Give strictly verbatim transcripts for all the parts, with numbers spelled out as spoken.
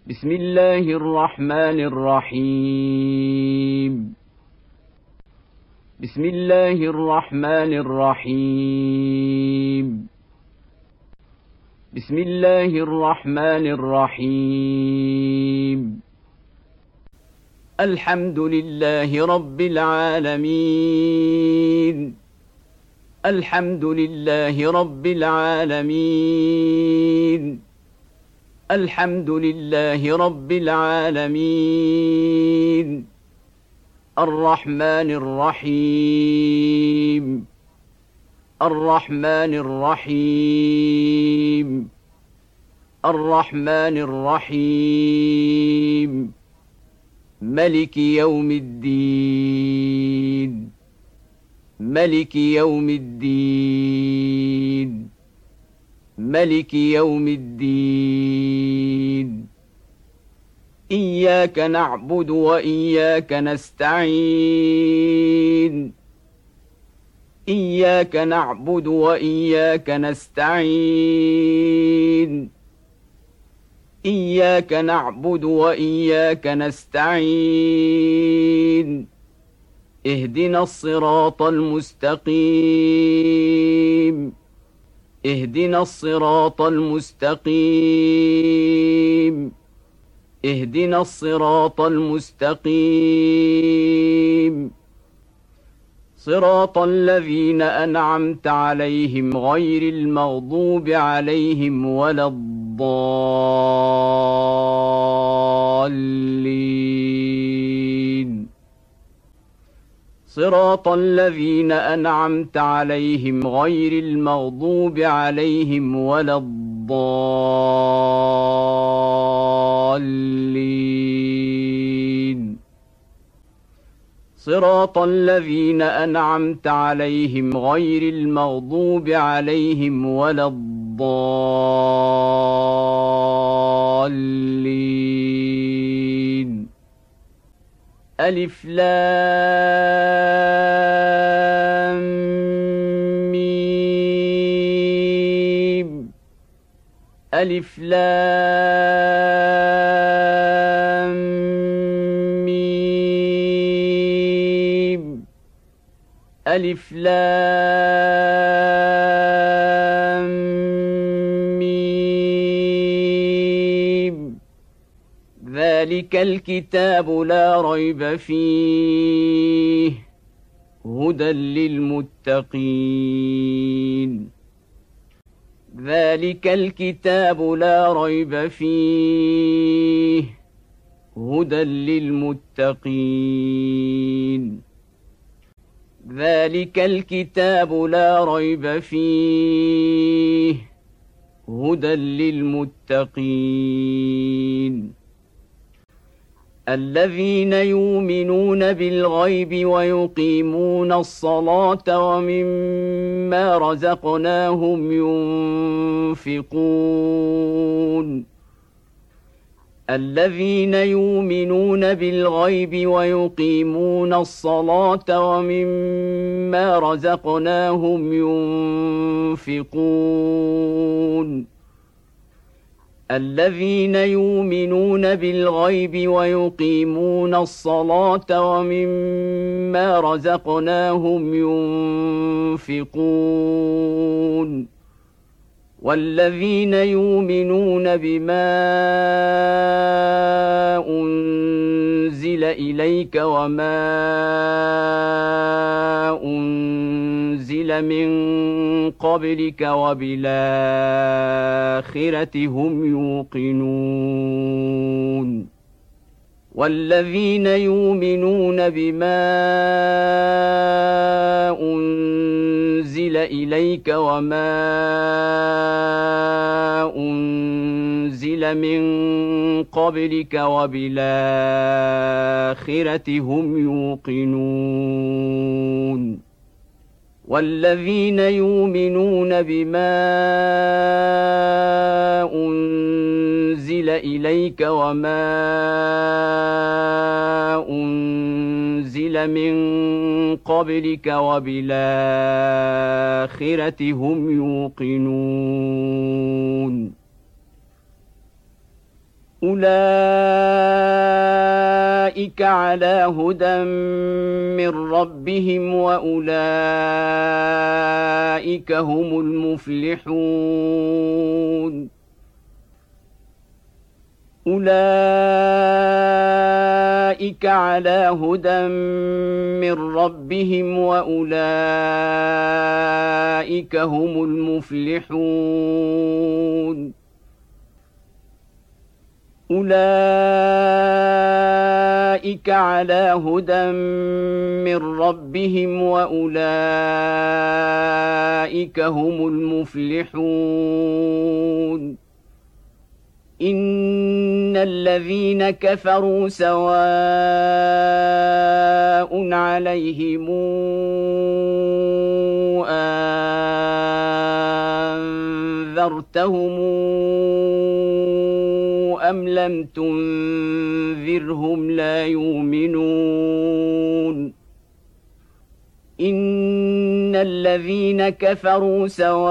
بسم الله الرحمن الرحيم بسم الله الرحمن الرحيم بسم الله الرحمن الرحيم الحمد لله رب العالمين الحمد لله رب العالمين الحمد لله رب العالمين الرحمن الرحيم الرحمن الرحيم الرحمن الرحيم ملك يوم الدين ملك يوم الدين ملك يوم الدين إياك نعبد وإياك نستعين إياك نعبد وإياك نستعين إياك نعبد وإياك نستعين اهدنا الصراط المستقيم اهدنا الصراط المستقيم اهدنا الصراط المستقيم صراط الذين أنعمت عليهم غير المغضوب عليهم ولا الضالين صراط الذين أنعمت عليهم غير المغضوب عليهم ولا الضالين صراط الذين أنعمت عليهم غير المغضوب عليهم ولا الضالين ألف لام ميم ألف لام ميم ألف لام ميم ذلك الكتاب لا ريب فيه هدى للمتقين ذلك الكتاب لا ريب فيه هدى للمتقين ذلك الكتاب لا ريب فيه هدى للمتقين الذين يؤمنون بالغيب ويقيمون الصلاة ومما رزقناهم ينفقون الذين يؤمنون بالغيب ويقيمون الصلاة ومما رزقناهم ينفقون الذين يؤمنون بالغيب ويقيمون الصلاة ومما رزقناهم ينفقون والذين يؤمنون بما أنزل إليك وما أنزل من قبلك وبالآخرة هم يوقنون والذين يؤمنون بما أنزل إليك وما أنزل من قبلك وبالآخرة هم يوقنون والذين يؤمنون بما أنزل إليك وما أنزل من قبلك وبالآخرة هم يوقنون أولئك على هدى من ربهم وأولئك هم المفلحون أولئك على هدى من ربهم وأولئك هم المفلحون أولئك على هدى من ربهم وأولئك هم المفلحون إن الذين كفروا سواء عليهم أنذرتهم أم لم تنذرهم لا يؤمنون إن الذين كفروا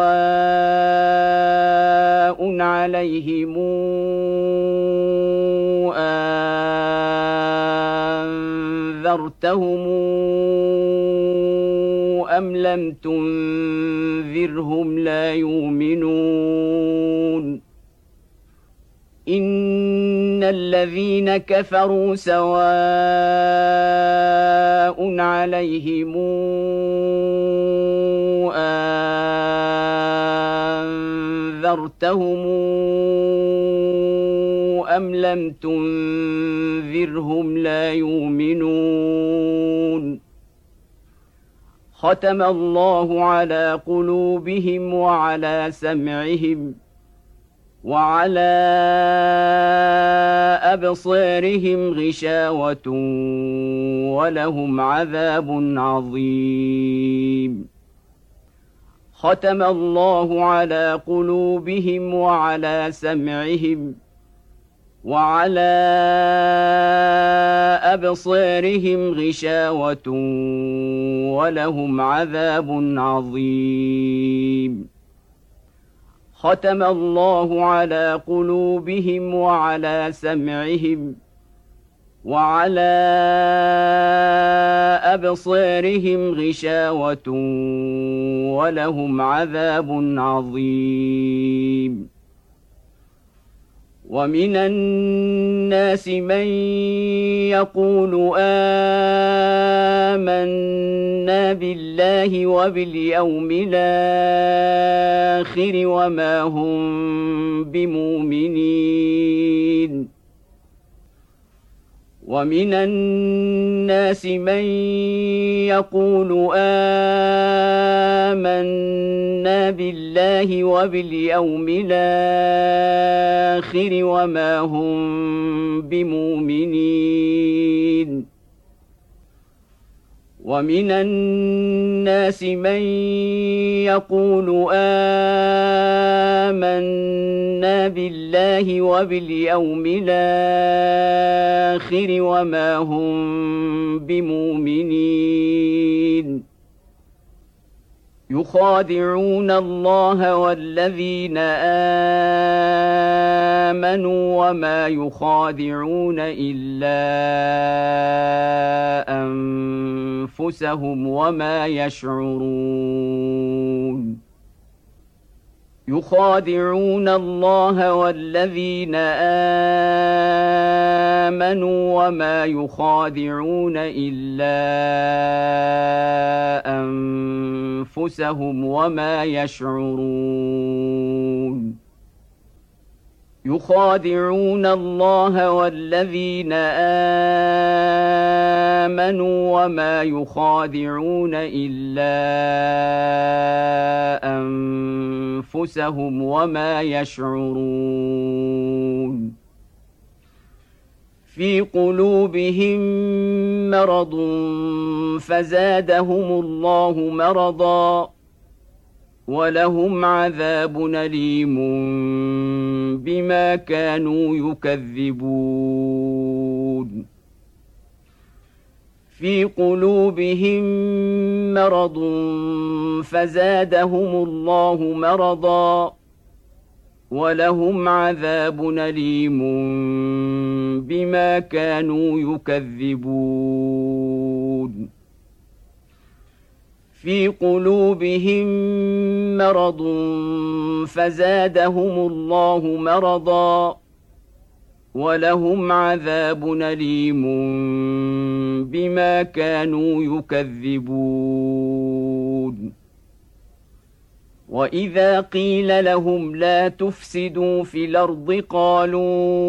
سواء عليهم أنذرتهم أم لم تنذرهم لا يؤمنون إن الذين كفروا سواء عليهم أنذرتهم أم لم تنذرهم لا يؤمنون ختم الله على قلوبهم وعلى سمعهم وعلى أبصارهم غشاوة ولهم عذاب عظيم ختم الله على قلوبهم وعلى سمعهم وعلى أبصارهم غشاوة ولهم عذاب عظيم ختم الله على قلوبهم وعلى سمعهم وعلى أبصارهم غشاوة ولهم عذاب عظيم ومن الناس من يقول آمنا بالله وباليوم الآخر وما هم بمؤمنين ومن الناس من يقول آمنا بالله وباليوم الآخر وما هم بمؤمنين ومن الناس من يقول آمنا بالله وباليوم الآخر وما هم بمؤمنين يخادعون الله والذين آمنوا وما يخادعون إلا أنفسهم وما يشعرون يخادعون الله والذين آمنوا وما يخادعون إلا أنفسهم وما يشعرون يخادعون الله والذين آمنوا وما يخادعون إلا أنفسهم وما يشعرون في قلوبهم مرض فزادهم الله مرضا ولهم عذاب أليم بما كانوا يكذبون في قلوبهم مرض فزادهم الله مرضا ولهم عذاب أليم بما كانوا يكذبون في قلوبهم مرض فزادهم الله مرضا ولهم عذاب أليم بما كانوا يكذبون وإذا قيل لهم لا تفسدوا في الأرض قالوا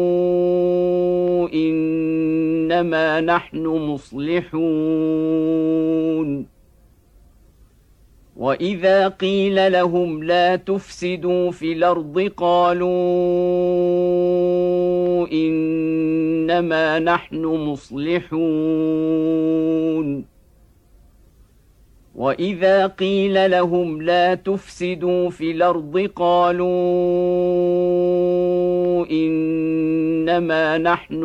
إنما نحن مصلحون وإذا قيل لهم لا تفسدوا في الأرض قالوا إنما نحن مصلحون وإذا قيل لهم لا تفسدوا في الأرض قالوا إنما نحن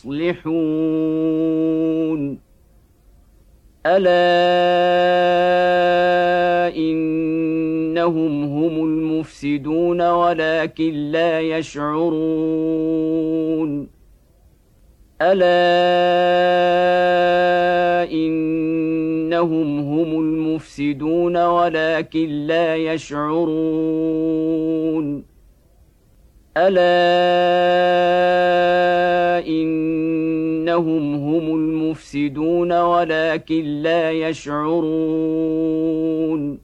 مصلحون ألا إنهم هم المفسدون ولكن لا يشعرون ألا إنهم هم المفسدون ولكن لا يشعرون ألا إنهم هم المفسدون ولكن لا يشعرون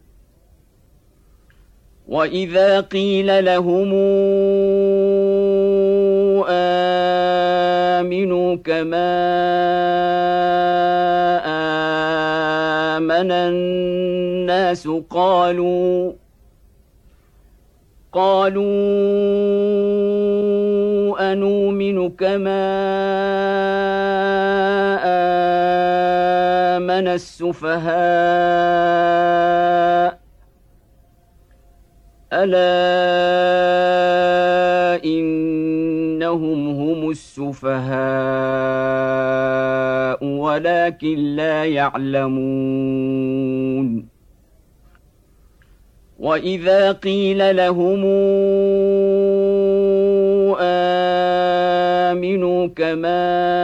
وإذا قيل لهم آمنوا كما آمن الناس قالوا قالوا أنؤمن كما آمن السفهاء ألا إنهم هم السفهاء ولكن لا يعلمون وإذا قيل لهم آمنوا كما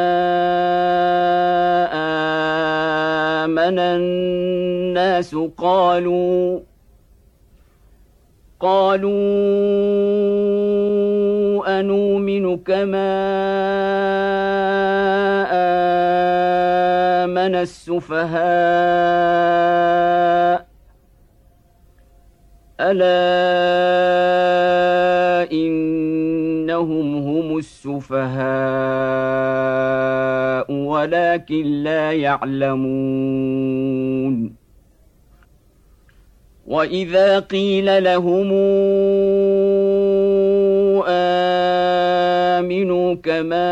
آمن الناس قالوا قالوا أنؤمن كما آمن السفهاء ألا إنهم هم السفهاء ولكن لا يعلمون وإذا قيل لهم آمنوا كما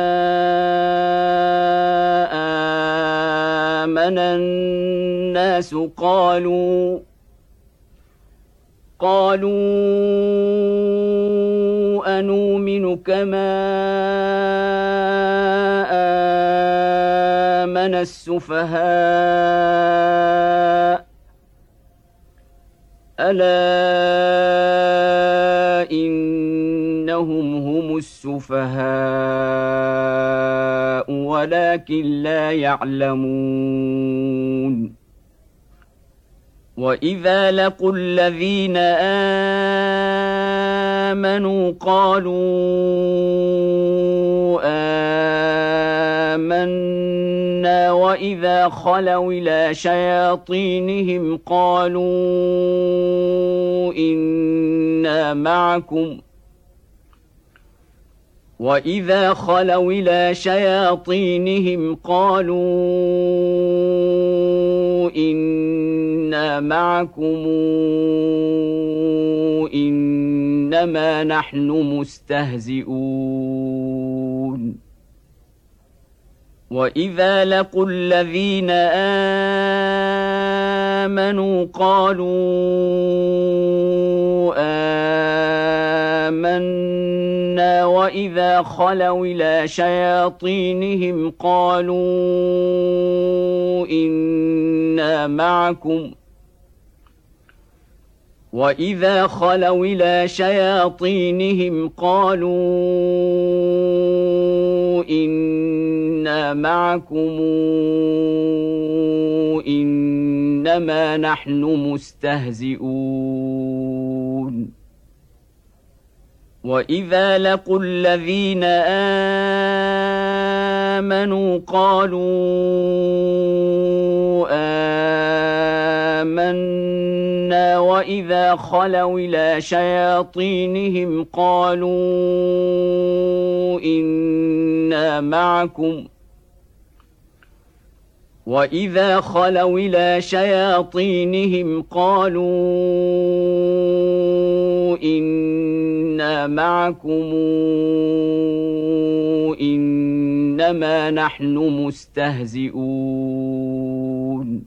آمن الناس قالوا قالوا أنؤمن كما آمن السفهاء ألا إنهم هم السفهاء ولكن لا يعلمون وإذا لقوا الذين آمنوا قالوا آمنا وإذا خلوا إلى شياطينهم قالوا إنا معكم وإذا خلوا إلى شياطينهم قالوا إنا معكم إنما نحن مستهزئون وإذا لقوا الذين آمنوا قالوا آمنا وإذا خلوا إلى شياطينهم قالوا إنا معكم وإذا خلوا إلى شياطينهم قالوا إنا إنا معكم إنما نحن مستهزئون وإذا لقوا الذين آمنوا قالوا آمنا وإذا خلوا إلى شياطينهم قالوا إنا معكم وإذا خلوا إلى شياطينهم قالوا إنا معكم إنما نحن مستهزئون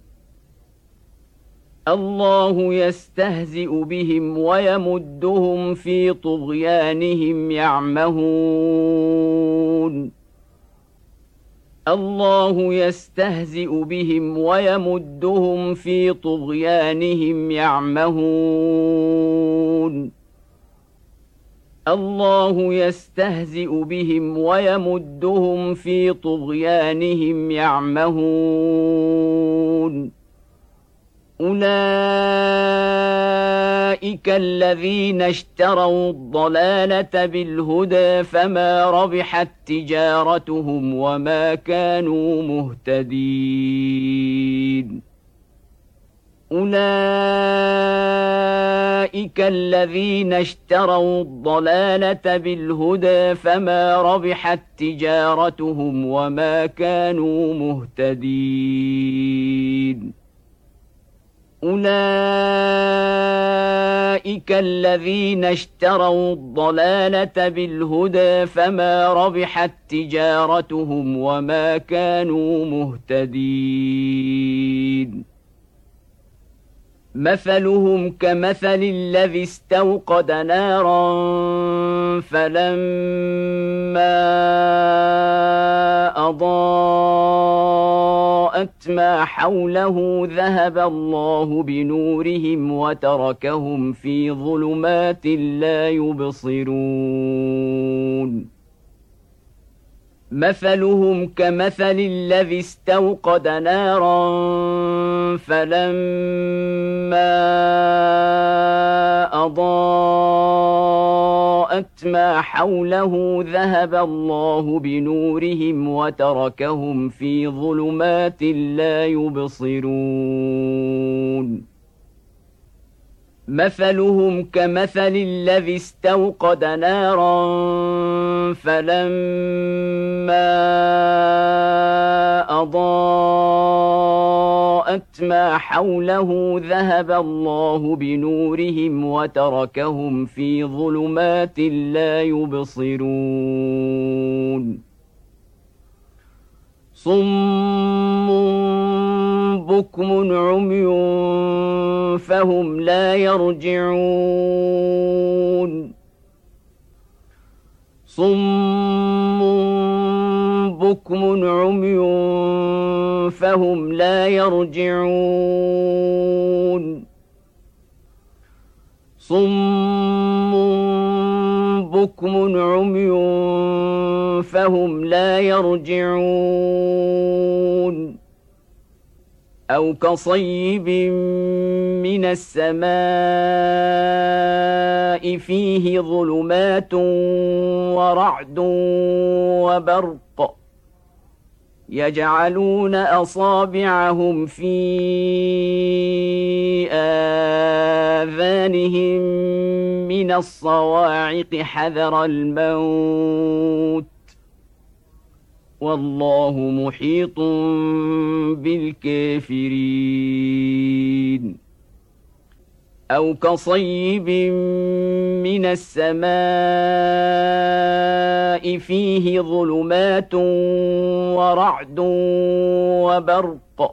الله يستهزئ بهم ويمدهم في طغيانهم يعمهون الله يستهزئ بهم ويمدهم في طغيانهم يعمهون الله يستهزئ بهم ويمدهم في طغيانهم يعمهون أولئك الذين اشتروا الضلالة بالهدى فما ربحت تجارتهم وما كانوا مهتدين أولئك الذين اشتروا الضلالة بالهدى فما ربحت تجارتهم وما كانوا مهتدين أولئك الذين اشتروا الضلالة بالهدى فما ربحت تجارتهم وما كانوا مهتدين مثلهم كمثل الذي استوقد نارا فلما أضاءت ما حوله ذهب الله بنورهم وتركهم في ظلمات لا يبصرون مثلهم كمثل الذي استوقد نارا فلما أضاءت ما حوله ذهب الله بنورهم وتركهم في ظلمات لا يبصرون مثلهم كمثل الذي استوقد نارا فلما أضاءت ما حوله ذهب الله بنورهم وتركهم في ظلمات لا يبصرون صم بكم عمي فهم لا يرجعون صم بكم عمي فهم لا يرجعون صم بكم عمي فهم لا يرجعون أو كصيب من السماء فيه ظلمات ورعد وبرق يجعلون أصابعهم في آذانهم من الصواعق حذر الموت والله محيط بالكافرين أو كصيب من السماء فيه ظلمات ورعد وبرق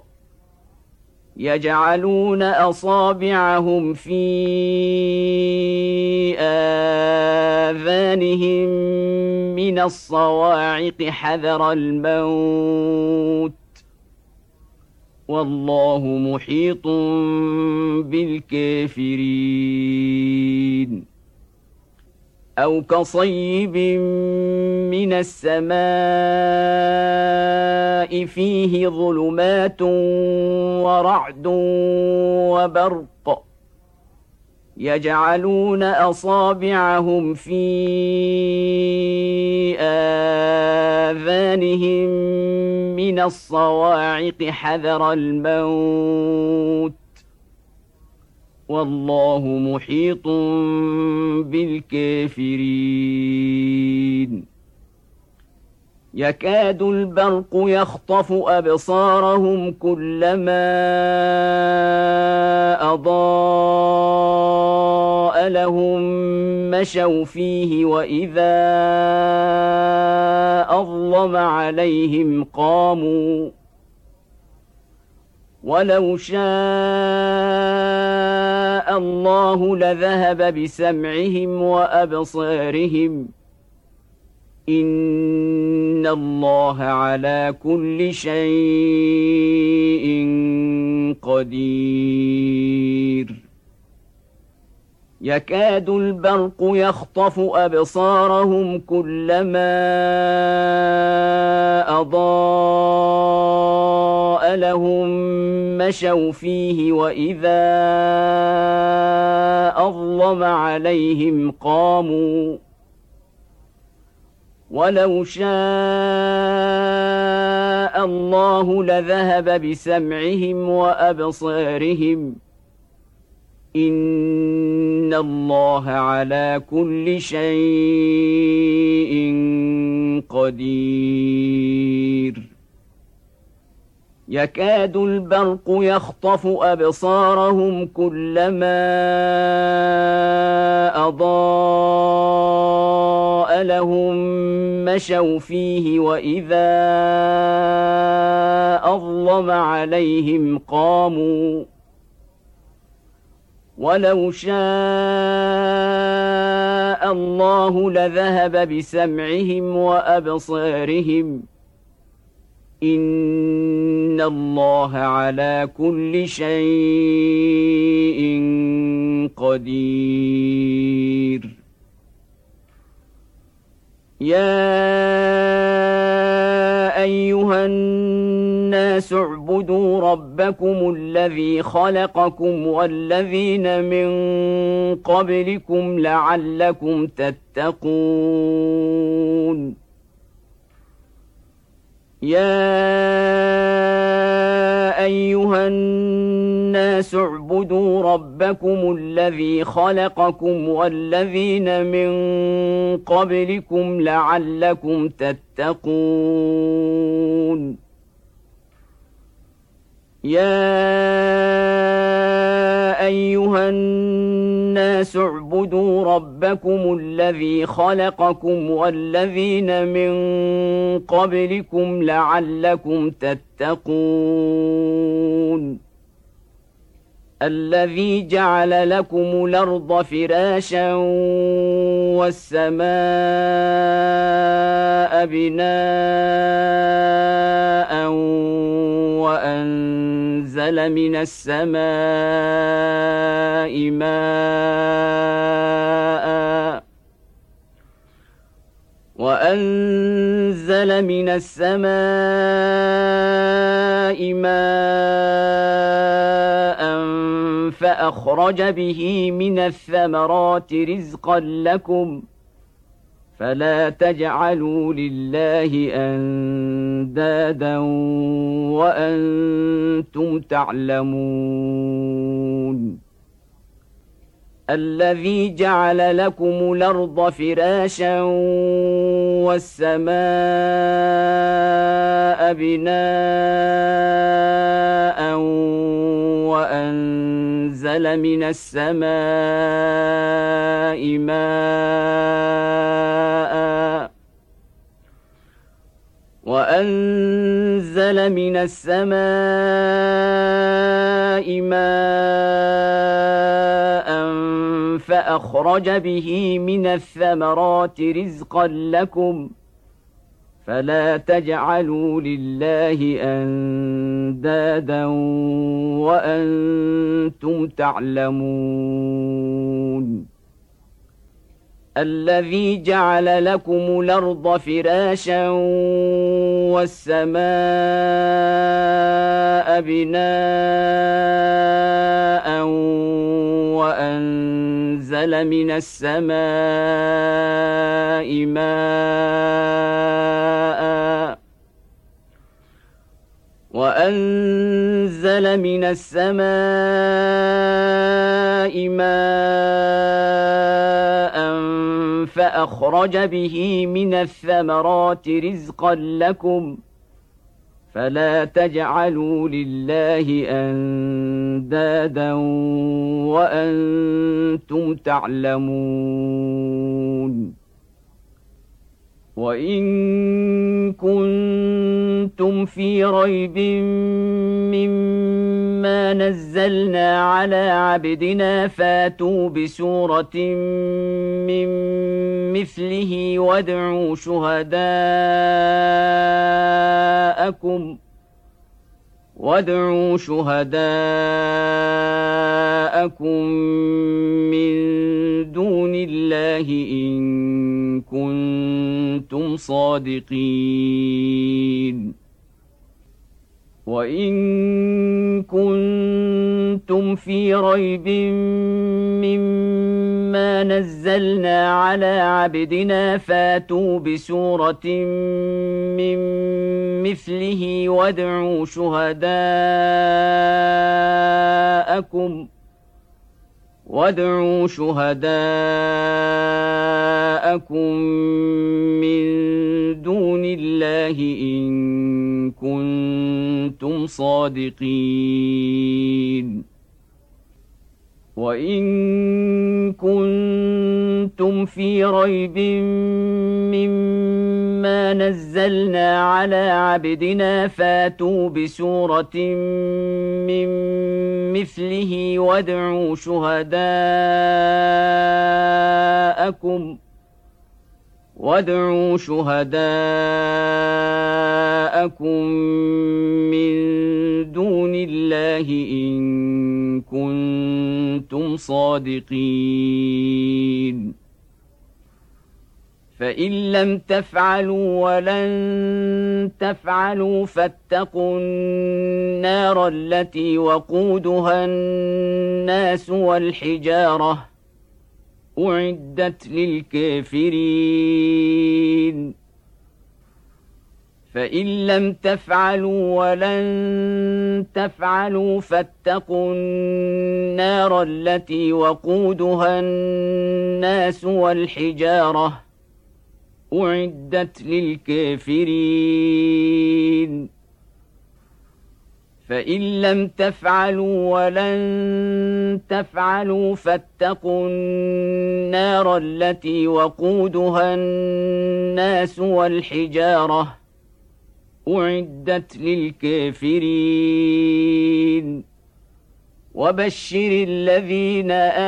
يجعلون أصابعهم في آذانهم من الصواعق حذر الموت والله محيط بالكافرين أو كصيب من السماء فيه ظلمات ورعد وبرق يجعلون أصابعهم في آذانهم من الصواعق حذر الموت والله محيط بالكافرين يكاد البرق يخطف أبصارهم كلما أضاء لهم مشوا فيه وإذا أظلم عليهم قاموا ولو شاء الله لذهب بسمعهم وأبصارهم إن الله على كل شيء قدير يكاد البرق يخطف أبصارهم كلما أضاء لهم مشوا فيه وإذا أظلم عليهم قاموا ولو شاء الله لذهب بسمعهم وأبصارهم إن الله على كل شيء قدير يكاد البرق يخطف أبصارهم كلما أضاء لهم مشوا فيه وإذا أظلم عليهم قاموا ولو شاء الله لذهب بسمعهم وأبصارهم إن الله على كل شيء قدير يا أيها الناس اعبدوا ربكم الذي خلقكم والذين من قبلكم لعلكم تتقون يا أيها الناس اعبدوا ربكم الذي خلقكم والذين من قبلكم لعلكم تتقون يا أيها الناس اعبدوا ربكم الذي خلقكم والذين من قبلكم لعلكم تتقون الذي جعل لكم الأرض فراشا والسماء بناء وأنزل من السماء ماء وأنزل من السماء ماء فأخرج به من الثمرات رزقا لكم فلا تجعلوا لله أندادا وأنتم تعلمون الذي جعل لكم الأرض فراشا والسماء بناء وأنزل من السماء ماء وأنزل من السماء ماء فأخرج به من الثمرات رزقا لكم فلا تجعلوا لله أندادا وأنتم تعلمون الذي جعل لكم الأرض فراشا والسماء بناء وأنزل من السماء ماء وأنزل من السماء ماء فأخرج به من الثمرات رزقا لكم فلا تجعلوا لله أندادا وأنتم تعلمون وإن كنتم في ريب مما نزلنا على عبدنا فاتوا بسورة من مثله وادعوا شهداءكم وادعوا شهداءكم من دون الله إن كنتم صادقين وإن كنتم في ريب مما نزلنا على عبدنا فاتوا بسورة من مثله وادعوا شهداءكم وادعوا شهداءكم من دون الله إن كنتم صادقين وإن كنتم في ريب مما نزلنا على عبدنا فاتوا بسورة من مثله وادعوا شهداءكم وادعوا شهداءكم من دون الله إن كنتم صادقين فإن لم تفعلوا ولن تفعلوا فاتقوا النار التي وقودها الناس والحجارة أعدت للكافرين فإن لم تفعلوا ولن تفعلوا فاتقوا النار التي وقودها الناس والحجارة أعدت للكافرين فإن لم تفعلوا ولن تفعلوا فاتقوا النار التي وقودها الناس والحجارة أعدت للكافرين وبشر الذين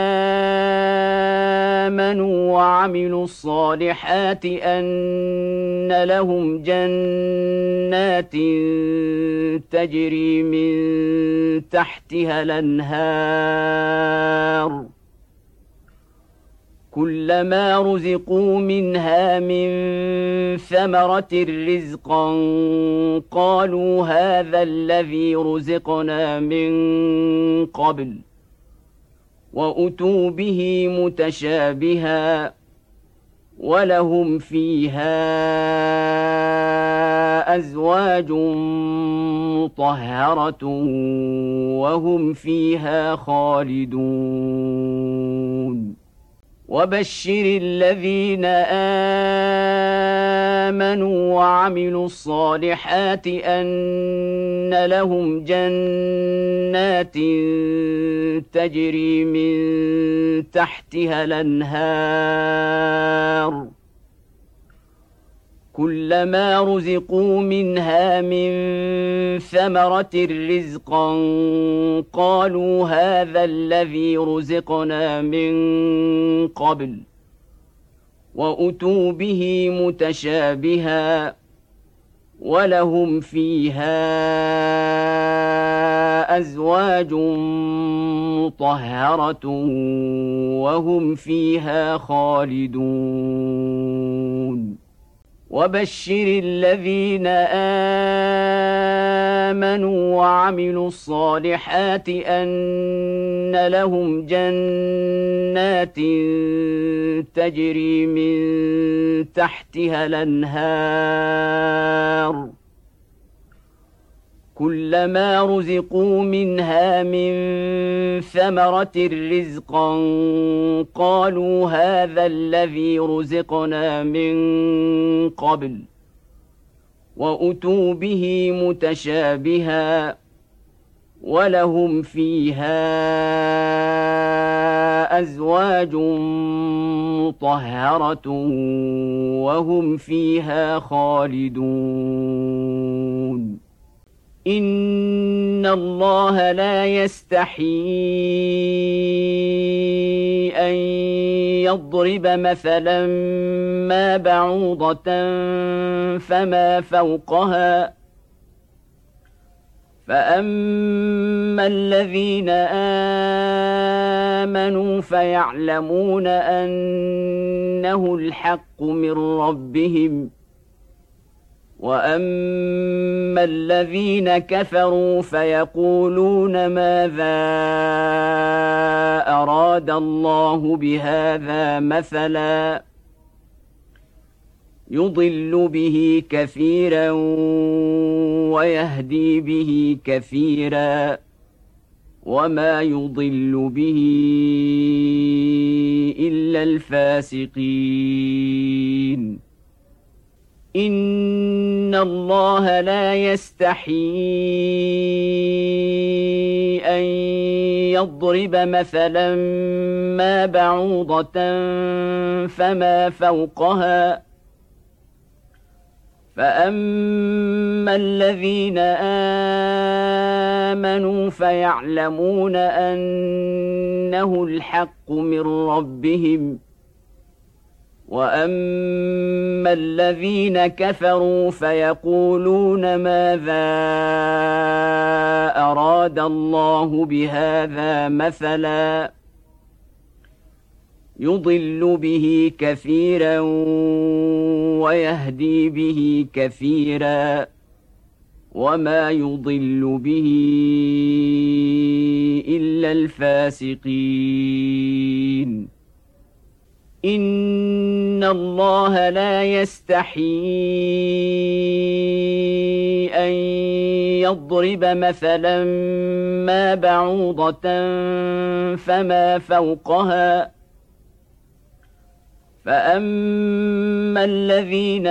آمنوا وعملوا الصالحات أن لهم جنات تجري من تحتها الأنهار كلما رزقوا منها من ثمرة رزقا قالوا هذا الذي رزقنا من قبل وأتوا به متشابها ولهم فيها أزواج مطهرة وهم فيها خالدون وبشر الذين آمنوا وعملوا الصالحات أن لهم جنات تجري من تحتها الأنهار كلما رزقوا منها من ثمرة رزقا قالوا هذا الذي رزقنا من قبل وأتوا به متشابها ولهم فيها أزواج مطهرة وهم فيها خالدون وبشر الذين آمنوا وعملوا الصالحات أن لهم جنات تجري من تحتها الأنهار كلما رزقوا منها من ثمرة رزقا قالوا هذا الذي رزقنا من قبل وأتوا به متشابها ولهم فيها أزواج مطهرة وهم فيها خالدون إن الله لا يستحيي أن يضرب مثلا ما بعوضة فما فوقها فأما الذين آمنوا فيعلمون أنه الحق من ربهم وأما الذين كفروا فيقولون ماذا أراد الله بهذا مثلا يضل به كثيرا ويهدي به كثيرا وما يضل به إلا الفاسقين إن الله لا يستحيي أن يضرب مثلا ما بعوضة فما فوقها فأما الذين آمنوا فيعلمون أنه الحق من ربهم وأما الذين كفروا فيقولون ماذا أراد الله بهذا مثلا يضل به كثيرا ويهدي به كثيرا وما يضل به إلا الفاسقين إن الله لا يستحيي أن يضرب مثلا ما بعوضة فما فوقها فأما الذين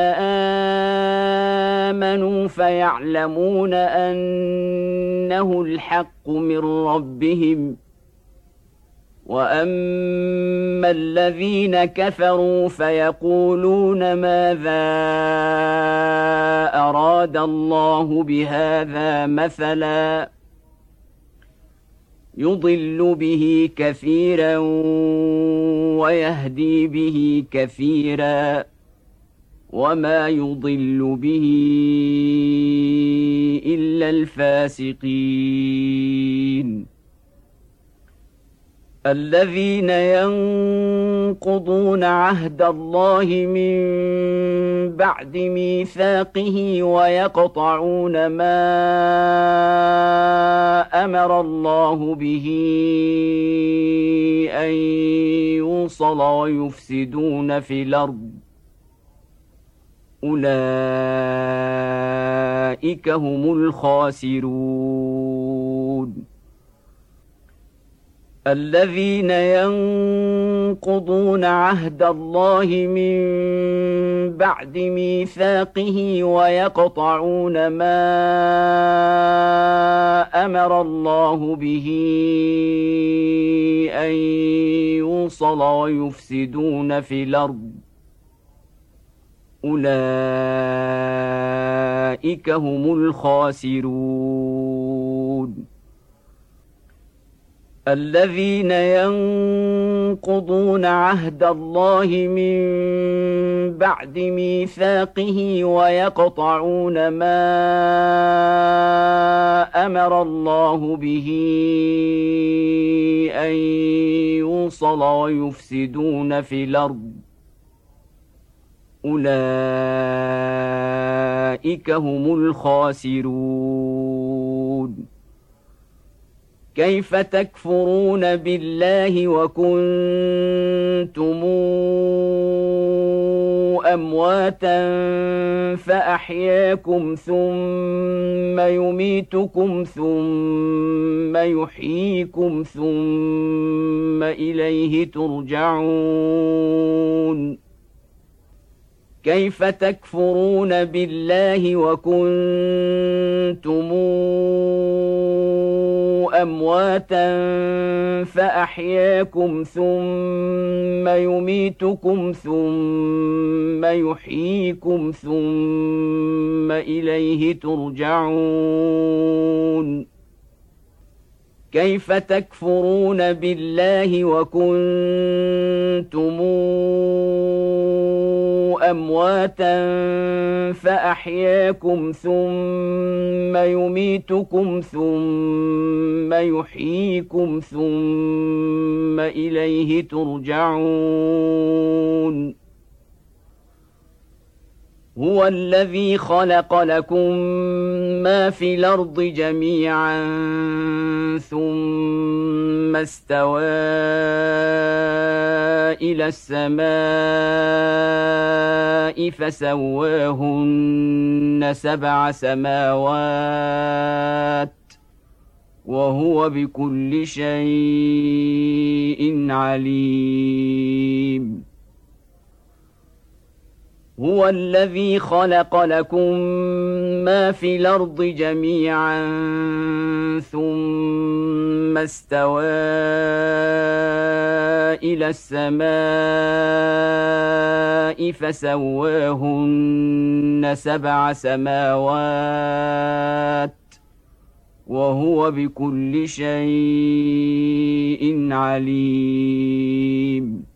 آمنوا فيعلمون أنه الحق من ربهم وأما الذين كفروا فيقولون ماذا أراد الله بهذا مثلا يضل به كثيرا ويهدي به كثيرا وما يضل به إلا الفاسقين الذين ينقضون عهد الله من بعد ميثاقه ويقطعون ما أمر الله به أن يوصل ويفسدون في الأرض أولئك هم الخاسرون الذين ينقضون عهد الله من بعد ميثاقه ويقطعون ما أمر الله به أن يوصل ويفسدون في الأرض أولئك هم الخاسرون الذين ينقضون عهد الله من بعد ميثاقه ويقطعون ما أمر الله به أن يوصل ويفسدون في الأرض أولئك هم الخاسرون. كيف تكفرون بالله وكنتم أمواتا فأحياكم ثم يميتكم ثم يحييكم ثم إليه ترجعون. كيف تكفرون بالله وكنتم أمواتا فأحياكم ثم يميتكم ثم يحييكم ثم إليه ترجعون. كيف تكفرون بالله وكنتم أمواتا فأحياكم ثم يميتكم ثم يحييكم ثم إليه ترجعون. هو الذي خلق لكم ما في الأرض جميعا ثم استوى إلى السماء فسواهن سبع سماوات وهو بكل شيء عليم. هو الذي خلق لكم ما في الأرض جميعا ثم استوى إلى السماء فسواهن سبع سماوات وهو بكل شيء عليم.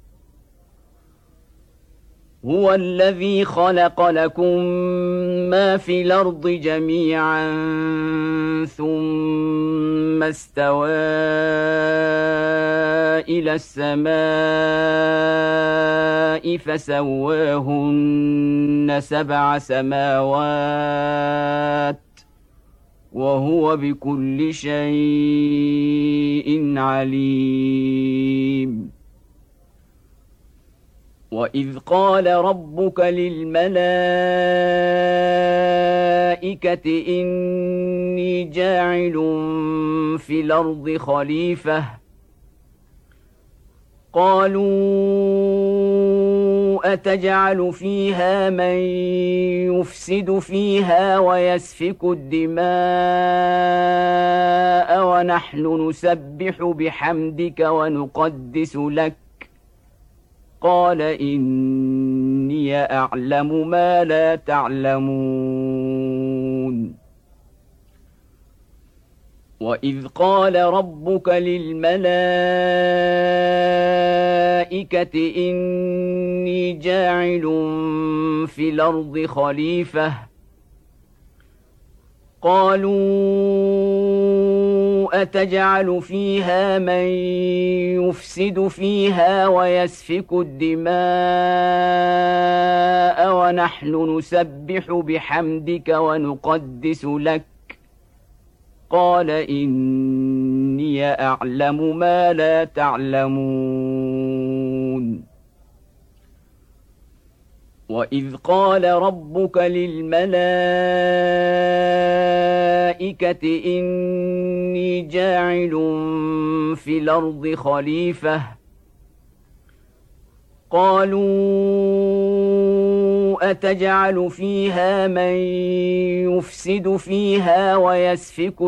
هو الذي خلق لكم ما في الأرض جميعا ثم استوى إلى السماء فسواهن سبع سماوات وهو بكل شيء عليم. وإذ قال ربك للملائكة إني جاعل في الأرض خليفة قالوا أتجعل فيها من يفسد فيها ويسفك الدماء ونحن نسبح بحمدك ونقدس لك قال إني أعلم ما لا تعلمون. وإذ قال ربك للملائكة إني جاعل في الأرض خليفة قالوا أتجعل فيها من يفسد فيها ويسفك الدماء ونحن نسبح بحمدك ونقدس لك قال إني أعلم ما لا تعلمون. وإذ قال ربك للملائكة إني جاعل في الأرض خليفة قالوا أتجعل فيها من يفسد فيها ويسفك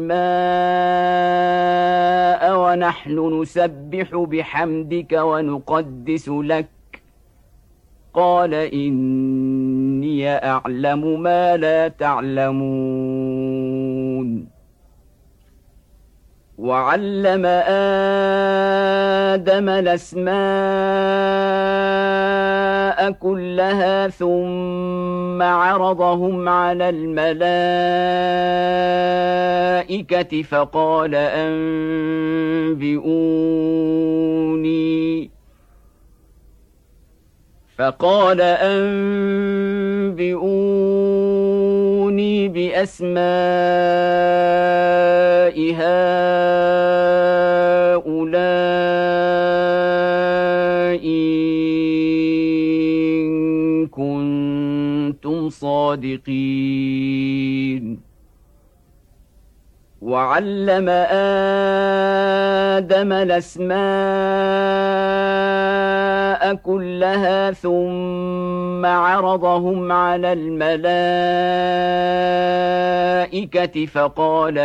الدماء ونحن نسبح بحمدك ونقدس لك قال إني أعلم ما لا تعلمون. وعلم آدم الأسماء كلها ثم عرضهم على الملائكة فقال أنبئوني فقال أنبئوني بأسماء هؤلاء إن كنتم صادقين وعلم آدم الأسماء كلها ثم عرضهم على الملائكة فقال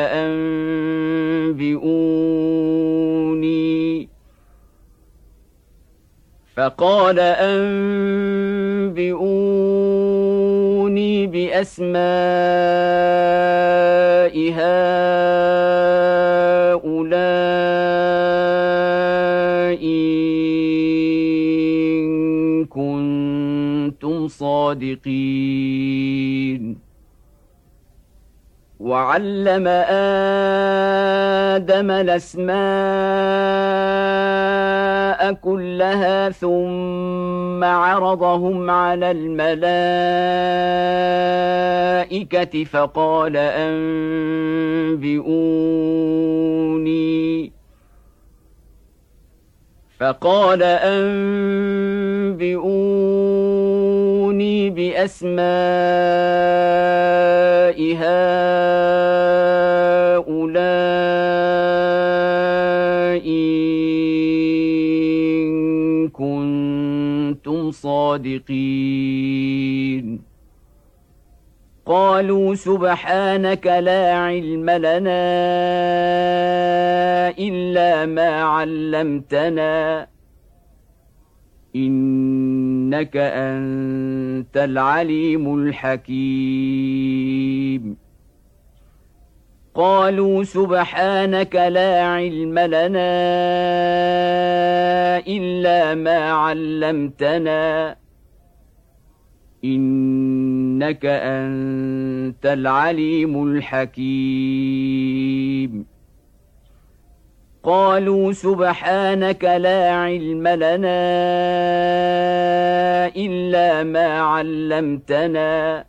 أنبئوني فقال أنبئوني بأسماء هؤلاء إن كنتم صادقين وعلم آدم الأسماء كلها ثم عرضهم على الملائكة فقال أنبئوني فقال أنبئوني بأسماء هؤلاء إن كنتم صادقين قالوا سبحانك لا علم لنا إلا ما علمتنا إنك أنت العليم الحكيم قالوا سبحانك لا علم لنا إلا ما علمتنا إنك أنت العليم الحكيم قالوا سبحانك لا علم لنا إلا ما علمتنا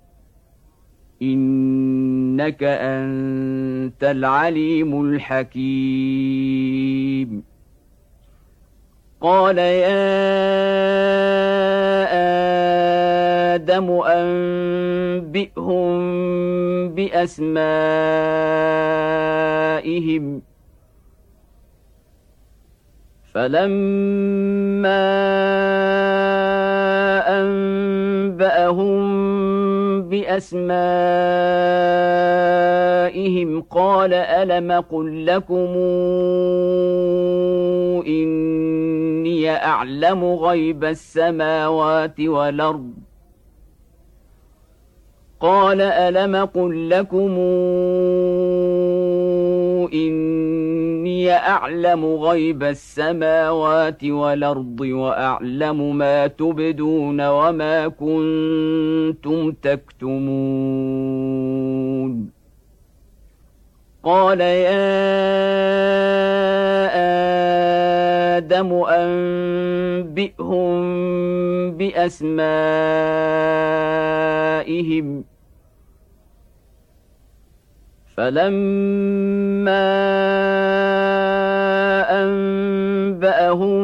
إنك أنت العليم الحكيم قال يا آدم أنبئهم بأسمائهم فلما أنبأهم بأسمائهم قال ألم قل لكم إني أعلم غيب السماوات والأرض قال ألم قل لكم إني أعلم غيب السماوات والأرض وأعلم ما تبدون وما كنتم تكتمون قال يا آدم أنبئهم بأسمائهم فلما أنبأهم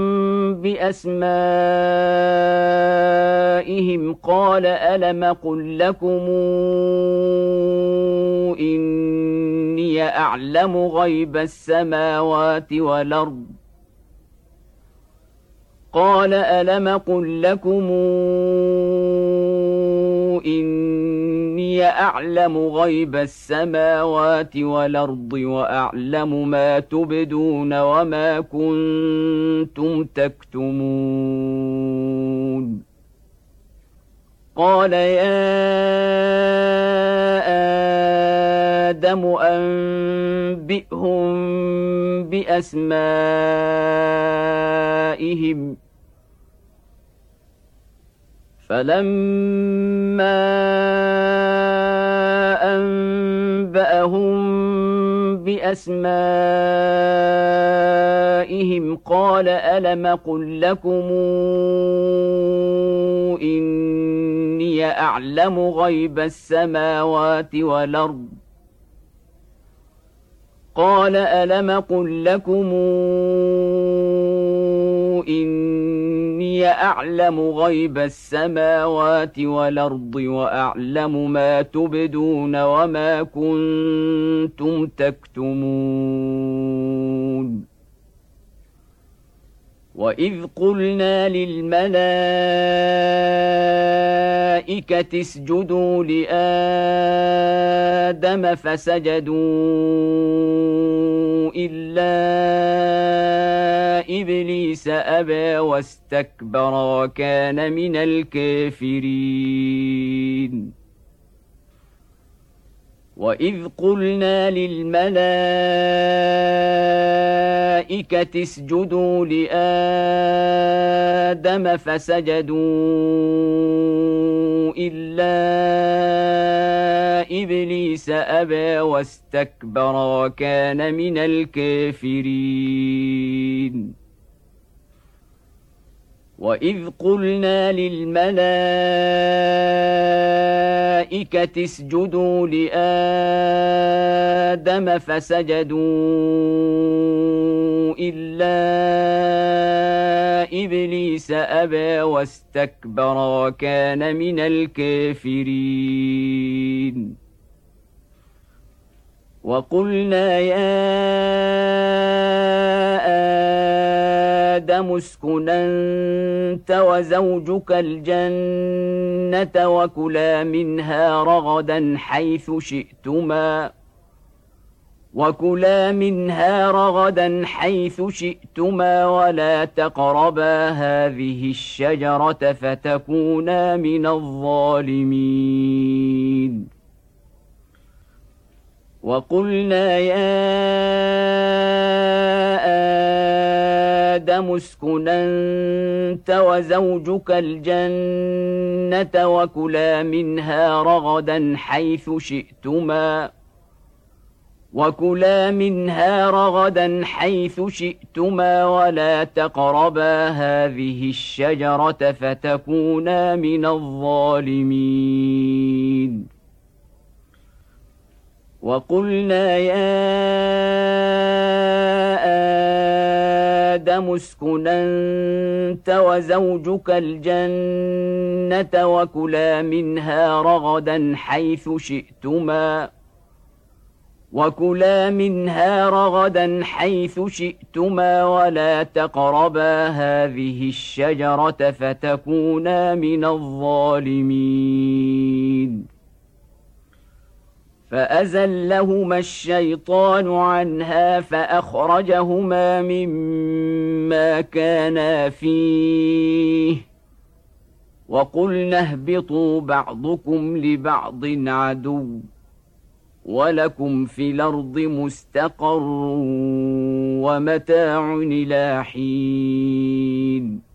بأسمائهم قال ألم قل لكم إني أعلم غيب السماوات والأرض قال ألم قل لكم إني أعلم غيب السماوات والأرض وأعلم ما تبدون وما كنتم تكتمون قال يا آدم أنبئهم نبئهم بأسمائهم فلما أنبأهم بأسمائهم قال ألم قل لكم إني أعلم غيب السماوات والأرض قال ألم قل لكم إني أعلم غيب السماوات والأرض وأعلم ما تبدون وما كنتم تكتمون وإذ قلنا للملائكة اسجدوا لآدم فسجدوا إلا إبليس أبى واستكبر وكان من الكافرين وإذ قلنا للملائكة اسجدوا لآدم فسجدوا إلا إبليس أبى واستكبر وكان من الكافرين وإذ قلنا للملائكة اسجدوا لآدم فسجدوا إلا إبليس أبى واستكبر وكان من الكافرين وقلنا يا آدم اسكن أنت وزوجك الجنة وكلا منها رغدا حيث شئتما وكلا منها رغدا حيث شئتما ولا تقربا هذه الشجرة فتكونا من الظالمين وقلنا يا آدم اسكن أنت وزوجك الجنة وكلا منها رغدا حيث شئتما وكلا منها رغدا حيث شئتما ولا تقربا هذه الشجرة فتكونا من الظالمين وقلنا يا آدم اسكن أنت وزوجك الجنة وكلا منها رغدا حيث شئتما وكلا منها رغدا حيث شئتما ولا تقربا هذه الشجرة فتكونا من الظالمين فأزلهما الشيطان عنها فأخرجهما مما كانا فيه وقلنا اهبطوا بعضكم لبعض عدو ولكم في الأرض مستقر ومتاع إلى حين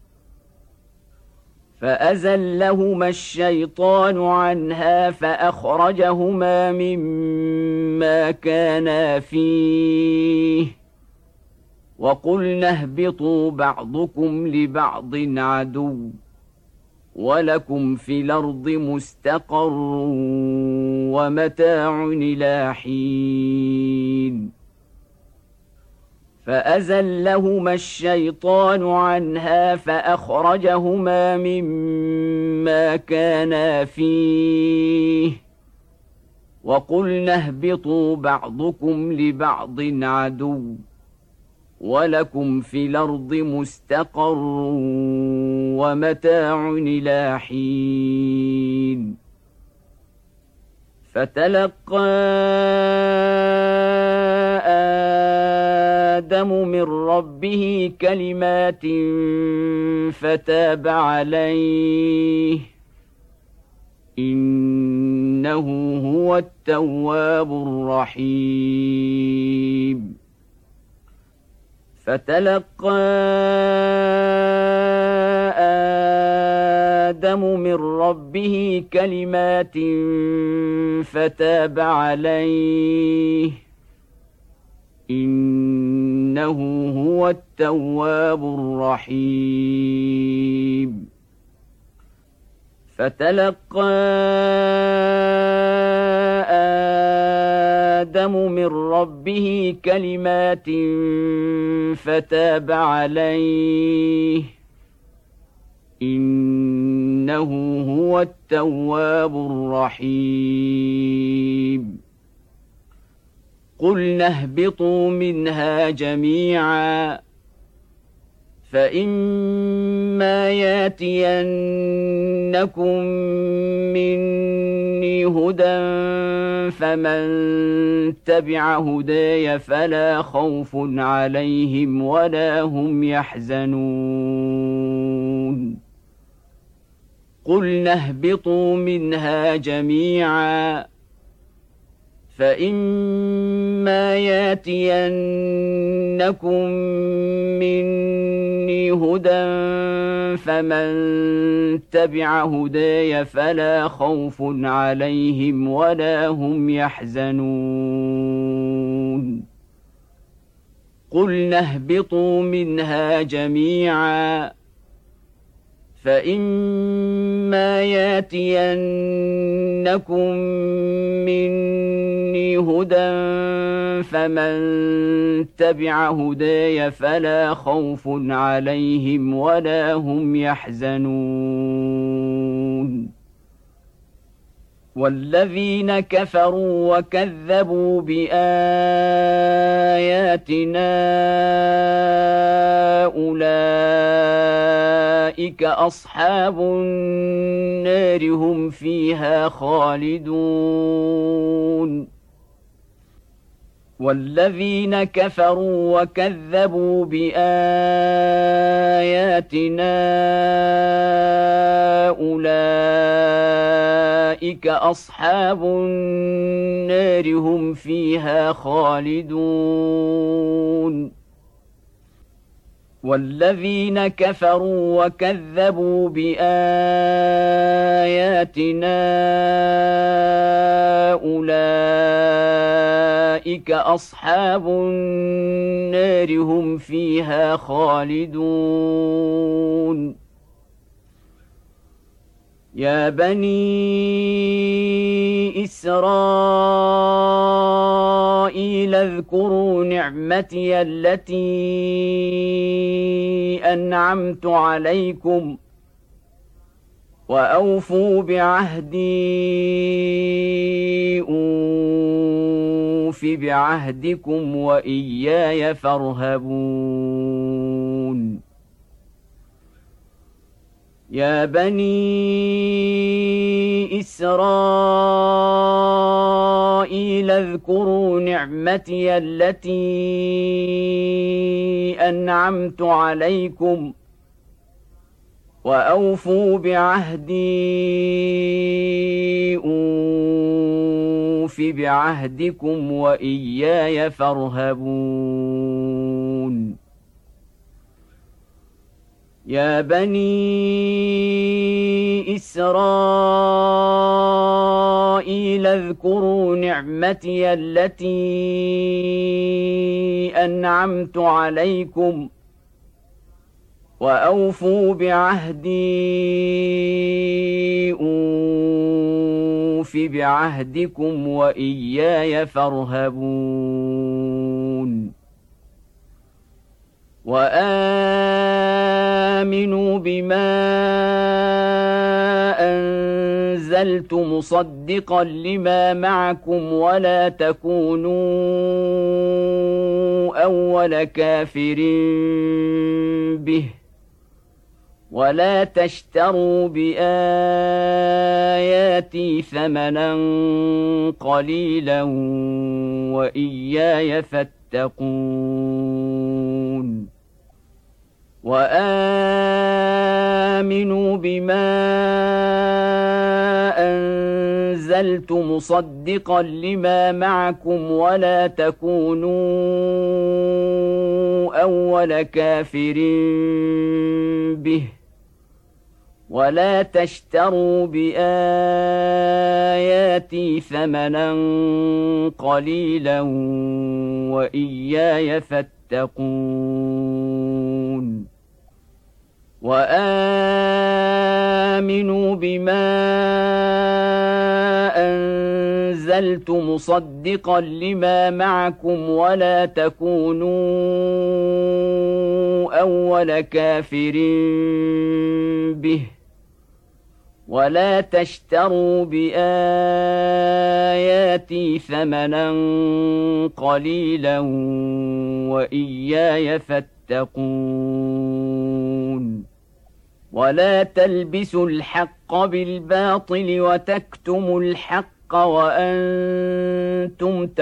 فأزلهما الشيطان عنها فأخرجهما مما كانا فيه وقلنا اهبطوا بعضكم لبعض عدو ولكم في الأرض مستقر ومتاع إلى حين فأزلهما الشيطان عنها فأخرجهما مما كانا فيه وقلنا اهبطوا بعضكم لبعض عدو ولكم في الأرض مستقر ومتاع إلى حين فتلقى آدم من ربه كلمات فتاب عليه إنه هو التواب الرحيم فتلقى آدم من ربه كلمات فتاب عليه إنه هو التواب الرحيم فتلقى آدم من ربه كلمات فتاب عليه إنه هو التواب الرحيم قلنا اهبطوا منها جميعا فإما ياتينكم مني هدى فمن تبع هداي فلا خوف عليهم ولا هم يحزنون قلنا اهبطوا منها جميعا فإما ياتينكم مني هدى فمن تبع هداي فلا خوف عليهم ولا هم يحزنون قلنا اهبطوا منها جميعا فإما ياتينكم مني هدى فمن تبع هداي فلا خوف عليهم ولا هم يحزنون والذين كفروا وكذبوا بآياتنا أولئك أصحاب النار هم فيها خالدون والذين كفروا وكذبوا بآياتنا أولئك أصحاب النار هم فيها خالدون والذين كفروا وكذبوا بآياتنا أولئك أصحاب النار هم فيها خالدون يا بني إسرائيل اذكروا نعمتي التي أنعمت عليكم وأوفوا بعهدي أوف بعهدكم وإياي فارهبون يا بني إسرائيل اذكروا نعمتي التي أنعمت عليكم وأوفوا بعهدي أوف بعهدكم وإياي فارهبون يا بني إسرائيل اذكروا نعمتي التي أنعمت عليكم وأوفوا بعهدي أوف بعهدكم وإياي فارهبون وآمنوا بما أنزلت مصدقا لما معكم ولا تكونوا أول كافر به ولا تشتروا بآياتي ثمنا قليلا وإياي فاتقون وآمنوا بما أنزلت مصدقا لما معكم ولا تكونوا أول كافر به ولا تشتروا بآياتي ثمنا قليلا وإياي فاتقون وآمنوا بما أنزلت مصدقا لما معكم ولا تكونوا أول كافر به ولا تشتروا بآياتي ثمنا قليلا وإياي فاتقون ولا تلبسوا الحق بالباطل وتكتموا الحق وأنتم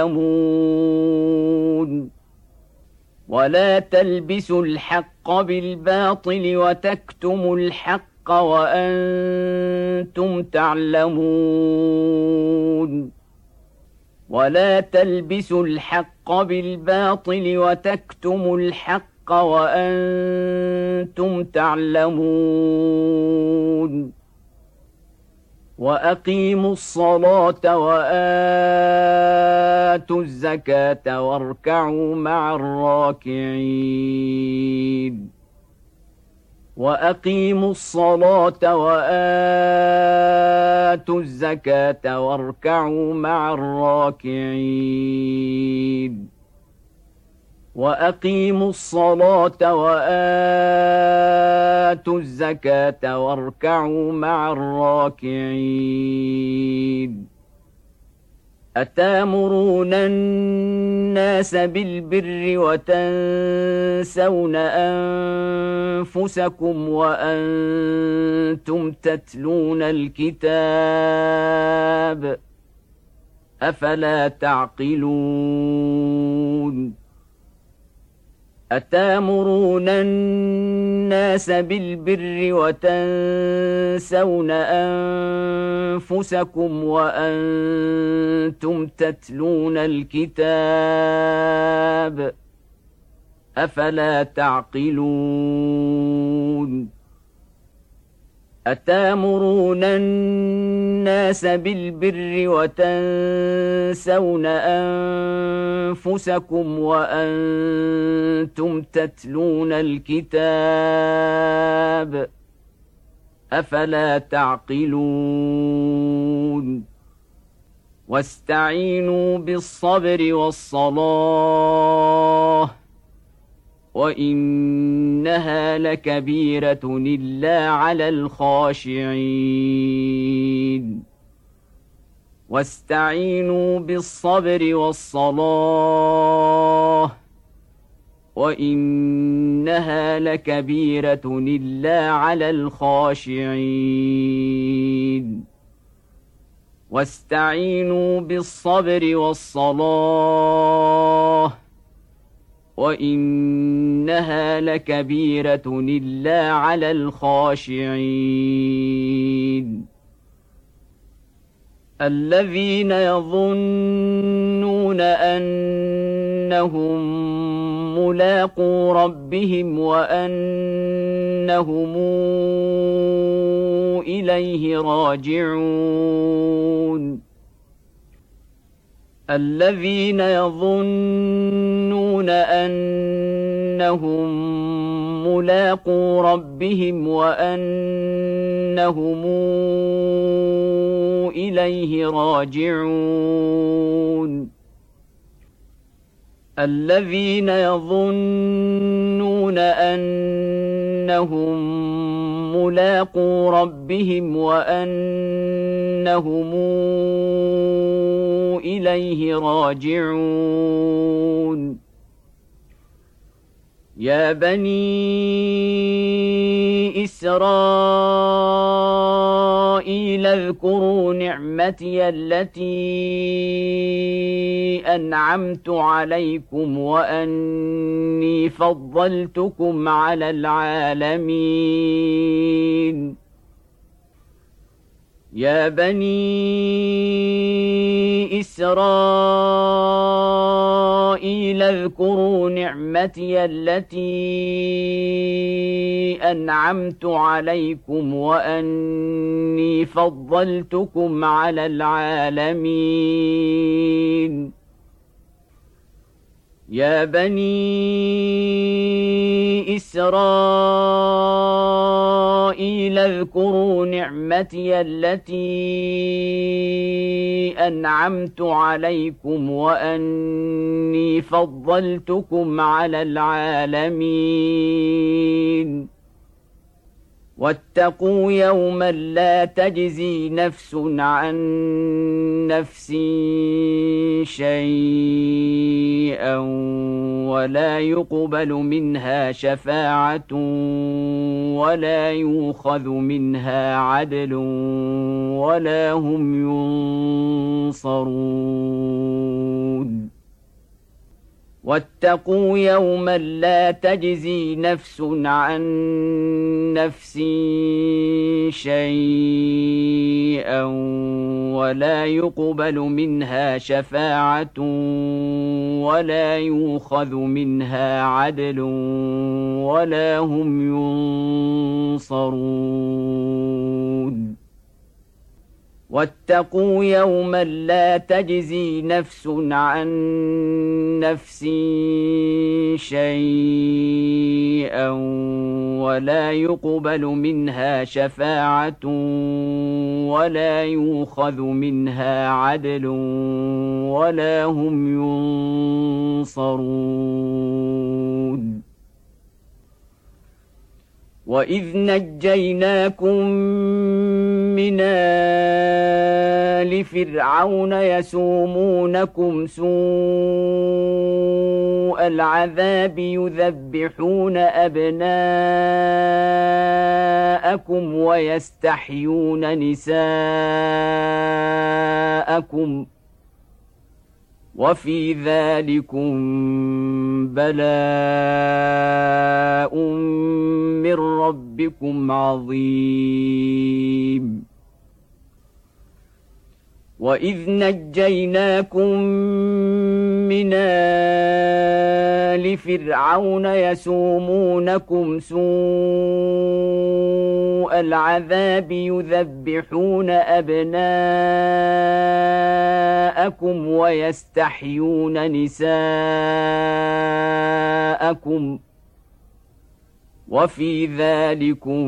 تعلمون ولا تلبسوا الحق بالباطل وتكتموا الحق وأنتم تعلمون ولا تلبسوا الحق بالباطل وتكتموا الحق وأنتم تعلمون وأقيموا الصلاة وآتوا الزكاة واركعوا مع الراكعين وأقيموا الصلاة وآتوا الزكاة واركعوا مع الراكعين وأقيموا الصلاة وآتوا الزكاة واركعوا مع الراكعين أتامرون الناس بالبر وتنسون أنفسكم وأنتم تتلون الكتاب أفلا تعقلون أتامرون الناس بالبر وتنسون أنفسكم وأنتم تتلون الكتاب أفلا تعقلون أتامرون الناس بالبر وتنسون أنفسكم وأنتم تتلون الكتاب أفلا تعقلون واستعينوا بالصبر والصلاة وإنها لكبيرة إلا على الخاشعين واستعينوا بالصبر والصلاة وإنها لكبيرة إلا على الخاشعين واستعينوا بالصبر والصلاة وإنها لكبيرة إلا على الخاشعين الذين يظنون أنهم ملاقو ربهم وأنهم إليه راجعون الذين يظنون أنهم ملاقو ربهم وأنهم إليه راجعون الذين يظنون أنهم ملاقو ربهم وأنهم إليه راجعون يا بني إسرائيل اذكروا نعمتي التي أنعمت عليكم وأني فضلتكم على العالمين يا بني إسرائيل اذكروا نعمتي التي أنعمت عليكم وأني فضلتكم على العالمين يا بني إسرائيل اذكروا نعمتي التي أنعمت عليكم وأني فضلتكم على العالمين واتقوا يوما لا تجزي نفس عن نفس شيئا ولا يقبل منها شفاعة ولا يؤخذ منها عدل ولا هم ينصرون واتقوا يوما لا تجزي نفس عن نفس شيئا ولا يقبل منها شفاعة ولا يؤخذ منها عدل ولا هم ينصرون واتقوا يوما لا تجزي نفس عن نفس شيئا ولا يقبل منها شفاعة ولا يؤخذ منها عدل ولا هم ينصرون وإذ نجيناكم من آل فرعون يسومونكم سوء العذاب يذبحون أبناءكم ويستحيون نساءكم وفي ذلكم بلاء من ربكم عظيم وإذ نجيناكم من آل فرعون يسومونكم سوء العذاب يذبحون أبناءكم ويستحيون نساءكم وفي ذلكم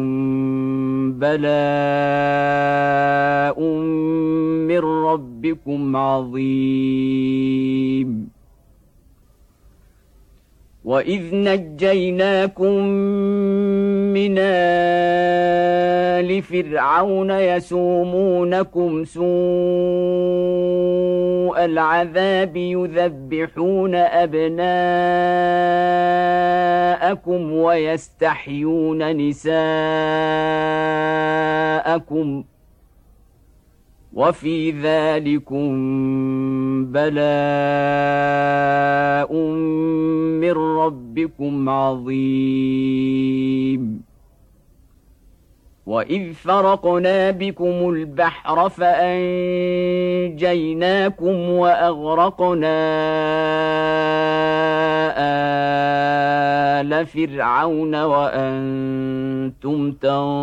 بلاء من ربكم عظيم وإذ نجيناكم من آل فرعون يسومونكم سوء العذاب يذبحون أبناءكم ويستحيون نساءكم وفي ذلكم بلاء من ربكم عظيم وإذ فرقنا بكم البحر فأنجيناكم وأغرقنا آل فرعون وأنتم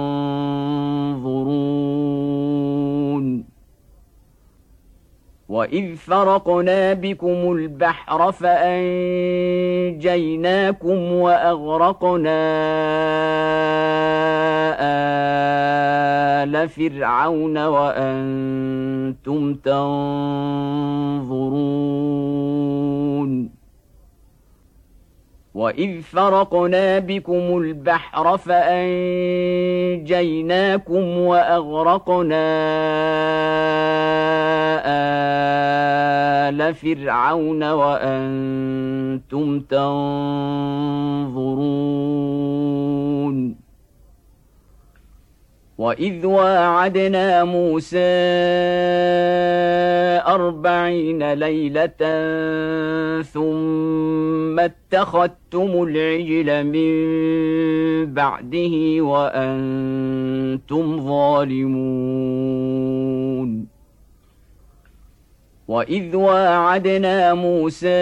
تنظرون وإذ فرقنا بكم البحر فأنجيناكم وأغرقنا آل فرعون وأنتم تنظرون وإذ فرقنا بكم البحر فأنجيناكم وأغرقنا آلَ فِرْعَوْنَ وَأَنْتُمْ تَنظُرُونَ وَإِذْ وَاعَدْنَا مُوسَىٰ أَرْبَعِينَ لَيْلَةً ثُمَّ اتَّخَذْتُمُ الْعِجْلَ مِن بَعْدِهِ وَأَنْتُمْ ظَالِمُونَ وَإِذْ وَاعَدْنَا مُوسَىٰ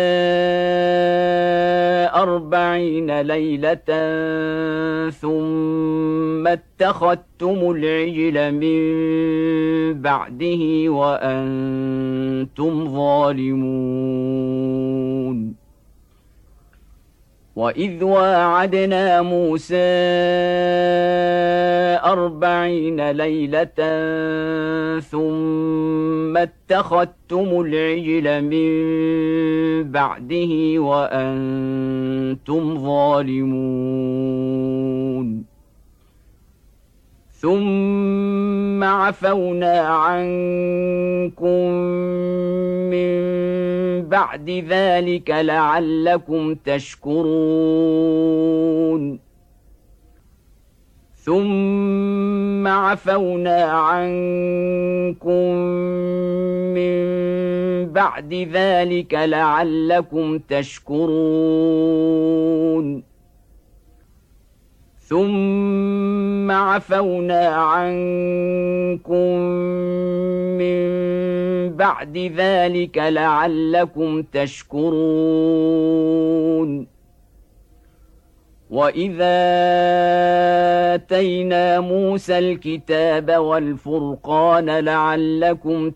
أَرْبَعِينَ لَيْلَةً ثُمَّ اتَّخَذْتُمُ الْعِجْلَ مِن بَعْدِهِ وَأَنْتُمْ ظَالِمُونَ وَإِذْ وَاعَدْنَا مُوسَىٰ أَرْبَعِينَ لَيْلَةً ثُمَّ اتَّخَذْتُمُ الْعِجْلَ مِن بَعْدِهِ وَأَنْتُمْ ظَالِمُونَ ثُمَّ عَفَوْنَا عَنكُم مِّن بَعْدِ ذَلِكَ لَعَلَّكُمْ تَشْكُرُونَ ثُمَّ عَفَوْنَا عَنكُم مِّن بَعْدِ ذَلِكَ لَعَلَّكُمْ تَشْكُرُونَ ثُمَّ عَفَوْنَا عَنكُم مِّن بَعْدِ ذَلِكَ لَعَلَّكُمْ تَشْكُرُونَ وَإِذَا آتَيْنَا مُوسَى الْكِتَابَ وَالْفُرْقَانَ لَعَلَّكُمْ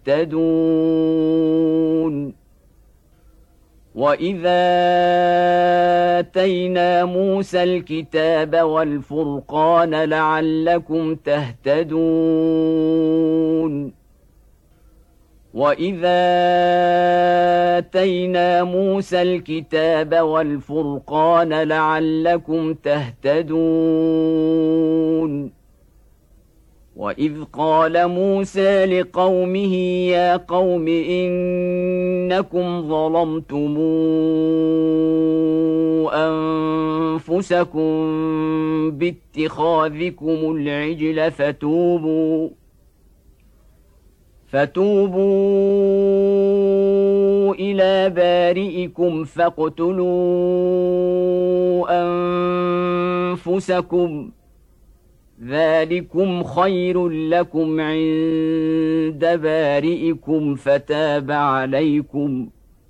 تَهْتَدُونَ وَإِذَا آتَيْنَا مُوسَى الْكِتَابَ وَالْفُرْقَانَ لَعَلَّكُمْ تَهْتَدُونَ وَإِذَا آتَيْنَا مُوسَى الْكِتَابَ وَالْفُرْقَانَ لَعَلَّكُمْ تَهْتَدُونَ وَإِذْ قَالَ مُوسَىٰ لِقَوْمِهِ يَا قَوْمِ إِنَّكُمْ ظَلَمْتُمْ أَنفُسَكُم بِاتِّخَاذِكُمُ الْعِجْلَ فَتُوبُوا فَتُوبُوا إِلَىٰ بَارِئِكُمْ فَاقْتُلُوا أَنفُسَكُمْ ذَلِكُمْ خَيْرٌ لَّكُمْ عِندَ بَارِئِكُمْ فَتَابَ عَلَيْكُمْ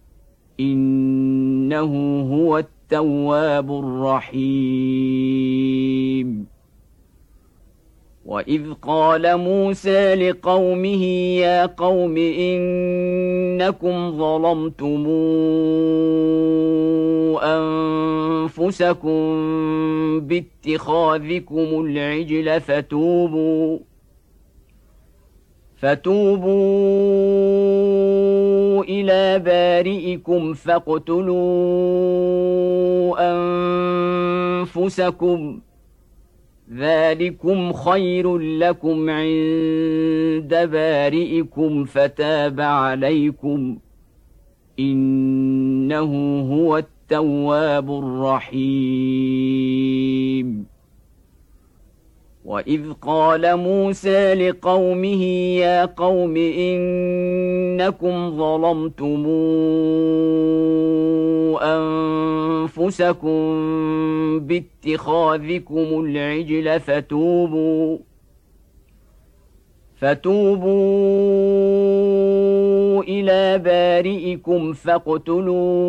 إِنَّهُ هُوَ التَّوَّابُ الرَّحِيمُ وَإِذْ قَالَ مُوسَىٰ لِقَوْمِهِ يَا قَوْمِ إِنَّكُمْ ظَلَمْتُمْ أَنفُسَكُم بِاتِّخَاذِكُمُ الْعِجْلَ فَتُوبُوا فَتُوبُوا إِلَىٰ بَارِئِكُمْ فَاقْتُلُوا أَنفُسَكُمْ ذَلِكُمْ خَيْرٌ لَّكُمْ عِندَ بَارِئِكُمْ فَتَابَ عَلَيْكُمْ إِنَّهُ هُوَ التَّوَّابُ الرَّحِيمُ وَإِذْ قَالَ مُوسَىٰ لِقَوْمِهِ يَا قَوْمِ إِنَّكُمْ ظَلَمْتُمْ أَنفُسَكُم بِاتِّخَاذِكُمُ الْعِجْلَ فَتُوبُوا فَتُوبُوا إِلَىٰ بَارِئِكُمْ فَاقْتُلُوا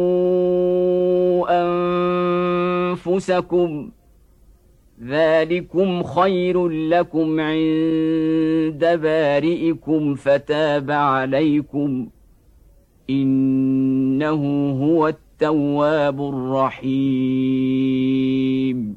أَنفُسَكُمْ ذَلِكُمْ خَيْرٌ لَّكُمْ عِندَ بَارِئِكُمْ فَتَابَ عَلَيْكُمْ إِنَّهُ هُوَ التَّوَّابُ الرَّحِيمُ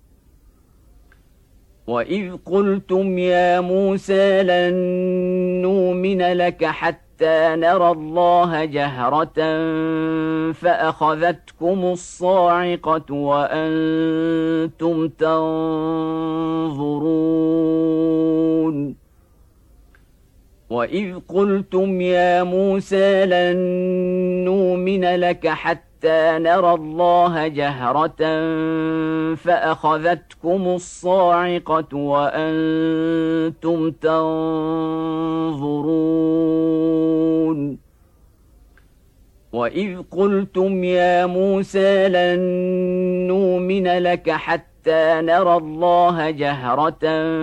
وَإِذْ قُلْتُمْ يَا مُوسَىٰ لَن نُّؤْمِنَ لَكَ حَتَّىٰ نَرَى اللَّهَ جَهْرَةً فَأَخَذَتْكُمُ الصَّاعِقَةُ وَأَنتُمْ تَنظُرُونَ وإذ قلتم يا موسى لن نؤمن لك حتى نرى الله جهرة فأخذتكم الصاعقة وأنتم تنظرون وإذ قلتم يا موسى لن نؤمن لك حتى نرى الله جهرة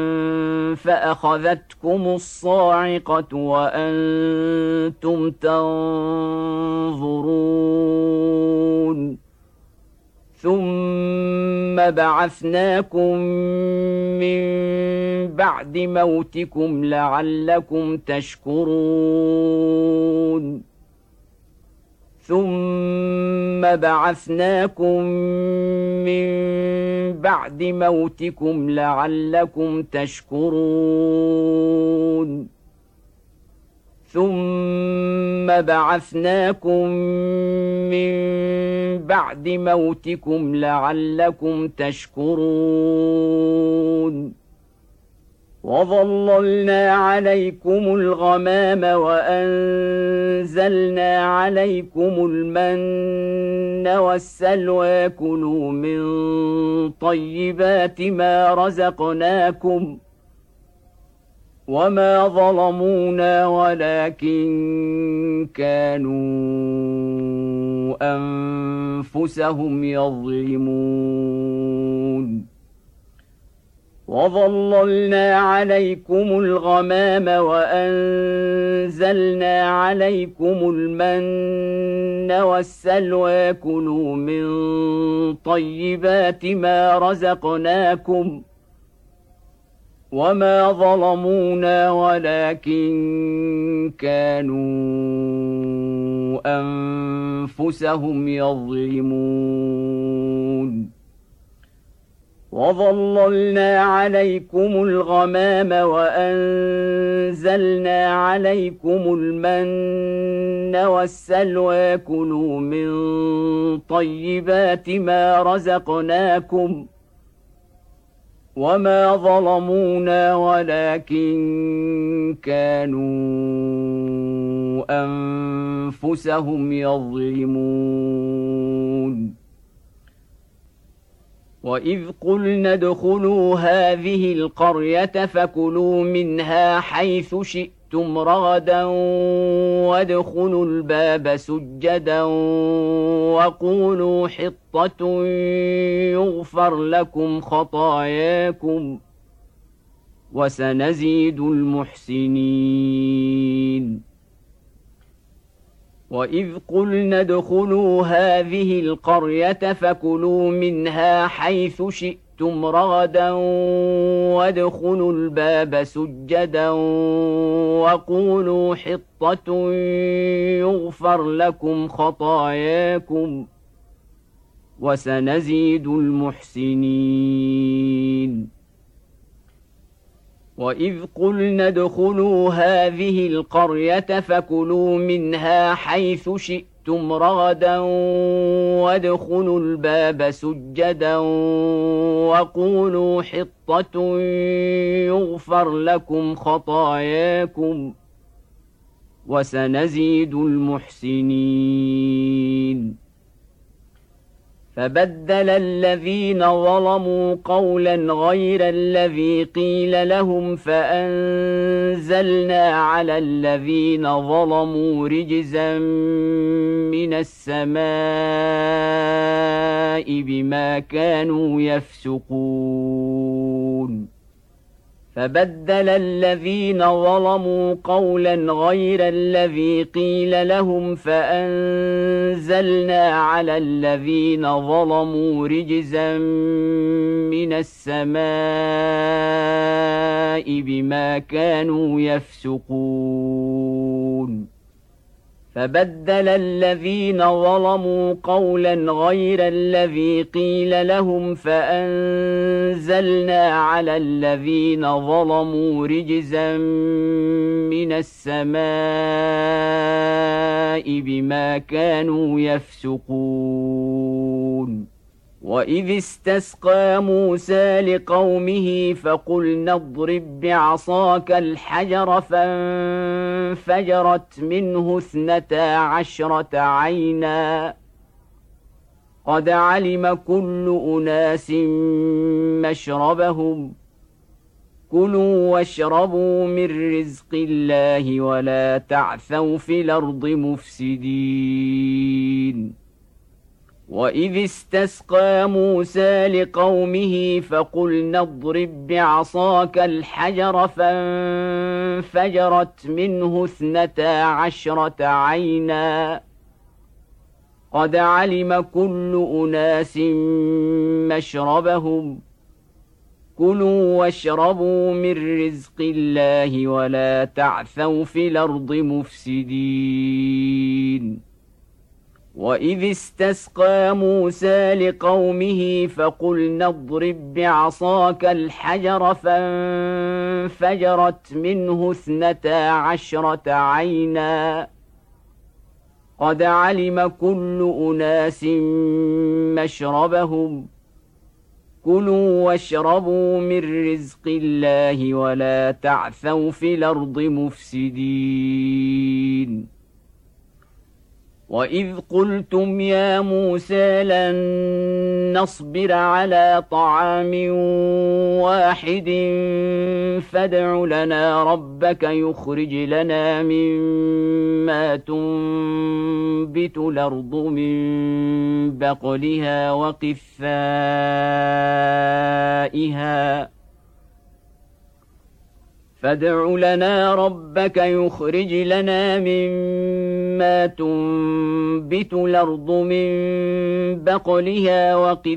فأخذتكم الصاعقة وأنتم تنظرون ثم بعثناكم من بعد موتكم لعلكم تشكرون ثم بعثناكم من بعد موتكم لعلكم تشكرون ثم بعثناكم من بعد موتكم لعلكم تشكرون وظللنا عليكم الغمام وأنزلنا عليكم المن والسلوى كلوا من طيبات ما رزقناكم وما ظلمونا ولكن كانوا أنفسهم يظلمون وظللنا عليكم الغمام وأنزلنا عليكم المن والسلوى كلوا من طيبات ما رزقناكم وما ظلمونا ولكن كانوا أنفسهم يظلمون وظللنا عليكم الغمام وأنزلنا عليكم المن والسلوى كلوا من طيبات ما رزقناكم وما ظلمونا ولكن كانوا أنفسهم يظلمون وإذ قلنا ادخلوا هذه القرية فكلوا منها حيث شئتم رغدا وادخلوا الباب سجدا وقولوا حطة يغفر لكم خطاياكم وسنزيد المحسنين وإذ قلنا ادخلوا هذه القرية فكلوا منها حيث شئتم رغدا وادخلوا الباب سجدا وقولوا حطة يغفر لكم خطاياكم وسنزيد المحسنين وإذ قلنا ادخلوا هذه القرية فكلوا منها حيث شئتم رغدا وادخلوا الباب سجدا وقولوا حطة يغفر لكم خطاياكم وسنزيد المحسنين فبدل الذين ظلموا قولا غير الذي قيل لهم فأنزلنا على الذين ظلموا رجزا من السماء بما كانوا يفسقون فبدل الذين ظلموا قولا غير الذي قيل لهم فأنزلنا على الذين ظلموا رجزا من السماء بما كانوا يفسقون فبدل الذين ظلموا قولا غير الذي قيل لهم فأنزلنا على الذين ظلموا رجزا من السماء بما كانوا يفسقون وإذ استسقى موسى لقومه فقلنا اضرب بعصاك الحجر فانفجرت منه اثنتا عشرة عينا قد علم كل أناس مشربهم كلوا واشربوا من رزق الله ولا تعثوا في الأرض مفسدين وإذ استسقى موسى لقومه فقلنا اضرب بعصاك الحجر فانفجرت منه اثنتا عشرة عينا قد علم كل أناس مشربهم كلوا واشربوا من رزق الله ولا تعثوا في الأرض مفسدين وإذ استسقى موسى لقومه فقلنا اضرب بعصاك الحجر فانفجرت منه اثنتا عشرة عينا قد علم كل أناس مشربهم كلوا واشربوا من رزق الله ولا تعثوا في الأرض مفسدين وإذ قلتم يا موسى لن نصبر على طعام واحد فادع لنا ربك يخرج لنا مما تنبت الأرض من بقلها وقثائها فادع لنا ربك يخرج لنا مما تنبت الأرض من بقلها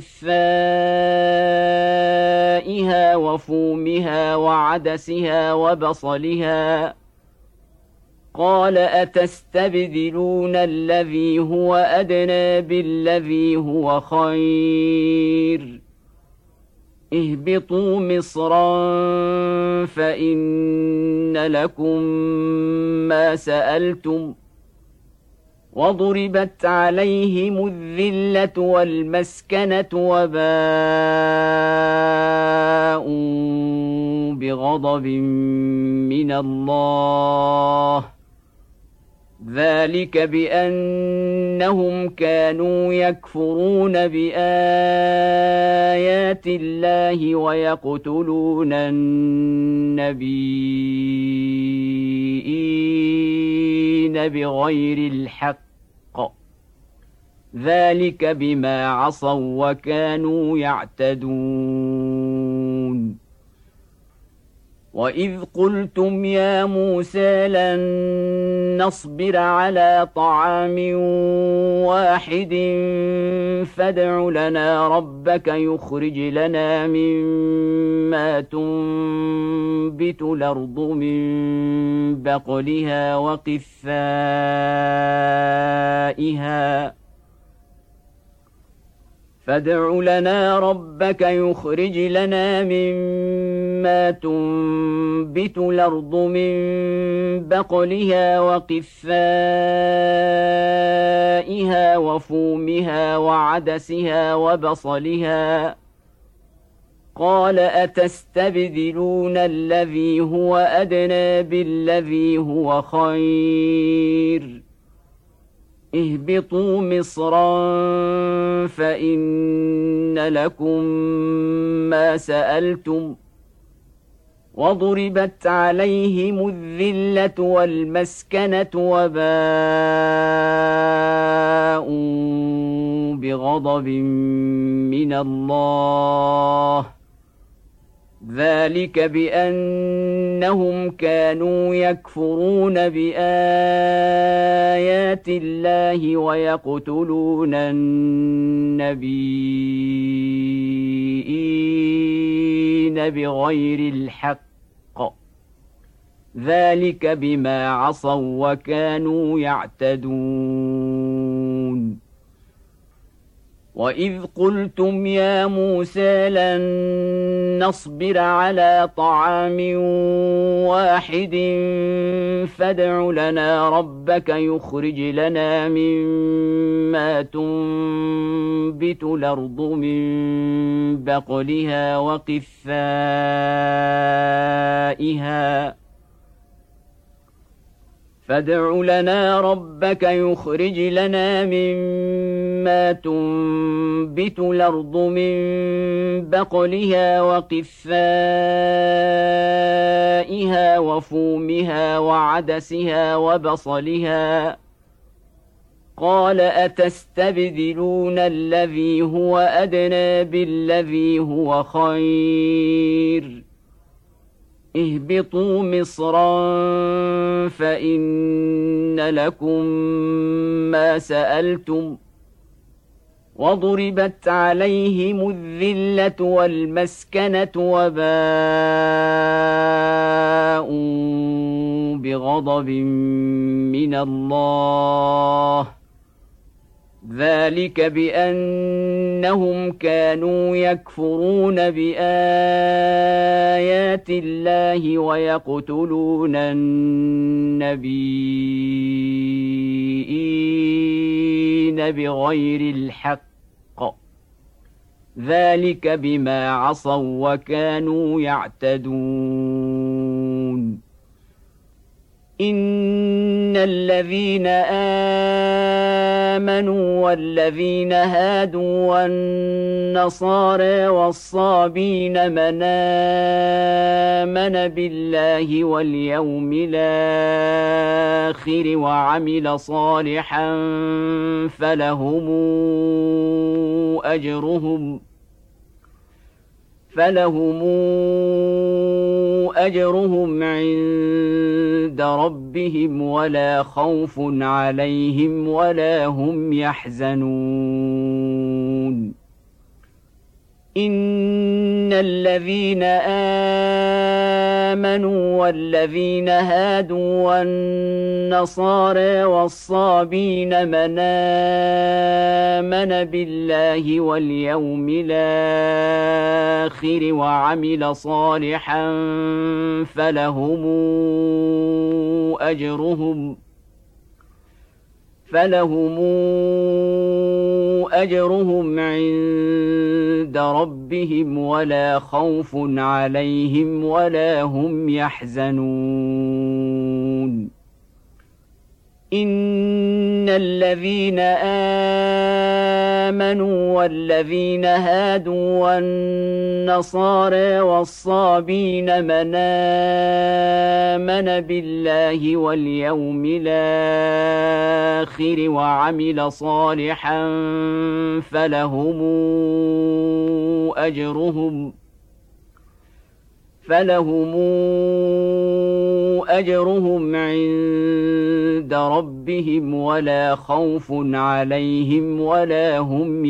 وقثائها وفومها وعدسها وبصلها قال أتستبدلون الذي هو أدنى بالذي هو خير اهبطوا مصرا فإن لكم ما سألتم وضربت عليهم الذلة والمسكنة وباءوا بغضب من الله ذلك بأنهم كانوا يكفرون بآيات الله ويقتلون النبيين بغير الحق ذلك بما عصوا وكانوا يعتدون وإذ قلتم يا موسى لن نصبر على طعام واحد فادع لنا ربك يخرج لنا مما تنبت الأرض من بقلها وقثائها فادع لنا ربك يخرج لنا مما تنبت الأرض من بقلها وقثائها وفومها وعدسها وبصلها قال أتستبدلون الذي هو أدنى بالذي هو خير اهبطوا مصرا فإن لكم ما سألتم وضربت عليهم الذلة والمسكنة وباءوا بغضب من الله ذلك بأنهم كانوا يكفرون بآيات الله ويقتلون النبيين بغير الحق ذلك بما عصوا وكانوا يعتدون وإذ قلتم يا موسى لن نصبر على طعام واحد فادع لنا ربك يخرج لنا مما تنبت الأرض من بقلها وقثائها فادع لنا ربك يخرج لنا مما تنبت الأرض من بقلها وقثائها وفومها وعدسها وبصلها قال أتستبدلون الذي هو أدنى بالذي هو خير اهبطوا مصرا فإن لكم ما سألتم وضربت عليهم الذلة والمسكنة وباءوا بغضب من الله ذلك بأنهم كانوا يكفرون بآيات الله ويقتلون النبيين بغير الحق ذلك بما عصوا وكانوا يعتدون إن الذين آمنوا والذين هادوا والنصارى والصابين من آمن بالله واليوم الآخر وعمل صالحا فلهم أجرهم فلهم أجرهم عند ربهم ولا خوف عليهم ولا هم يحزنون إن الذين آمنوا والذين هادوا والنصارى والصابين من آمن بالله واليوم الآخر وعمل صالحا فلهم أجرهم فلهم أجرهم عند ربهم ولا خوف عليهم ولا هم يحزنون إن الذين آمنوا والذين هادوا والنصارى والصابين من آمن بالله واليوم الآخر وعمل صالحا فلهم أجرهم فلهم أجرهم عند ربهم ولا خوف عليهم ولا هم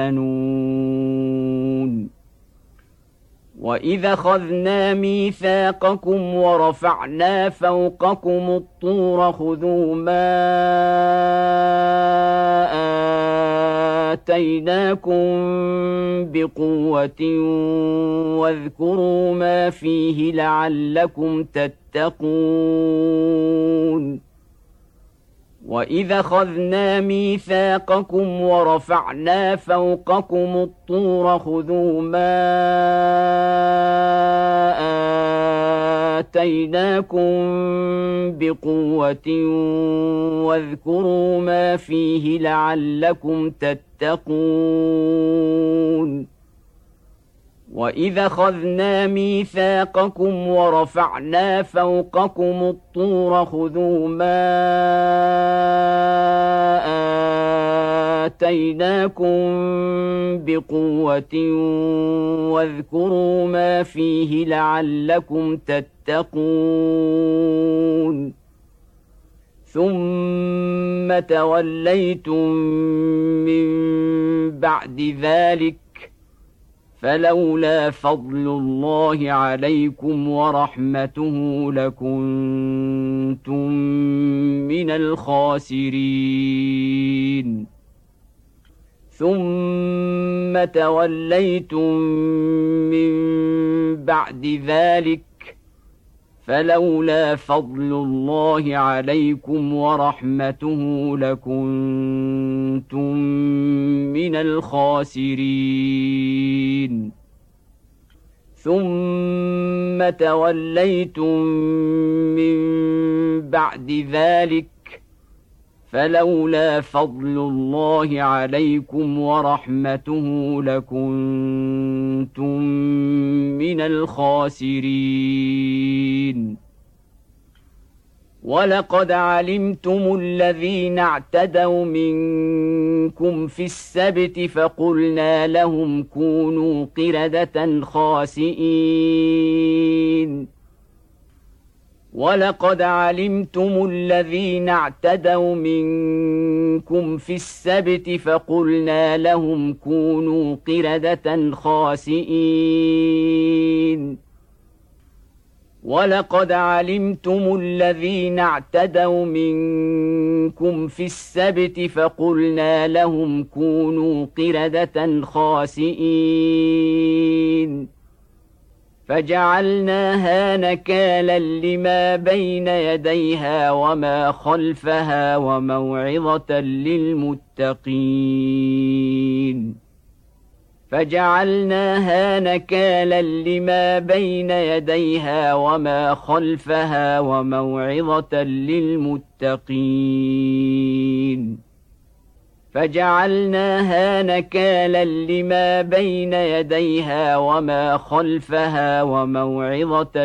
يحزنون وإذا أخذنا ميثاقكم ورفعنا فوقكم الطور خذوا ما آتيناكم بقوة واذكروا ما فيه لعلكم تتقون وإذا أخذنا ميثاقكم ورفعنا فوقكم الطور خذوا ما آتيناكم بقوة واذكروا ما فيه لعلكم تتقون وإذا أخذنا ميثاقكم ورفعنا فوقكم الطور خذوا ما آتيناكم بقوة واذكروا ما فيه لعلكم تتقون ثم توليتم من بعد ذلك فلولا فضل الله عليكم ورحمته لكنتم من الخاسرين ثم توليتم من بعد ذلك فلولا فضل الله عليكم ورحمته لكنتم من الخاسرين ثم توليتم من بعد ذلك فلولا فضل الله عليكم ورحمته لكنتم من الخاسرين ولقد علمتم الذين اعتدوا منكم في السبت فقلنا لهم كونوا قردة خاسئين ولقد علمتم الذين اعتدوا منكم في السبت فقلنا لهم كونوا قردة خاسئين ولقد علمتم الذين اعتدوا منكم في السبت فقلنا لهم كونوا قردة خاسئين فجعلناها نكالا لما بين يديها وما خلفها وموعظة للمتقين فجعلناها نكالا لما بين يديها وما خلفها وموعظة للمتقين فجعلناها نكالا لما بين يديها وما خلفها وموعظة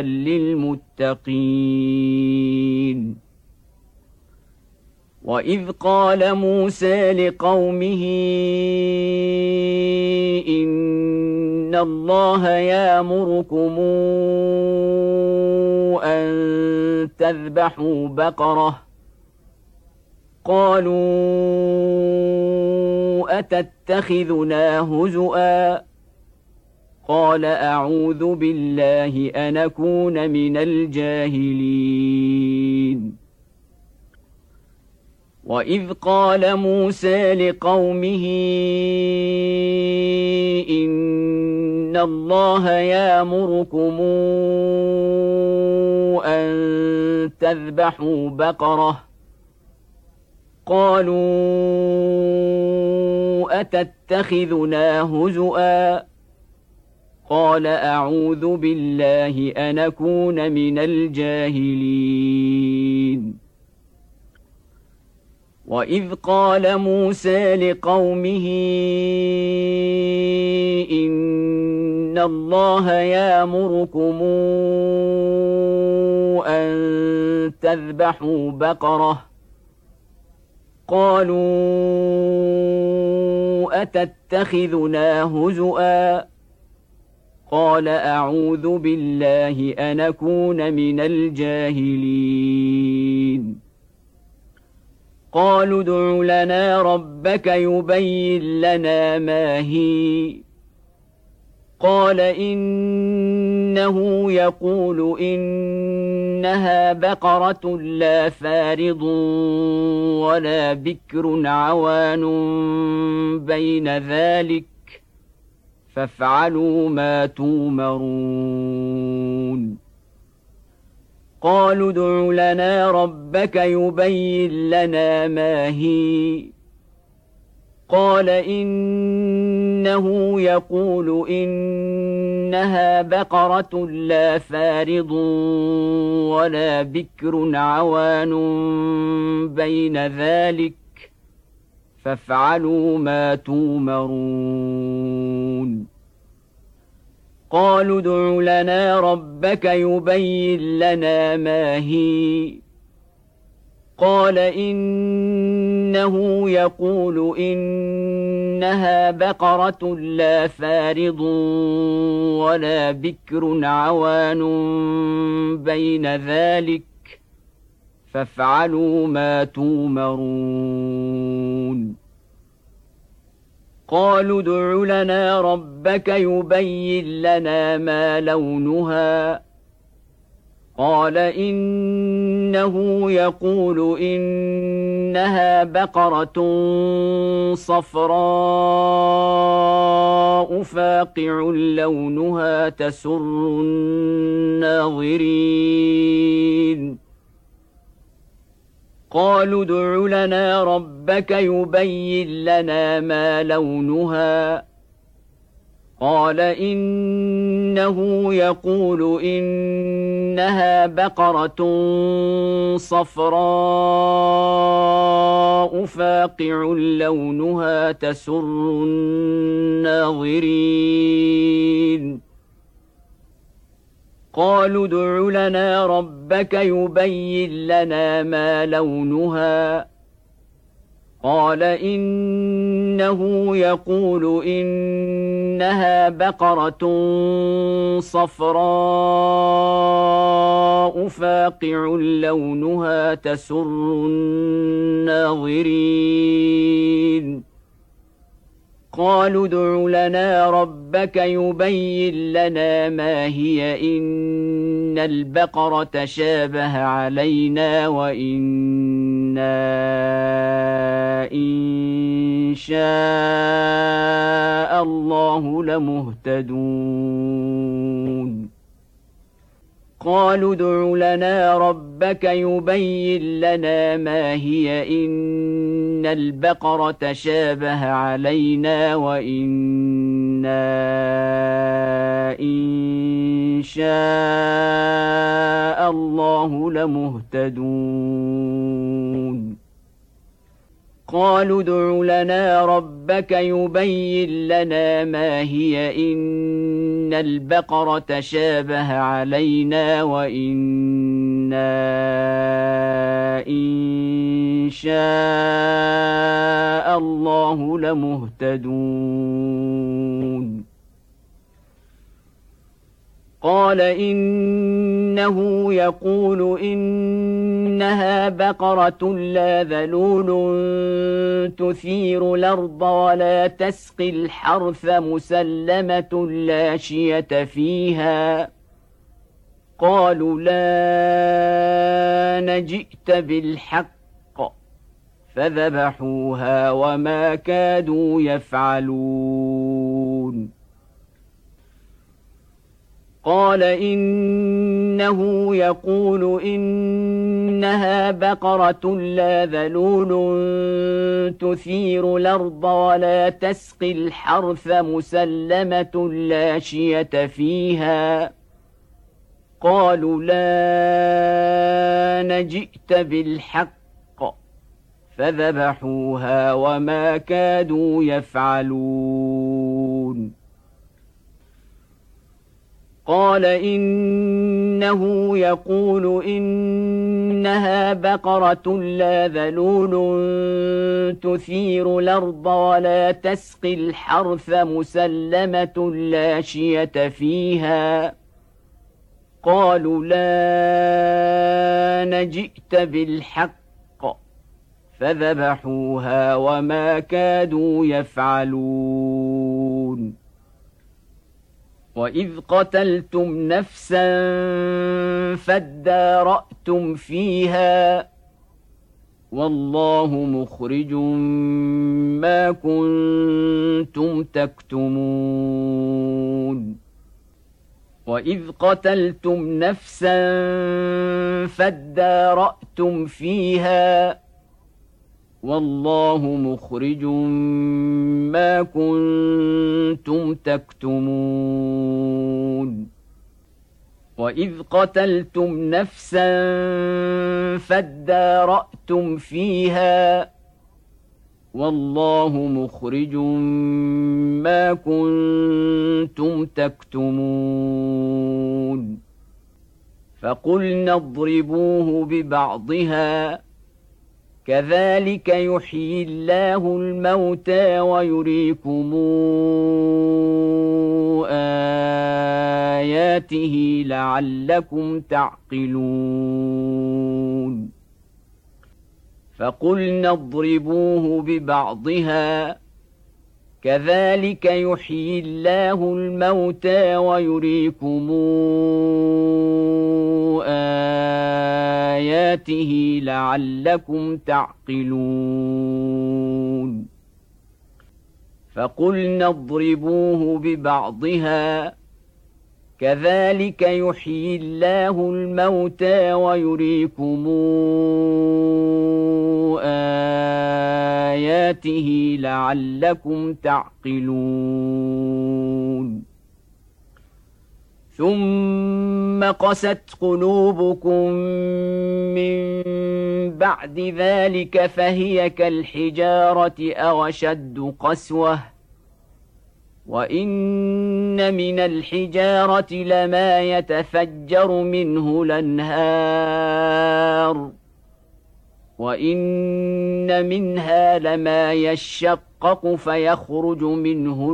للمتقين وإذ قال موسى لقومه إن الله يأمركم أن تذبحوا بقرة قالوا أتتخذنا هزؤا قال أعوذ بالله أن أكون من الجاهلين وإذ قال موسى لقومه إن الله يأمركم أن تذبحوا بقرة قالوا أتتخذنا هزؤا قال أعوذ بالله أن أكون من الجاهلين وإذ قال موسى لقومه إن الله يأمركم أن تذبحوا بقرة قالوا أتتخذنا هزؤا قال أعوذ بالله أن أكون من الجاهلين قالوا ادع لنا ربك يبين لنا ما هي قال إنه يقول إنها بقرة لا فارض ولا بكر عوان بين ذلك فافعلوا ما تومرون قالوا ادع لنا ربك يبين لنا ما هي قال إنه يقول إنها بقرة لا فارض ولا بكر عوان بين ذلك فافعلوا ما تومرون قالوا ادع لنا ربك يبين لنا ما هي قال إنه يقول إنها بقرة لا فارض ولا بكر عوان بين ذلك فافعلوا ما تومرون قالوا ادع لنا ربك يبين لنا ما لونها قال إنه يقول إنها بقرة صفراء فاقع لونها تسر الناظرين قالوا ادع لنا ربك يبين لنا ما لونها قال إنه يقول إنها بقرة صفراء فاقع لونها تسر الناظرين قالوا ادع لنا ربك يبين لنا ما لونها قال إنه يقول إنها بقرة صفراء فاقع لونها تسر الناظرين قالوا ادع لنا ربك يبين لنا ما هي إن البقرة شابه علينا وإنا إن شاء الله لمهتدون قالوا ادع لنا ربك يبين لنا ما هي إن البقرة شابه علينا وإنا إن شاء الله لمهتدون قالوا ادع لنا ربك يبين لنا ما هي إن البقرة شابه علينا وإنا إن شاء الله لمهتدون قال إنه يقول إنها بقرة لا ذلول تثير الأرض ولا تسقي الحرث مسلمة لا شية فيها قالوا لا نجئت بالحق فذبحوها وما كادوا يفعلون قال إنه يقول إنها بقرة لا ذلول تثير الأرض ولا تسقي الحرث مسلمة لا شية فيها قالوا لا نجئت بالحق فذبحوها وما كادوا يفعلون قال إنه يقول إنها بقرة لا ذلول تثير الأرض ولا تسقي الحرث مسلمة لا شية فيها قالوا لا نجئت بالحق فذبحوها وما كادوا يفعلون وإذ قتلتم نفسا فادارأتم فيها والله مخرج ما كنتم تكتمون وإذ قتلتم نفسا فادارأتم فيها والله مخرج ما كنتم تكتمون وإذ قتلتم نفسا فادارأتم فيها والله مخرج ما كنتم تكتمون فقلنا اضربوه ببعضها كذلك يحيي الله الموتى ويريكم آياته لعلكم تعقلون فقلنا اضربوه ببعضها كذلك يحيي الله الموتى ويريكم آياته لعلكم تعقلون فقلنا اضربوه ببعضها كذلك يحيي الله الموتى ويريكم آياته لعلكم تعقلون ثم قست قلوبكم من بعد ذلك فهي كالحجارة أو أشد قسوة وإن من الحجارة لما يتفجر منه الأنهار وإن منها لما يشقق فيخرج منه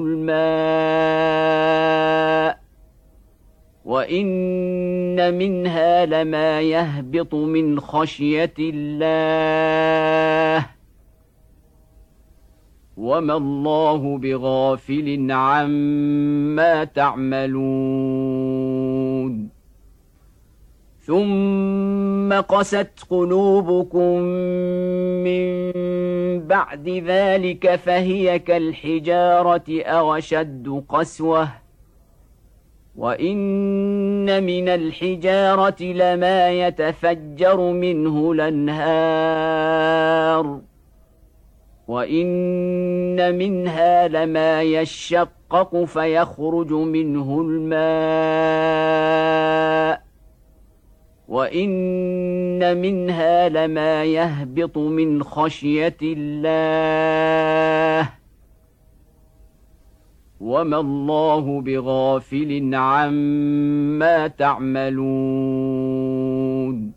الماء وإن منها لما يهبط من خشية الله وما الله بغافل عما تعملون ثم قست قلوبكم من بعد ذلك فهي كالحجارة أو أشد قسوة وإن من الحجارة لما يتفجر منه الأنهار وإن منها لما يشقق فيخرج منه الماء وإن منها لما يهبط من خشية الله وما الله بغافل عما تعملون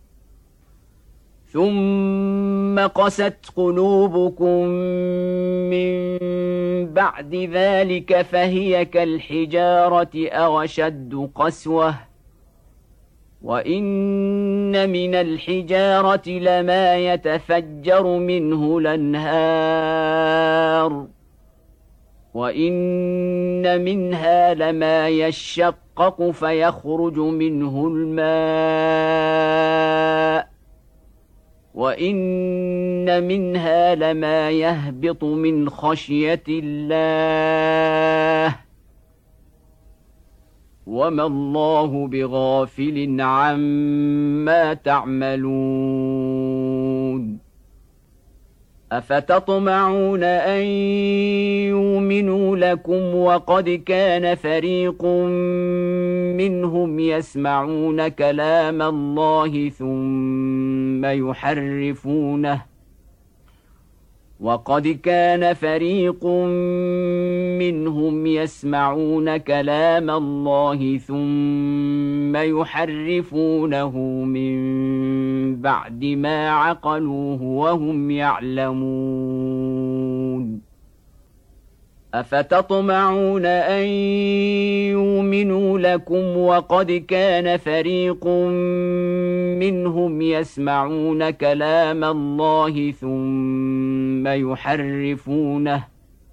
ثم قست قلوبكم من بعد ذلك فهي كالحجارة أو أشد قسوة وإن من الحجارة لما يتفجر منه الأنهار وإن منها لما يشقق فيخرج منه الماء وإن منها لما يهبط من خشية الله وما الله بغافل عما تعملون أفتطمعون أن يؤمنوا لكم وقد كان فريق منهم يسمعون كلام الله ثم يحرفونه وقد كان فريق منهم يسمعون كلام الله ثم يحرفونه من بعد ما عقلوه وهم يعلمون أفتطمعون أن يؤمنوا لكم وقد كان فريق منهم يسمعون كلام الله ثم يحرفونه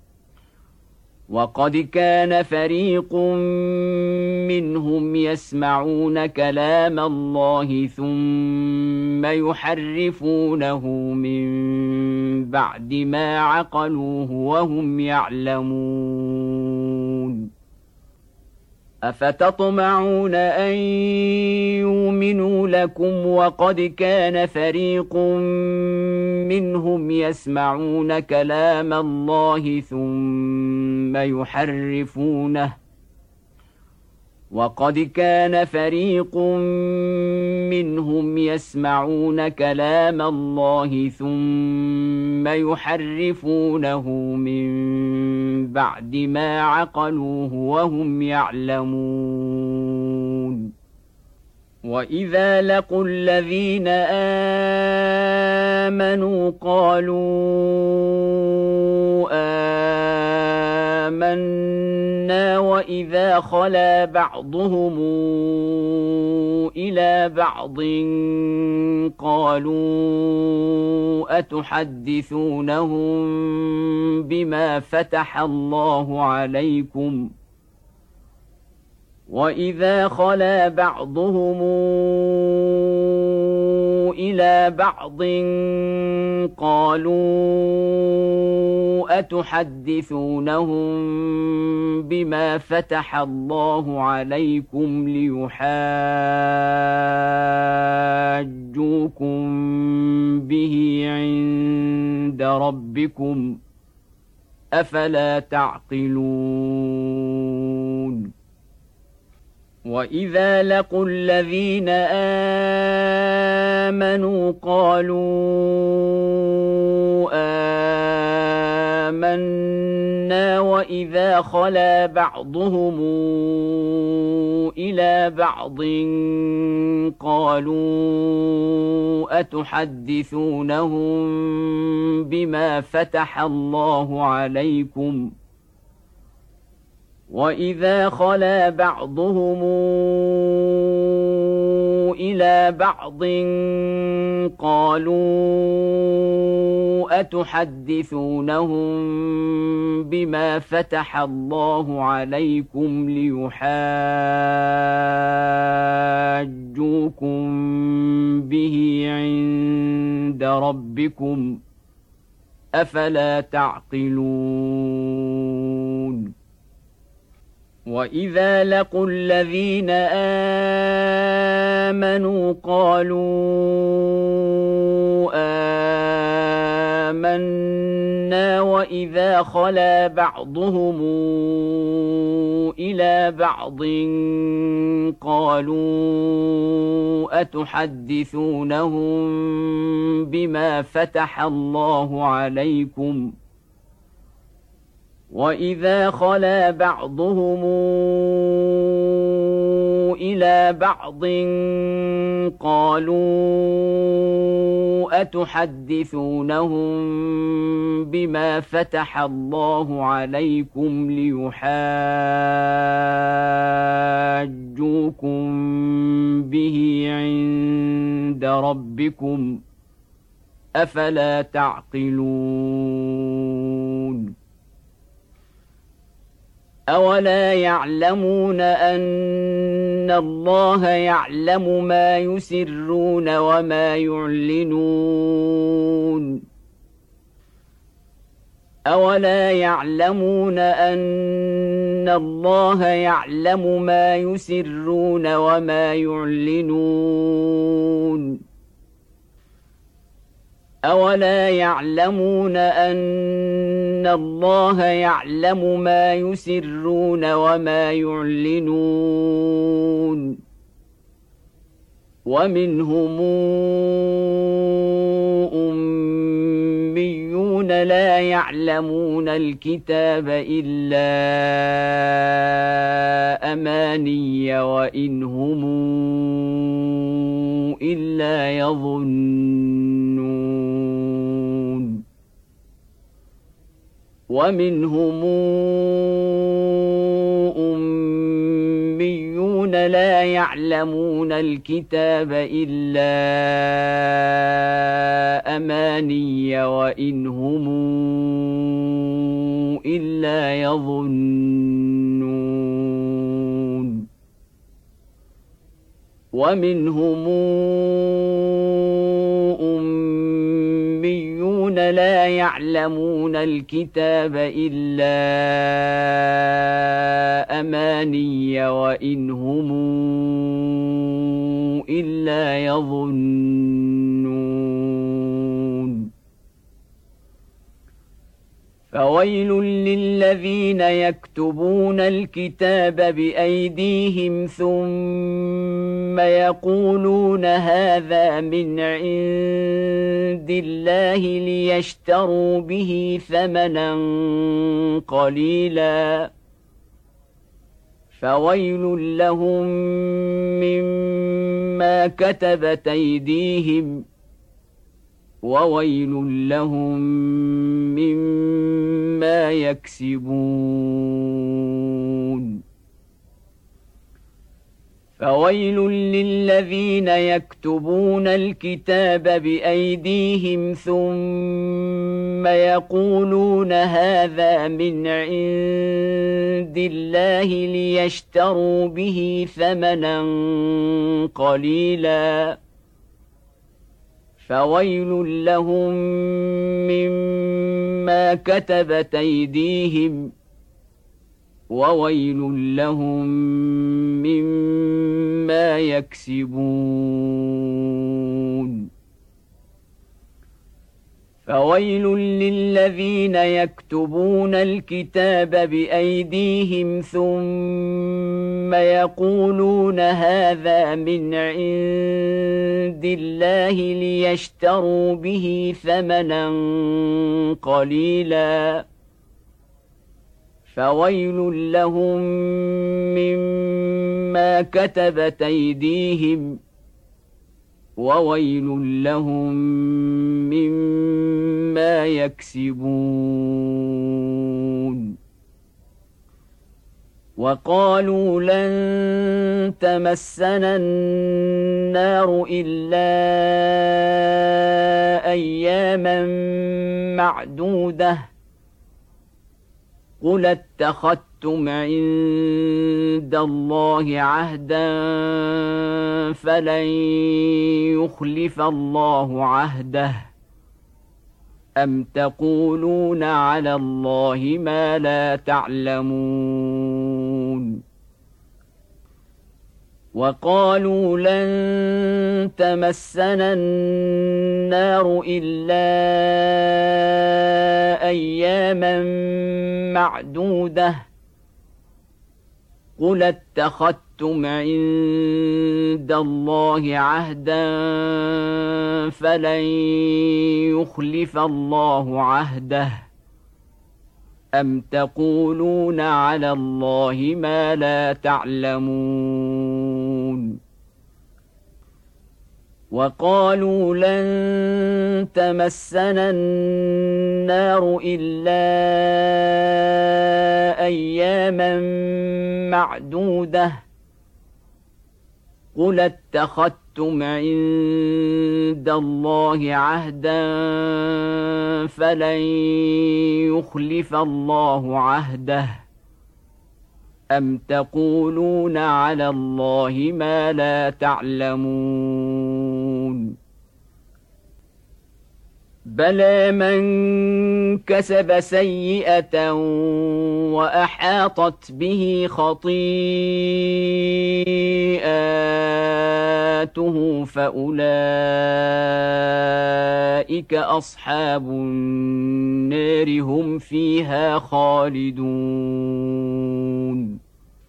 وقد كان فريق منهم يسمعون كلام الله ثم يحرفونه من بعد ما عقلوه وهم يعلمون أفتطمعون أن يؤمنوا لكم وقد كان فريق منهم يسمعون كلام الله ثم يحرفونه وقد كان فريق منهم يسمعون كلام الله ثم يحرفونه من بعد ما عقلوه وهم يعلمون وإذا لقوا الذين آمنوا قالوا آمنا وإذا خلا بعضهم إلى بعض قالوا أتحدثونهم بما فتح الله عليكم وإذا خلا بعضهم إلى بعض قالوا أتحدثونهم بما فتح الله عليكم ليحاجوكم به عند ربكم أفلا تعقلون وإذا لقوا الذين آمنوا قالوا آمنا وإذا خلا بعضهم إلى بعض قالوا أتحدثونهم بما فتح الله عليكم وإذا خلا بعضهم إلى بعض قالوا أتحدثونهم بما فتح الله عليكم ليحاجوكم به عند ربكم أفلا تعقلون وإذا لقوا الذين آمنوا قالوا آمنا وإذا خلا بعضهم إلى بعض قالوا أتحدثونهم بما فتح الله عليكم وإذا خلا بعضهم إلى بعض قالوا أتحدثونهم بما فتح الله عليكم ليحاجوكم به عند ربكم أفلا تعقلون أولا يعلمون أن الله يعلم ما يسرون وما يعلنون أولا يعلمون أن الله يعلم ما يسرون وما يعلنون أولا يعلمون أن الله يعلم ما يسرون وما يعلنون ومنهم أميون لا يعلمون الكتاب إلا أماني وإن هم إلا يظنون ومنهم أميون لا يعلمون الكتاب إلا أماني وإن هم إلا يظنون ومنهم أميون لا يعلمون الكتاب إلا أماني وإن هم إلا يظنون فويل للذين يكتبون الكتاب بأيديهم ثم يقولون هذا من عند الله ليشتروا به ثمنا قليلا فويل لهم مما كتبت أيديهم وويل لهم مما يكسبون فويل للذين يكتبون الكتاب بأيديهم ثم يقولون هذا من عند الله ليشتروا به ثمنا قليلا فويل لهم مما كتبت أيديهم وويل لهم مما يكسبون فويل للذين يكتبون الكتاب بأيديهم ثم يقولون هذا من عند الله ليشتروا به ثمنا قليلا فويل لهم مما كتبت أيديهم وويل لهم مما يكسبون وقالوا لن تمسنا النار إلا أياما معدودة قل اتخذتم عند الله عهدا فلن يخلف الله عهده أم تقولون على الله ما لا تعلمون وقالوا لن تمسنا النار إلا أياما معدودة قل اتخذتم عند الله عهدا فلن يخلف الله عهده أم تقولون على الله ما لا تعلمون وقالوا لن تمسنا النار إلا أياما معدودة قل اتخذتم عند الله عهدا فلن يخلف الله عهده أم تقولون على الله ما لا تعلمون بلى من كسب سيئة وأحاطت به خطيئاته فأولئك أصحاب النار هم فيها خالدون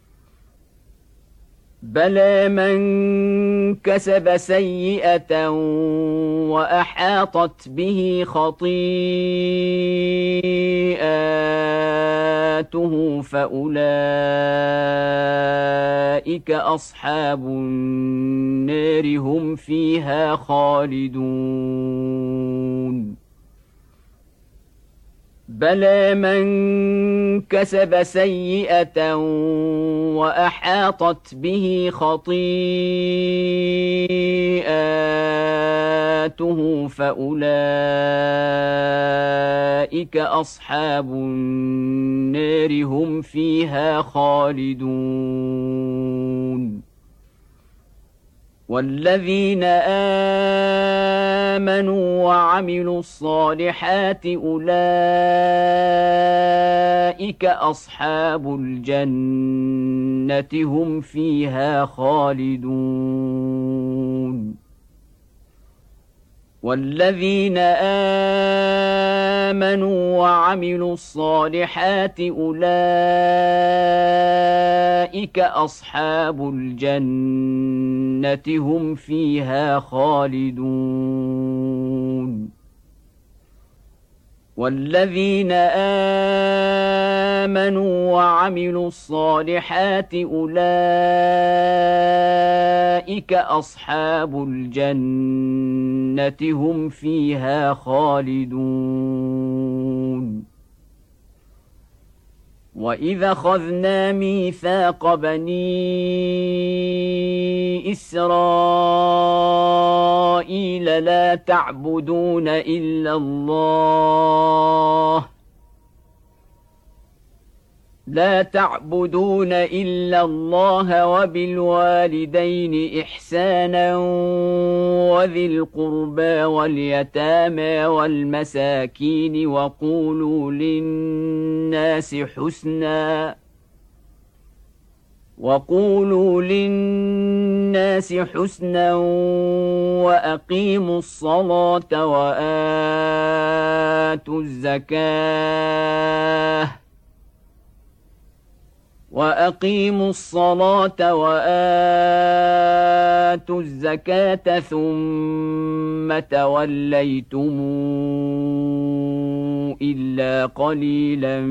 بلى من كسب سيئة وأحاطت به خطيئاته فأولئك أصحاب النار هم فيها خالدون بلى من كسب سيئة وأحاطت به خطيئاته فأولئك أصحاب النار هم فيها خالدون والذين آمنوا وعملوا الصالحات أولئك أصحاب الجنة هم فيها خالدون والذين آمنوا وعملوا الصالحات أولئك أصحاب الجنة هم فيها خالدون والذين آمنوا وعملوا الصالحات أولئك أصحاب الجنة هم فيها خالدون وَإِذَا أَخَذْنَا مِيثَاقَ بَنِي إِسْرَائِيلَ لَا تَعْبُدُونَ إِلَّا اللَّهَ لا تعبدون إلا الله وبالوالدين إحسانا وذي القربى واليتامى والمساكين وقولوا للناس حسنا وقولوا للناس حسنا وأقيموا الصلاة وآتوا الزكاة وأقيموا الصلاة وآتوا الزكاة ثم توليتم إلا قليلا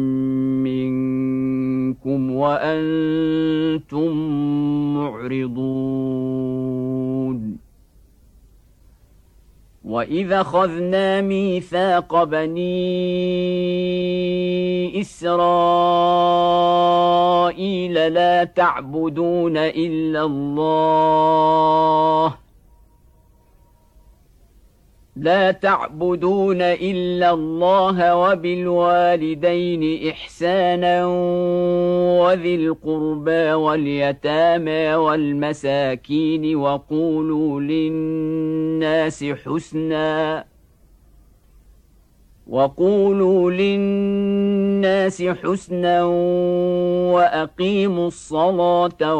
منكم وأنتم معرضون وَإِذَا أَخَذْنَا مِيثَاقَ بَنِي إِسْرَائِيلَ لَا تَعْبُدُونَ إِلَّا اللَّهَ لا تعبدون إلا الله وبالوالدين إحسانا وذي القربى واليتامى والمساكين وقولوا للناس حسنا وقولوا للناس حسنا وأقيموا الصلاة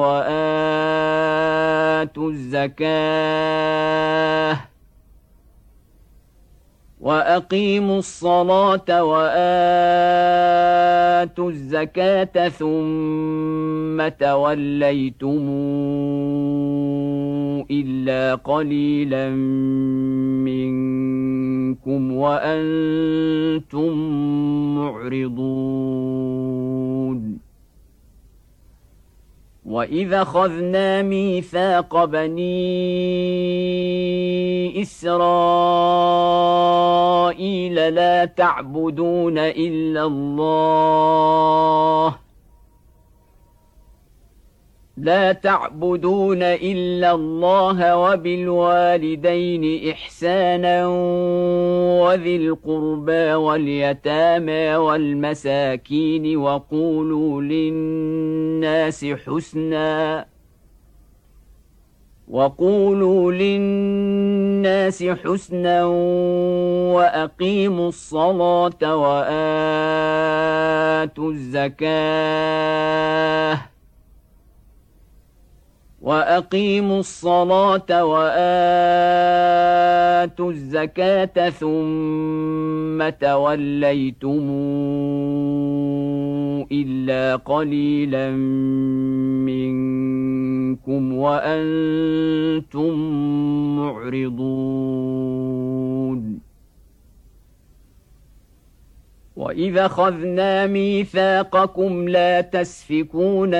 وآتوا الزكاة وأقيموا الصلاة وآتوا الزكاة ثم توليتم إلا قليلا منكم وأنتم معرضون وَإِذَا أَخَذْنَا مِيثَاقَ بَنِي إِسْرَائِيلَ لَا تَعْبُدُونَ إِلَّا اللَّهَ لا تعبدون إلا الله وبالوالدين إحسانا وذي القربى واليتامى والمساكين وقولوا للناس حسنا وقولوا للناس حسنا وأقيموا الصلاة وآتوا الزكاة وأقيموا الصلاة وآتوا الزكاة ثم توليتم إلا قليلا منكم وأنتم معرضون وَإِذَا أَخَذْنَا مِيثَاقَكُمْ لَا تَسْفِكُونَ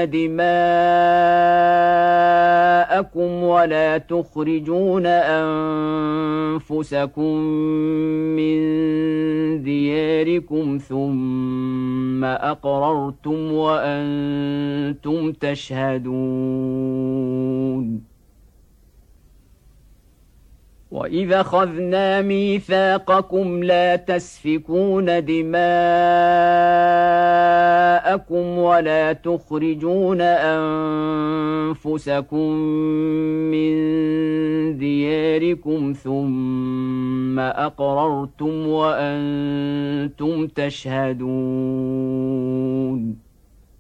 دِمَاءَكُمْ وَلَا تُخْرِجُونَ أَنفُسَكُم مِّن دِيَارِكُمْ ثُمَّ أَقْرَرْتُمْ وَأَنتُمْ تَشْهَدُونَ وَإِذَا أَخَذْنَا مِيثَاقَكُمْ لَا تَسْفِكُونَ دِمَاءَكُمْ وَلَا تُخْرِجُونَ أَنفُسَكُم مِّن دِيَارِكُمْ ثُمَّ أَقْرَرْتُمْ وَأَنتُمْ تَشْهَدُونَ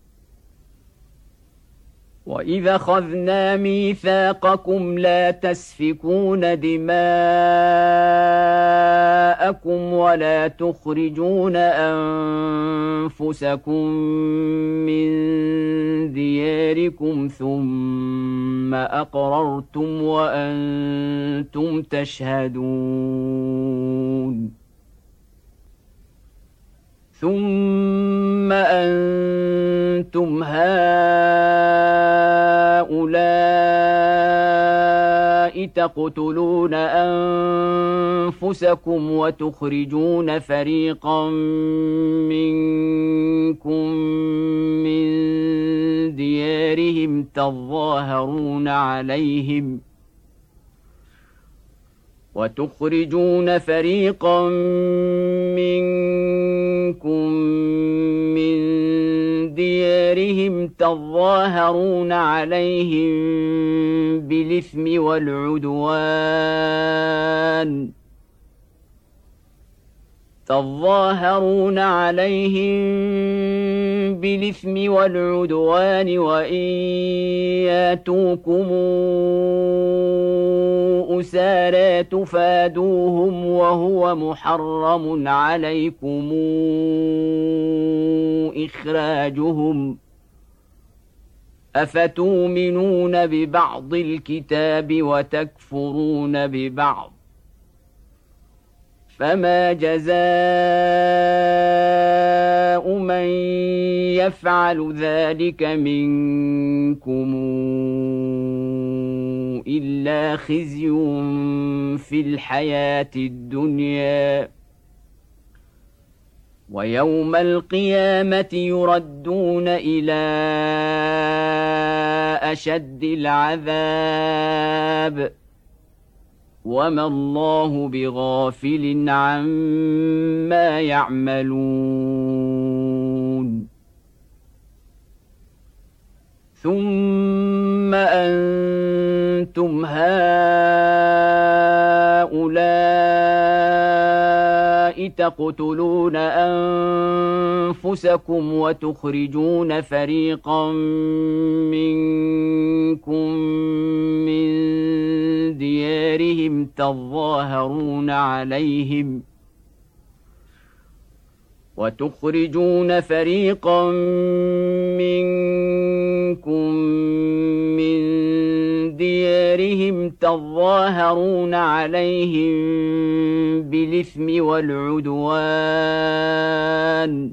وَإِذَا أَخَذْنَا مِيثَاقَكُمْ لَا تَسْفِكُونَ دِمَاءَكُمْ وَلَا تُخْرِجُونَ أَنفُسَكُم مِّن دِيَارِكُمْ ثُمَّ أَقْرَرْتُمْ وَأَنتُمْ تَشْهَدُونَ ثُمَّ أَنتُمْ هَؤُلَاءِ تَقْتُلُونَ أَنفُسَكُمْ وَتُخْرِجُونَ فَرِيقًا مِّنكُم تظاهرون عليهم وتخرجون فريقا منكم من ديارهم تظاهرون عليهم بالإثم والعدوان تظاهرون عليهم بالإثم والعدوان وإن ياتوكم أسارى تفادوهم وهو محرم عليكم إخراجهم أفتؤمنون ببعض الكتاب وتكفرون ببعض فما جزاء من يفعل ذلك منكم إلا خزي في الحياة الدنيا ويوم القيامة يردون إلى أشد العذاب وما الله بغافل عما يعملون ثم أنتم هؤلاء تقتلون أنفسكم وتخرجون فريقا منكم من ديارهم تظاهرون عليهم وتخرجون فريقا منكم من ديارهم تظاهرون عليهم بالإثم والعدوان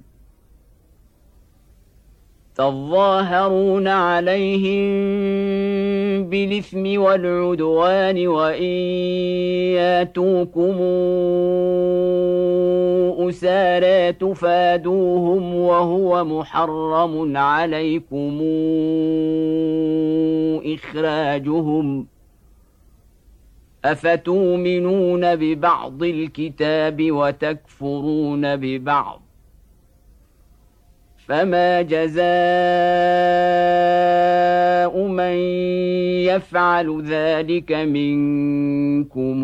تظاهرون عليهم بالإثم والعدوان وإن ياتوكم أسارى تفادوهم وهو محرم عليكم إخراجهم أفتؤمنون ببعض الكتاب وتكفرون ببعض فما جزاء من يفعل ذلك منكم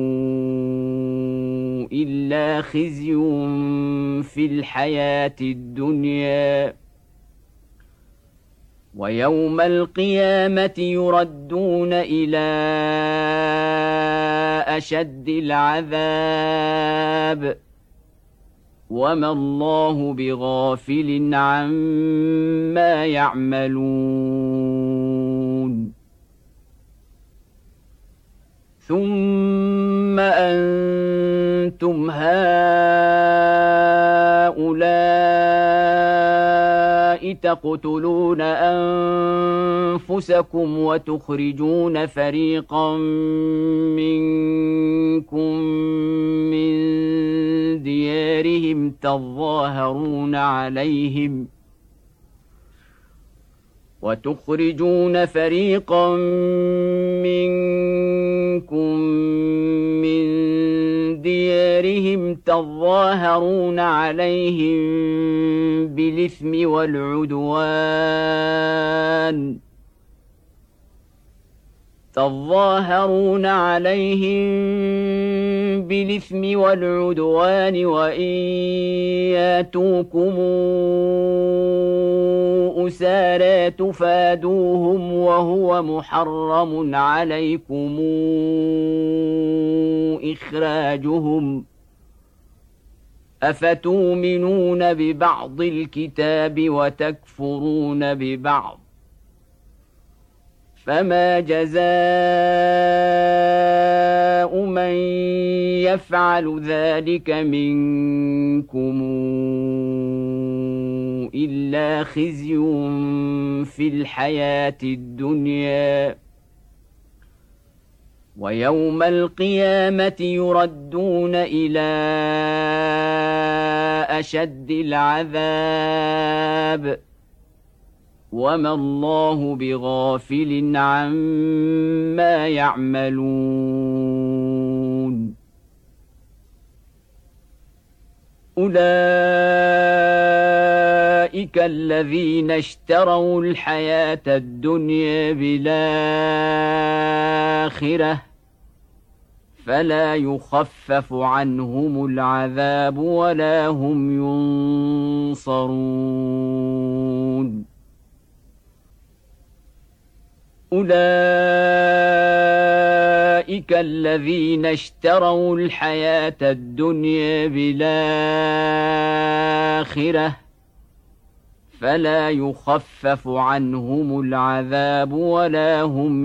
إلا خزي في الحياة الدنيا ويوم القيامة يردون إلى أشد العذاب وما الله بغافل عما يعملون ثم أنتم هؤلاء تقتلون أنفسكم وتخرجون فريقا منكم من ديارهم تظاهرون عليهم وتخرجون فريقا منكم من ديارهم تظاهرون عليهم بالإثم والعدوان تظاهرون عليهم بالإثم والعدوان وإن ياتوكم أسارى تفادوهم وهو محرم عليكم إخراجهم أفتؤمنون ببعض الكتاب وتكفرون ببعض فما جزاء من يفعل ذلك منكم إلا خزي في الحياة الدنيا ويوم القيامة يردون إلى أشد العذاب وما الله بغافل عما يعملون أولئك الذين اشتروا الحياة الدنيا بالآخرة فلا يخفف عنهم العذاب ولا هم ينصرون أولئك الذين اشتروا الحياة الدنيا بالآخرة فلا يخفف عنهم العذاب ولا هم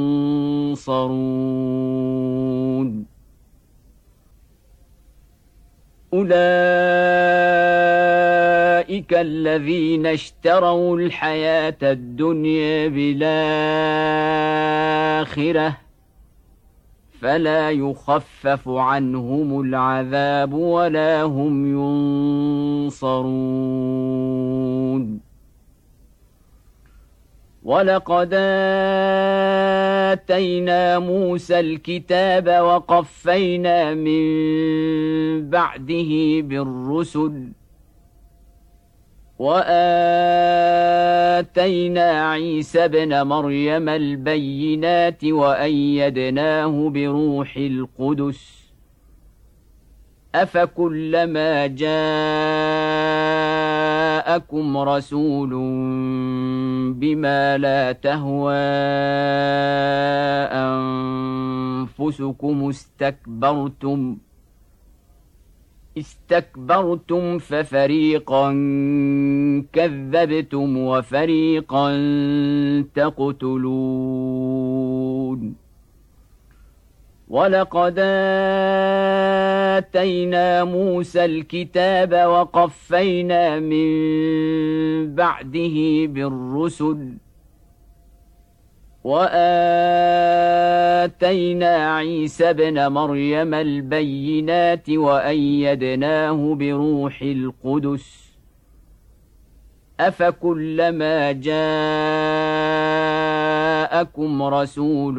ينصرون أولئك الذين اشتروا الحياة الدنيا بالآخرة فلا يخفف عنهم العذاب ولا هم ينصرون ولقد آتينا موسى الكتاب وقفينا من بعده بالرسل وآتينا عيسى ابن مريم البينات وأيدناه بروح القدس أفكلما جاءكم رسول بما لا تهوى أنفسكم استكبرتم استكبرتم ففريقا كذبتم وفريقا تقتلون ولقد آتينا موسى الكتاب وقفينا من بعده بالرسل وآتينا عيسى ابن مريم البينات وأيدناه بروح القدس أفكلما جاءكم رسول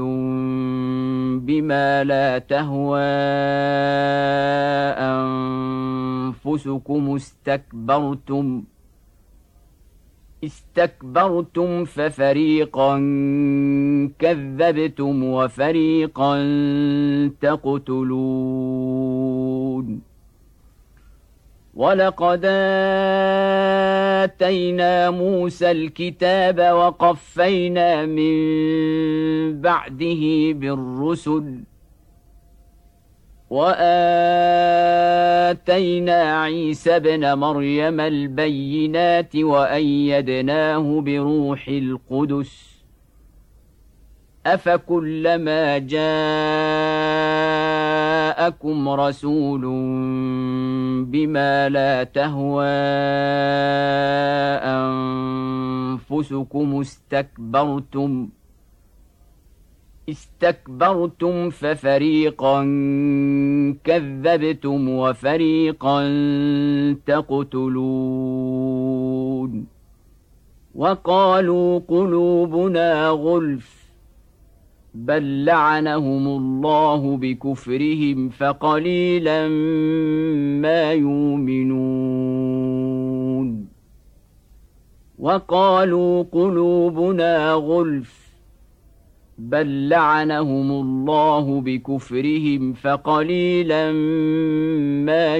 بما لا تهوى أنفسكم استكبرتم استكبرتم ففريقا كذبتم وفريقا تقتلون ولقد آتينا موسى الكتاب وقفينا من بعده بالرسل وآتينا عيسى ابن مريم البينات وأيدناه بروح القدس أفكلما جاءكم رسول بما لا تهوى أنفسكم استكبرتم استكبرتم ففريقا كذبتم وفريقا تقتلون وقالوا قلوبنا غلف بل لعنهم الله بكفرهم فقليلا ما يؤمنون وقالوا قلوبنا غلف بل لعنهم الله بكفرهم فقليلا ما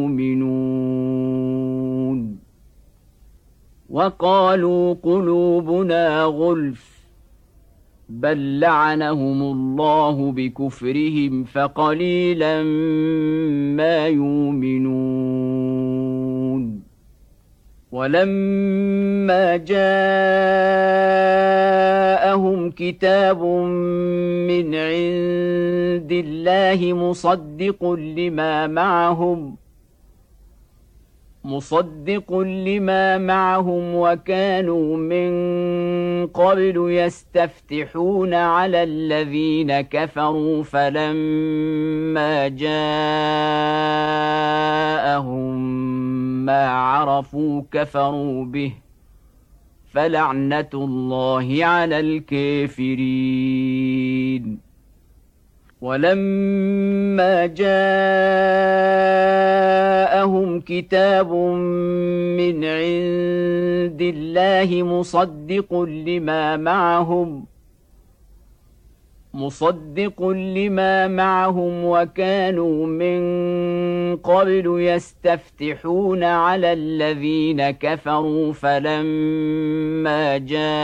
يؤمنون وقالوا قلوبنا غلف بل لعنهم الله بكفرهم فقليلا ما يؤمنون ولما جاءهم كتاب من عند الله مصدق لما معهم مصدق لما معهم وكانوا من قبل يستفتحون على الذين كفروا فلما جاءهم ما عرفوا كفروا به فلعنة الله على الكافرين. ولما جاءهم كتاب من عند الله مصدق لما معهم مصدق لما معهم وكانوا من قبل يستفتحون على الذين كفروا فلما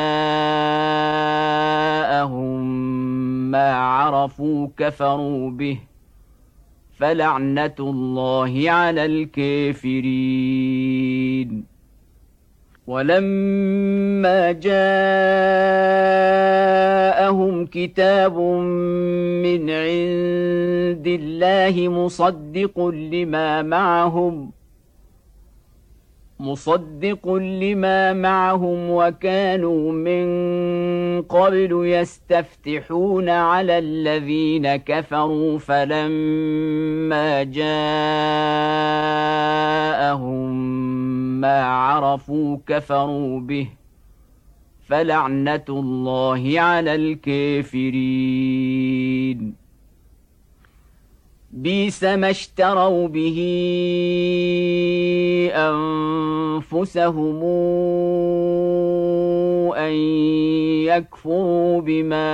جاءهم ما عرفوا كفروا به فلعنة الله على الكافرين. ولما جاءهم كتاب من عند الله مصدق لما معهم مصدق لما معهم وكانوا من قبل يستفتحون على الذين كفروا فلما جاءهم ما عرفوا كفروا به فلعنة الله على الكافرين. بئس ما اشتروا به أنفسهم أن يكفروا بما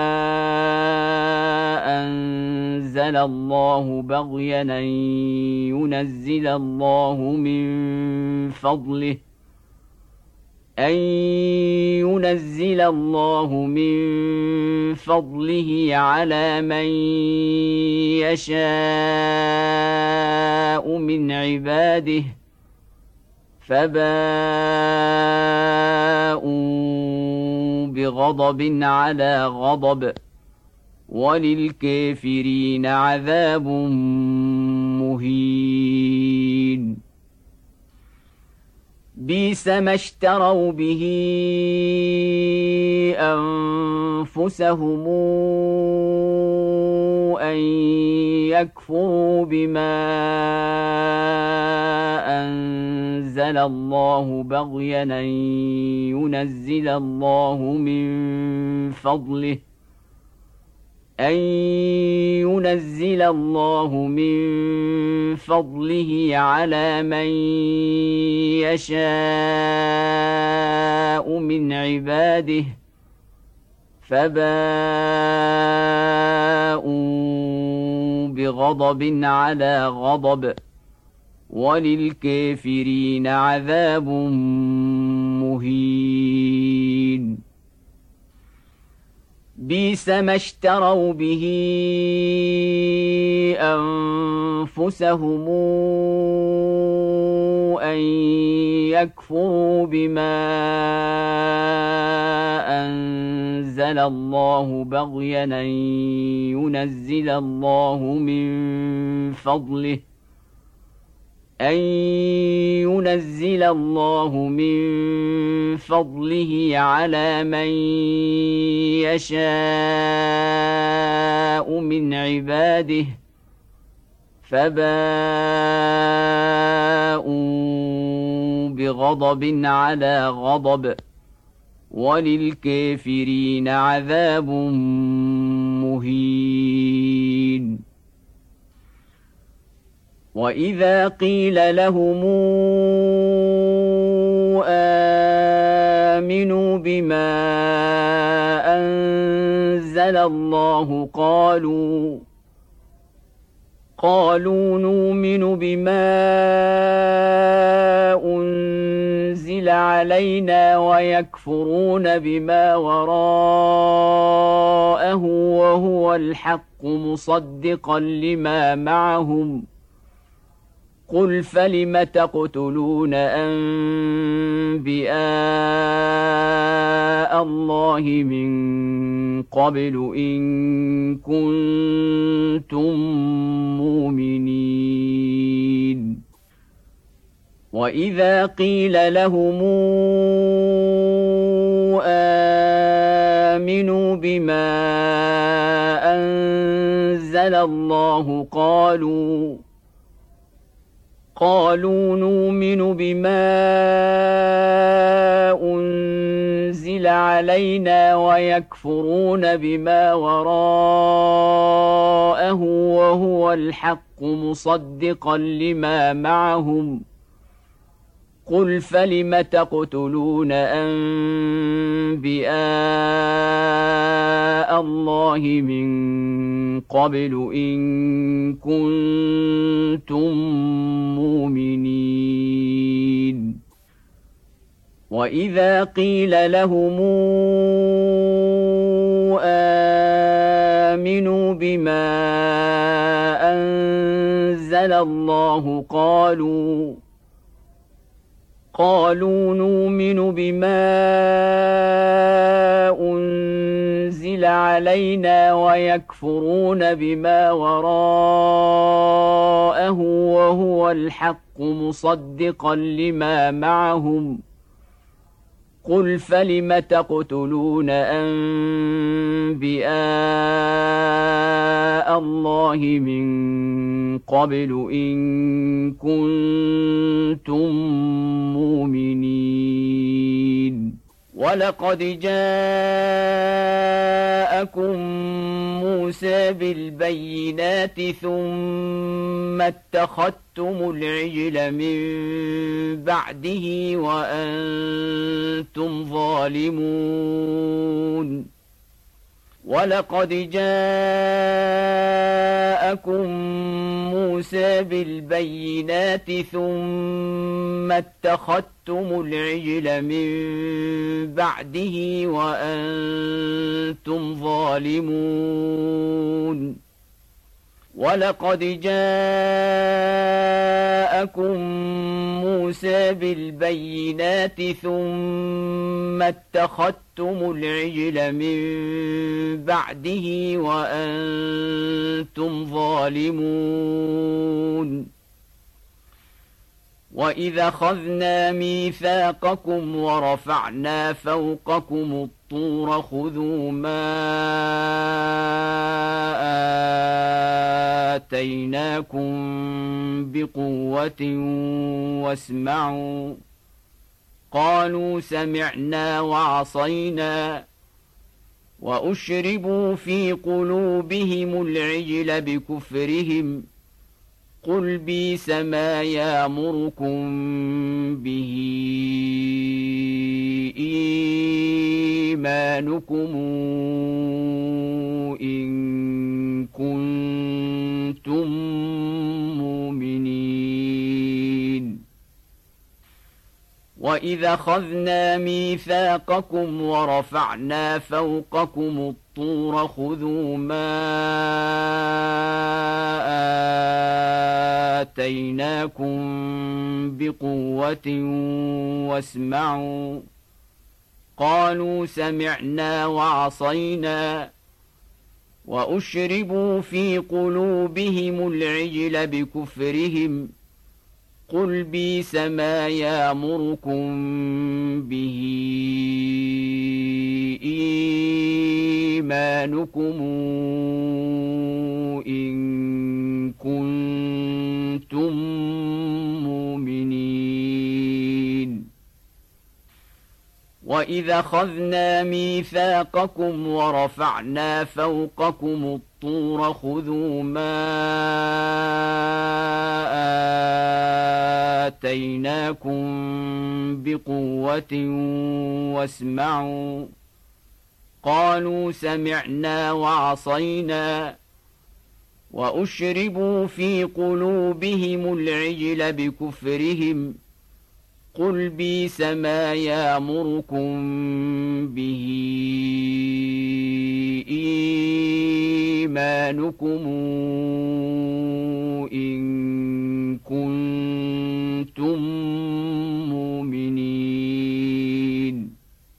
أنزل الله بغيا أن ينزل الله من فضله أن ينزل الله من فضله على من يشاء من عباده فباءوا بغضب على غضب وللكافرين عذاب مهين. بئس ما اشتروا به أنفسهم أن يكفروا بما أنزل الله بغيا أن ينزل الله من فضله أن ينزل الله من فضله على من يشاء من عباده فباءوا بغضب على غضب وللكافرين عذاب مهين. بئس ما اشتروا به أنفسهم أن يكفروا بما أنزل الله بغيا أن ينزل الله من فضله أن ينزل الله من فضله على من يشاء من عباده فباءوا بغضب على غضب وللكافرين عذاب مهين. وإذا قيل لهم آمنوا بما أنزل الله قالوا قالوا نؤمن بما أنزل علينا ويكفرون بما وراءه وهو الحق مصدقا لما معهم قل فلم تقتلون أنبياء الله من قبل إن كنتم مؤمنين. وإذا قيل لهم آمنوا بما أنزل الله قالوا قالوا نؤمن بما أنزل أنزل علينا ويكفرون بما وراءه وهو الحق مصدقا لما معهم قل فلم تقتلون أنبياء الله من قبل إن كنتم مؤمنين وإذا قيل لهم آمنوا بما أنزل الله قالوا قالوا نؤمن بما أنزل علينا ويكفرون بما وراءه وهو الحق مصدقا لما معهم قل فلم تقتلون أنبياء الله من قبل إن كنتم مؤمنين ولقد جاءكم موسى بالبينات ثم اتخذتم العجل من بعده وأنتم ظالمون ولقد جاءكم موسى بالبينات ثم اتخذتم العجل من بعده وأنتم ظالمون ولقد جاءكم موسى بالبينات ثم اتخذتم العجل من بعده وأنتم ظالمون وإذا أخذنا ميثاقكم ورفعنا فوقكم الطور خذوا ما آتيناكم بقوة واسمعوا قالوا سمعنا وعصينا وأشربوا في قلوبهم العجل بكفرهم قل بئس ما يأمركم به إيمانكم إن كنتم مؤمنين وإذا أخذنا ميثاقكم ورفعنا فوقكم الطور خذوا ما آتيناكم بقوة واسمعوا قالوا سمعنا وعصينا وأشربوا في قلوبهم العجل بكفرهم قل بئس ما يأمركم به إيمانكم إن كنتم مؤمنين وإذا أخذنا ميثاقكم ورفعنا فوقكم الطور خذوا ما آتيناكم بقوة واسمعوا قالوا سمعنا وعصينا وأشربوا في قلوبهم العجل بكفرهم قل بئس ما يأمركم به إيمانكم إن كنتم مؤمنين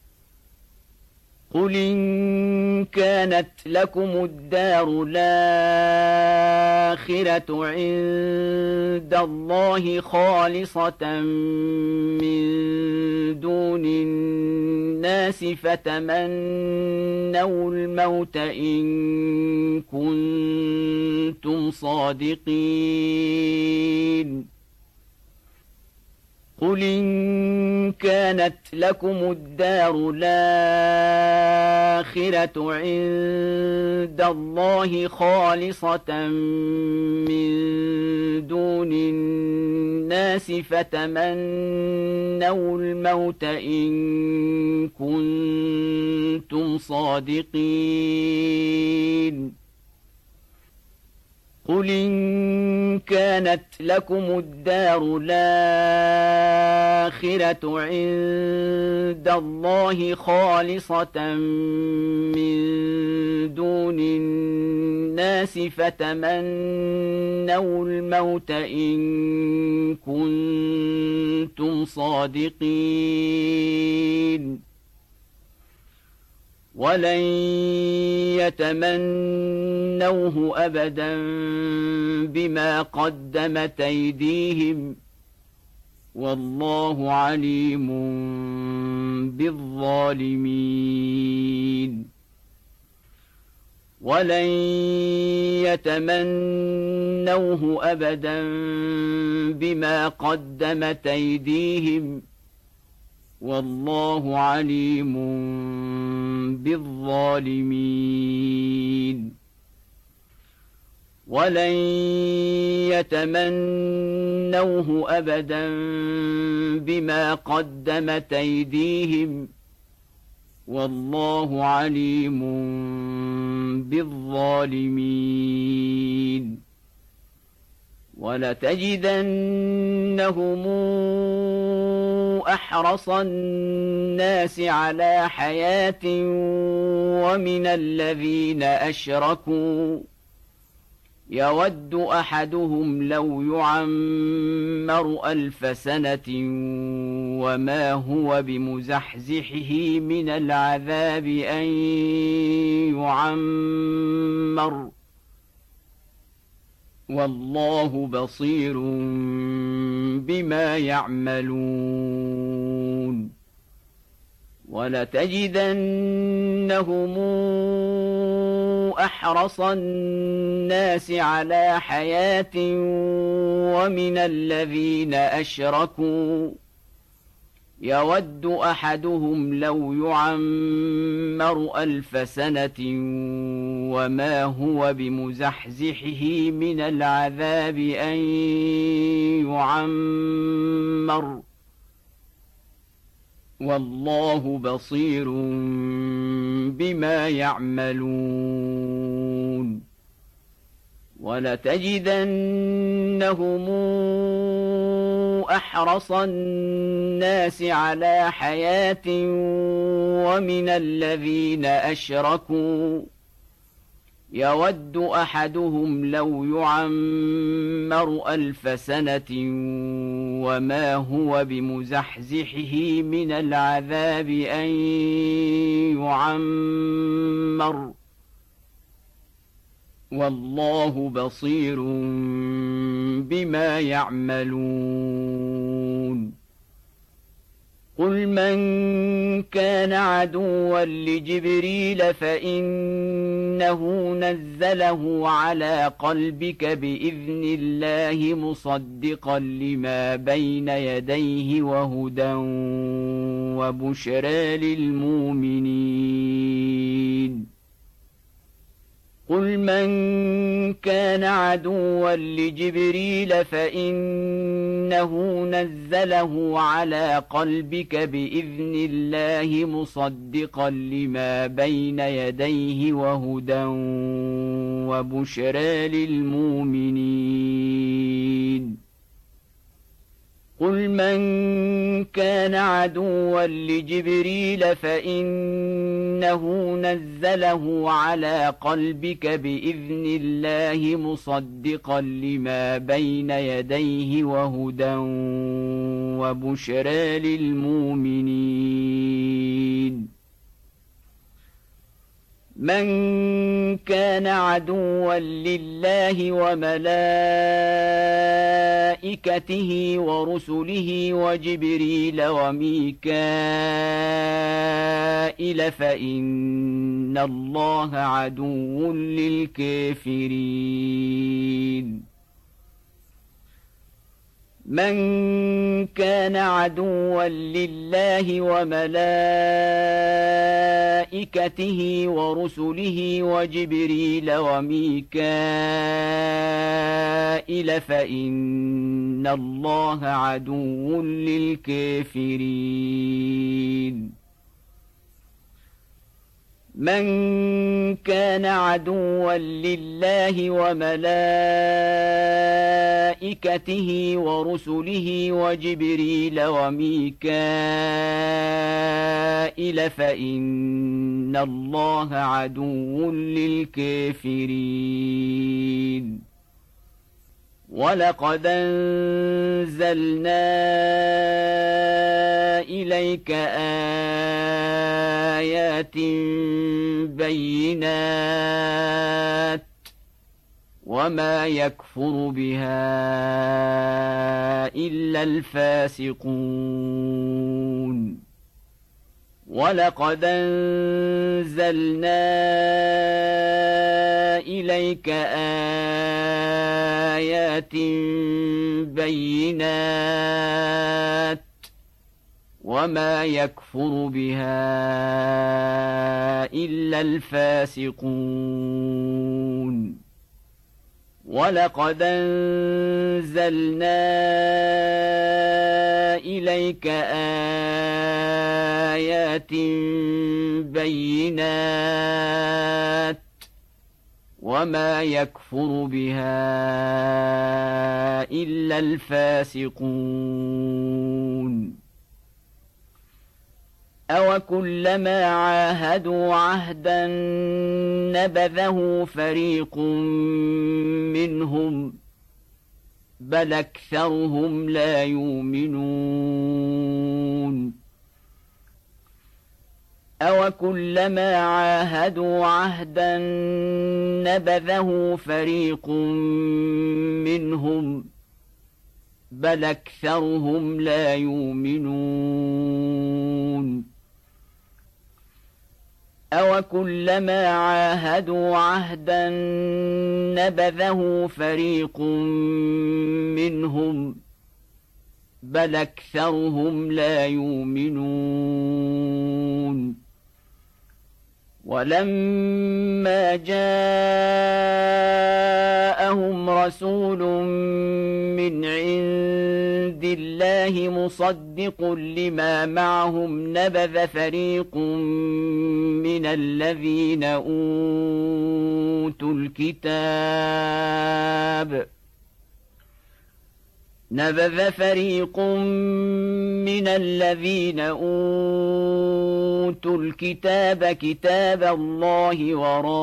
قل إن كانت لكم الدار الآخرة عند الله خالصة من دون الناس فتمنوا الموت إن كنتم صادقين قل إن كانت لكم الدار الآخرة عند الله خالصة من دون الناس فتمنوا الموت إن كنتم صادقين قل إن كانت لكم الدار الآخرة عند الله خالصة من دون الناس فتمنوا الموت إن كنتم صادقين ولن يتمنوه أبدا بما قدمت أيديهم والله عليم بالظالمين ولن يتمنوه أبدا بما قدمت أيديهم والله عليم بالظالمين ولن يتمنوه أبدا بما قدمت أيديهم والله عليم بالظالمين ولتجدنهم أحرص الناس على حياة ومن الذين أشركوا يود أحدهم لو يعمر ألف سنة وما هو بمزحزحه من العذاب أن يعمر والله بصير بما يعملون ولتجدنهم أحرص الناس على حياة ومن الذين أشركوا يود أحدهم لو يعمر ألف سنة وما هو بمزحزحه من العذاب أن يعمر والله بصير بما يعملون ولتجدنهم أحرص الناس على حياة ومن الذين أشركوا يود أحدهم لو يعمر ألف سنة وما هو بمزحزحه من العذاب أن يعمر والله بصير بما يعملون قل من كان عدوا لجبريل فإنه نزله على قلبك بإذن الله مصدقا لما بين يديه وهدى وبشرى للمؤمنين قل من كان عدوا لجبريل فإنه نزله على قلبك بإذن الله مصدقا لما بين يديه وهدى وبشرى للمؤمنين قل من كان عدوا لجبريل فإنه نزله على قلبك بإذن الله مصدقا لما بين يديه وهدى وبشرى للمؤمنين من كان عدوا لله وملائكته ورسله وجبريل وميكائيل فإن الله عدو للكافرين من كان عدوا لله وملائكته ورسله وجبريل وميكائيل فإن الله عدو للكافرين من كان عدوا لله وملائكته ورسله وجبريل وميكائيل فإن الله عدو للكافرين ولقد أنزلنا إليك آيات بينات وما يكفر بها إلا الفاسقون ولقد أنزلنا إليك آيات بينات وما يكفر بها إلا الفاسقون ولقد أنزلنا إليك آيات بينات وما يكفر بها إلا الفاسقون أوكلما عاهدوا عهدا نبذه فريق منهم بل أكثرهم لا يؤمنون أوكلما عاهدوا عهدا نبذه فريق منهم بل أكثرهم لا يؤمنون أوكلما عاهدوا عهدا نبذه فريق منهم بل أكثرهم لا يؤمنون ولما جاءهم رسول من عند الله مصدق لما معهم نبذ فريق من الذين أوتوا الكتاب نبذ فريق من الذين أوتوا الكتاب كتاب الله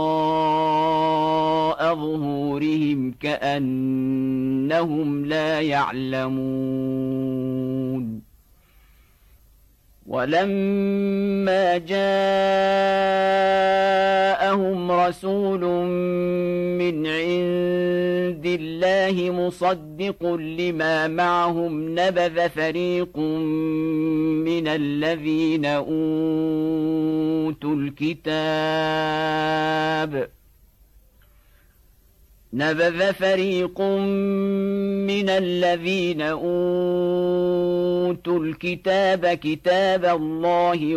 وراء ظهورهم كأنهم لا يعلمون ولما جاءهم رسول من عند الله مصدق لما معهم نبذ فريق من الذين أوتوا الكتاب نبذ فريق من الذين أوتوا الكتاب كتاب الله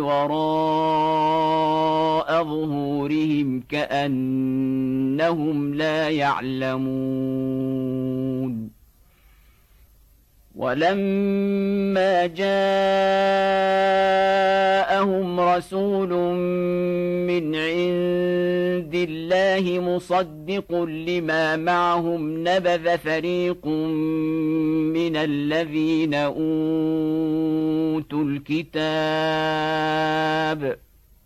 وراء ظهورهم كأنهم لا يعلمون ولما جاءهم رسول من عند الله مصدق لما معهم نبذ فريق من الذين أوتوا الكتاب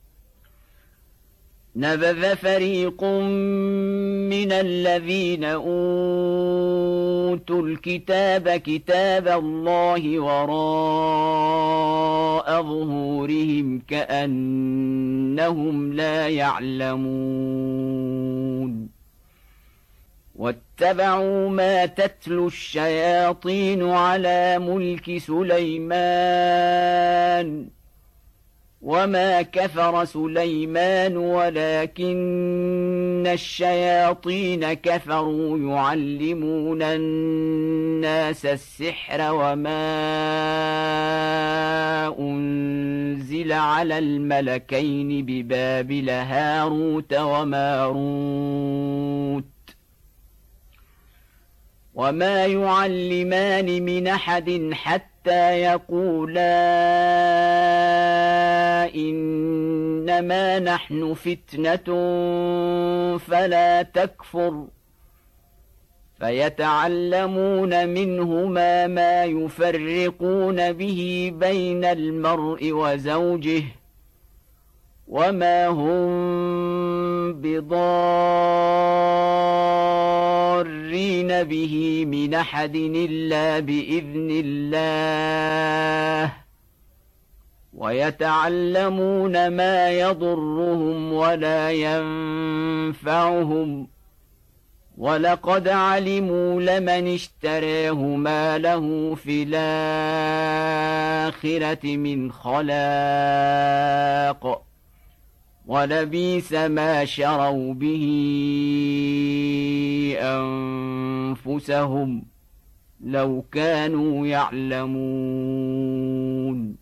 نبذ فريق من الذين أوتوا الكتاب كتاب الله وراء ظهورهم كأنهم لا يعلمون واتبعوا ما تتلو الشياطين على ملك سليمان وما كفر سليمان ولكن الشياطين كفروا يعلمون الناس السحر وما أنزل على الملكين ببابل هاروت وماروت وما يعلمان من أحد حتى يقولا إنما نحن فتنة فلا تكفر فيتعلمون منهما ما يفرقون به بين المرء وزوجه وما هم بضارين به من أحد إلا بإذن الله ويتعلمون ما يضرهم ولا ينفعهم ولقد علموا لمن اشتراه ما له في الآخرة من خلاق ولبئس ما شروا به أنفسهم لو كانوا يعلمون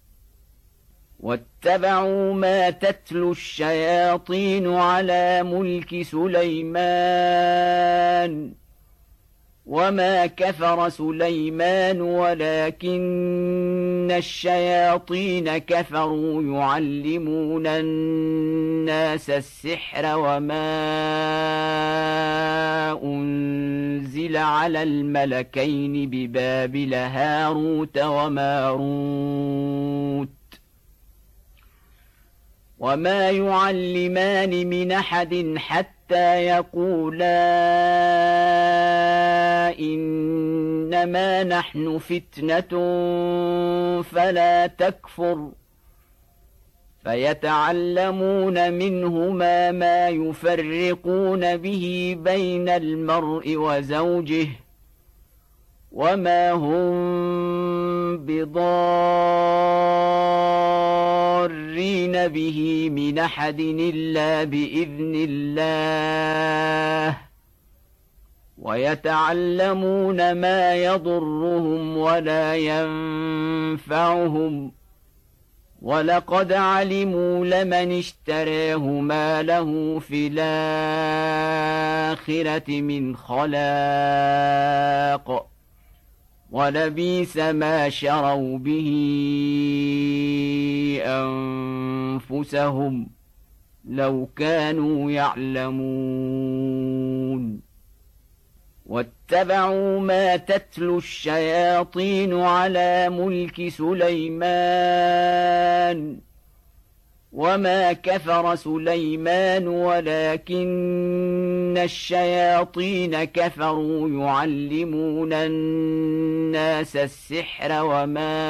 واتبعوا ما تتلو الشياطين على ملك سليمان وما كفر سليمان ولكن الشياطين كفروا يعلمون الناس السحر وما أنزل على الملكين ببابل هاروت وماروت وما يعلمان من أحد حتى يقولا إنما نحن فتنة فلا تكفر فيتعلمون منهما ما يفرقون به بين المرء وزوجه وما هم بضارين به من أحد إلا بإذن الله ويتعلمون ما يضرهم ولا ينفعهم ولقد علموا لمن اشتراه ما له في الآخرة من خلاق ولبئس ما شروا به أنفسهم لو كانوا يعلمون واتبعوا ما تتلو الشياطين على ملك سليمان وما كفر سليمان ولكن الشياطين كفروا يعلمون الناس السحر وما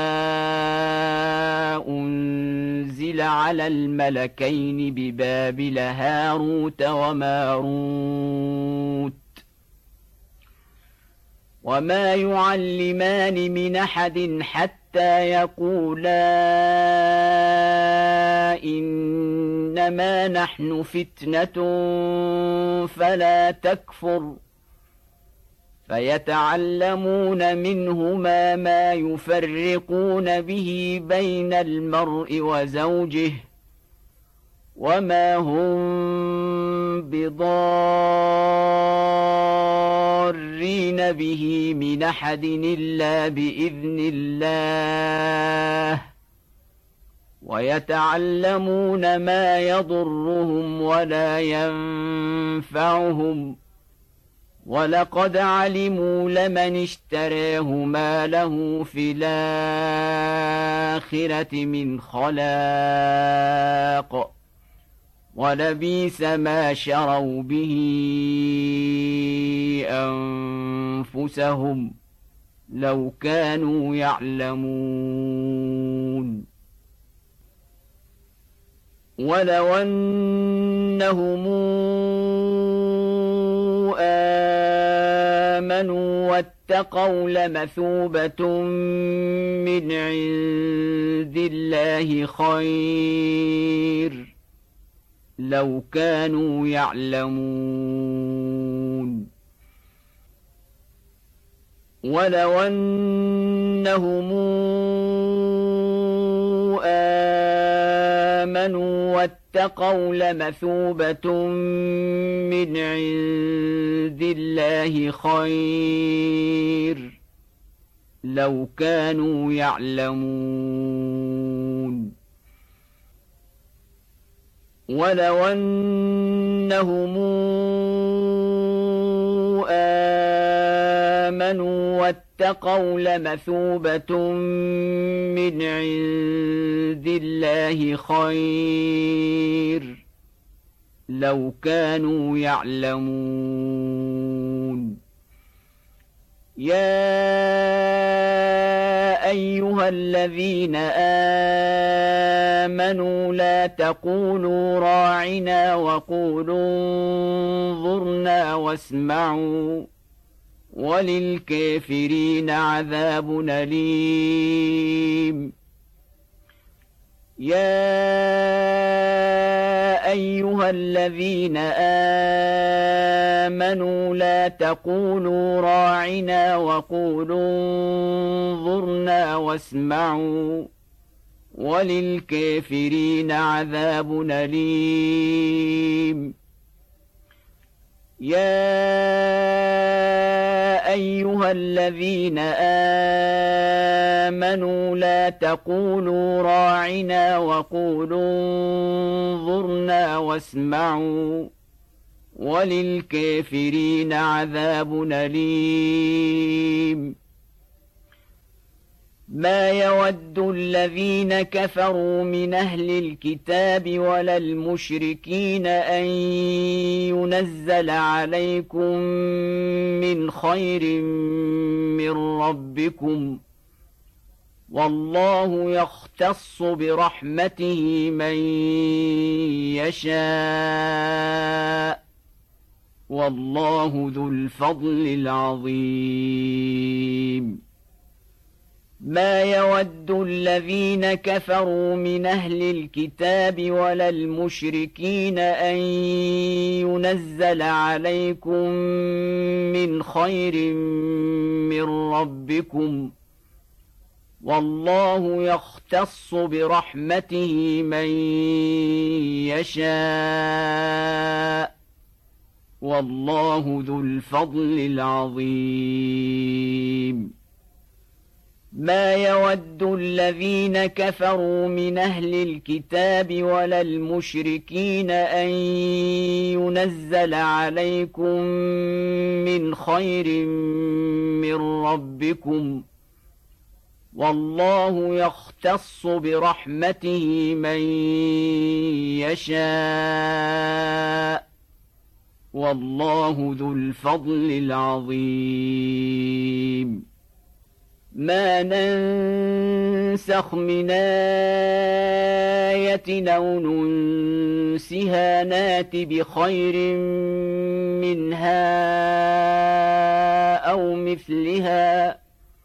أنزل على الملكين ببابل هاروت وماروت وما يعلمان من أحد حتى يقولا إنما نحن فتنة فلا تكفر فيتعلمون منهما ما يفرقون به بين المرء وزوجه وما هم بضارين به من أحد إلا بإذن الله ويتعلمون ما يضرهم ولا ينفعهم ولقد علموا لمن اشتراه ما له في الآخرة من خلاق ولبئس ما شروا به أنفسهم لو كانوا يعلمون ولو أنهم آمنوا واتقوا لمثوبة من عند الله خير لو كانوا يعلمون ولو أنهم آمنوا واتقوا لمثوبة من عند الله خير لو كانوا يعلمون ولو أنهم آمنوا واتقوا لمثوبة من عند الله خير لو كانوا يعلمون يا أيها الذين آمنوا لا تقولوا راعنا وقولوا انظرنا واسمعوا وللكافرين عذاب أليم يا أيها الذين آمنوا لا تقولوا راعنا وقولوا انظرنا واسمعوا وللكافرين عذاب أليم يا أيها الذين آمنوا لا تقولوا راعنا وقولوا انظرنا واسمعوا وللكافرين عذاب أليم ما يود الذين كفروا من أهل الكتاب ولا المشركين أن ينزل عليكم من خير من ربكم والله يختص برحمته من يشاء والله ذو الفضل العظيم ما يود الذين كفروا من أهل الكتاب ولا المشركين أن ينزل عليكم من خير من ربكم والله يختص برحمته من يشاء والله ذو الفضل العظيم ما يود الذين كفروا من أهل الكتاب ولا المشركين أن ينزل عليكم من خير من ربكم والله يختص برحمته من يشاء والله ذو الفضل العظيم ما ننسخ من آية أو ننسها نات بخير منها أو مثلها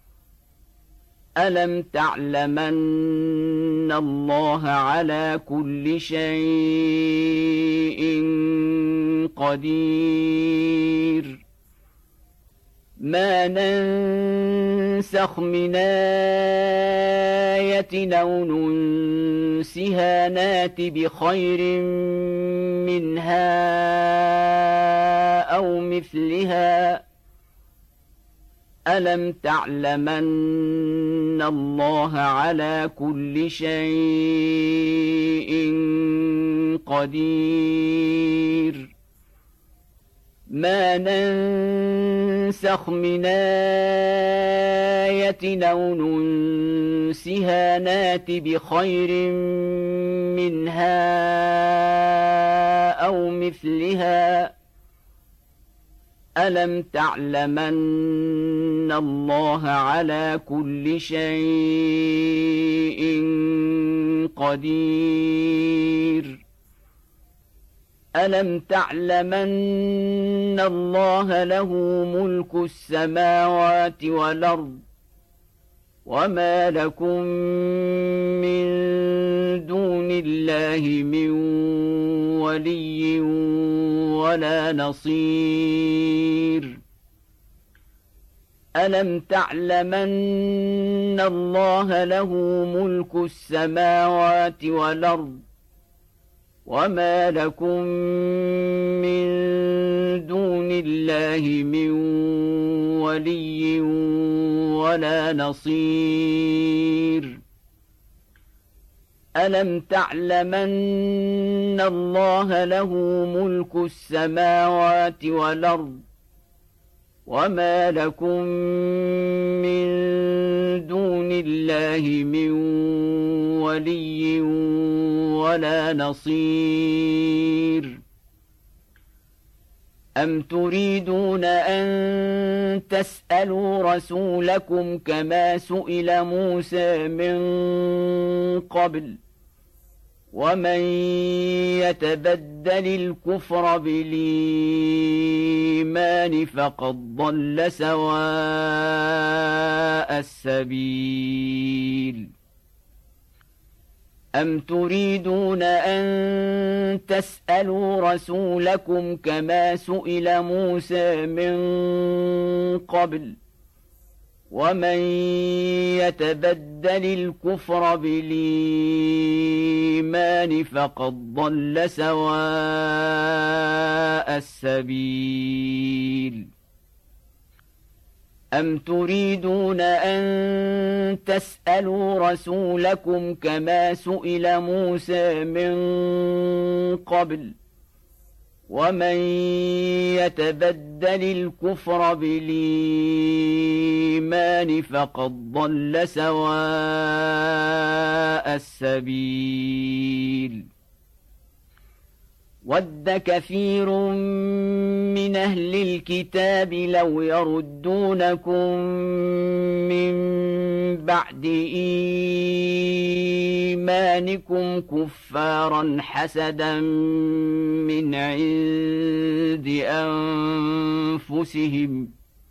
ألم تعلمن الله على كل شيء قدير ما ننسخ من آية أو ننسها نات بخير منها أو مثلها ألم تعلمن الله على كل شيء قدير ما ننسخ من آية أو ننسها نات بخير منها أو مثلها ألم تعلمن الله على كل شيء قدير ألم تعلمن الله له ملك السماوات والأرض وما لكم من دون الله من ولي ولا نصير ألم تعلمن الله له ملك السماوات والأرض وما لكم من دون الله من ولي ولا نصير ألم تعلمن الله له ملك السماوات والأرض وما لكم من دون الله من ولي ولا نصير أم تريدون أن تسألوا رسولكم كما سئل موسى من قبل ومن يتبدل الكفر بالإيمان فقد ضل سواء السبيل أم تريدون أن تسألوا رسولكم كما سئل موسى من قبل ومن يتبدل الكفر بالإيمان فقد ضل سواء السبيل أم تريدون أن تسألوا رسولكم كما سئل موسى من قبل ومن يتبدل الكفر بالإيمان فقد ضل سواء السبيل ود كثير من أهل الكتاب لو يردونكم من بعد إيمانكم كفارا حسدا من عند أنفسهم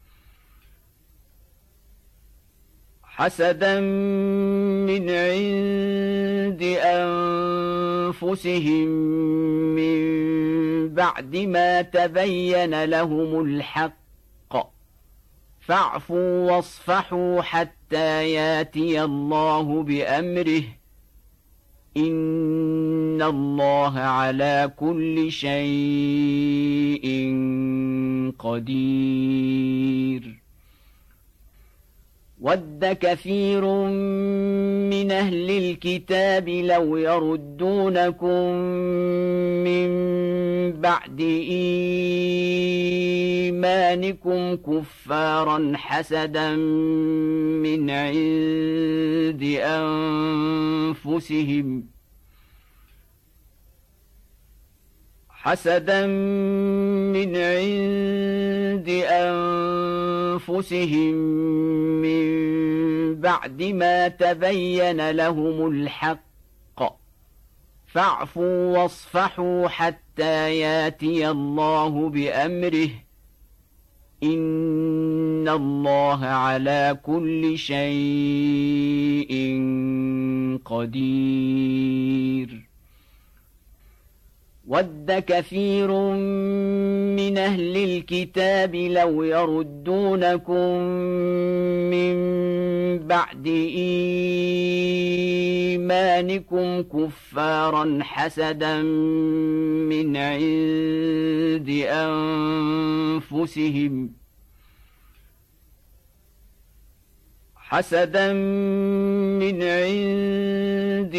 حسدا من عند أنفسهم من بعد ما تبين لهم الحق فاعفوا واصفحوا حتى ياتي الله بأمره إن الله على كل شيء قدير ود كثير من أهل الكتاب لو يردونكم من بعد إيمانكم كفارا حسدا من عند أنفسهم حسدا من عند أنفسهم من بعد ما تبين لهم الحق فاعفوا واصفحوا حتى ياتي الله بأمره إن الله على كل شيء قدير ود كثير من أهل الكتاب لو يردونكم من بعد إيمانكم كفارا حسدا من عند أنفسهم حسدا من عند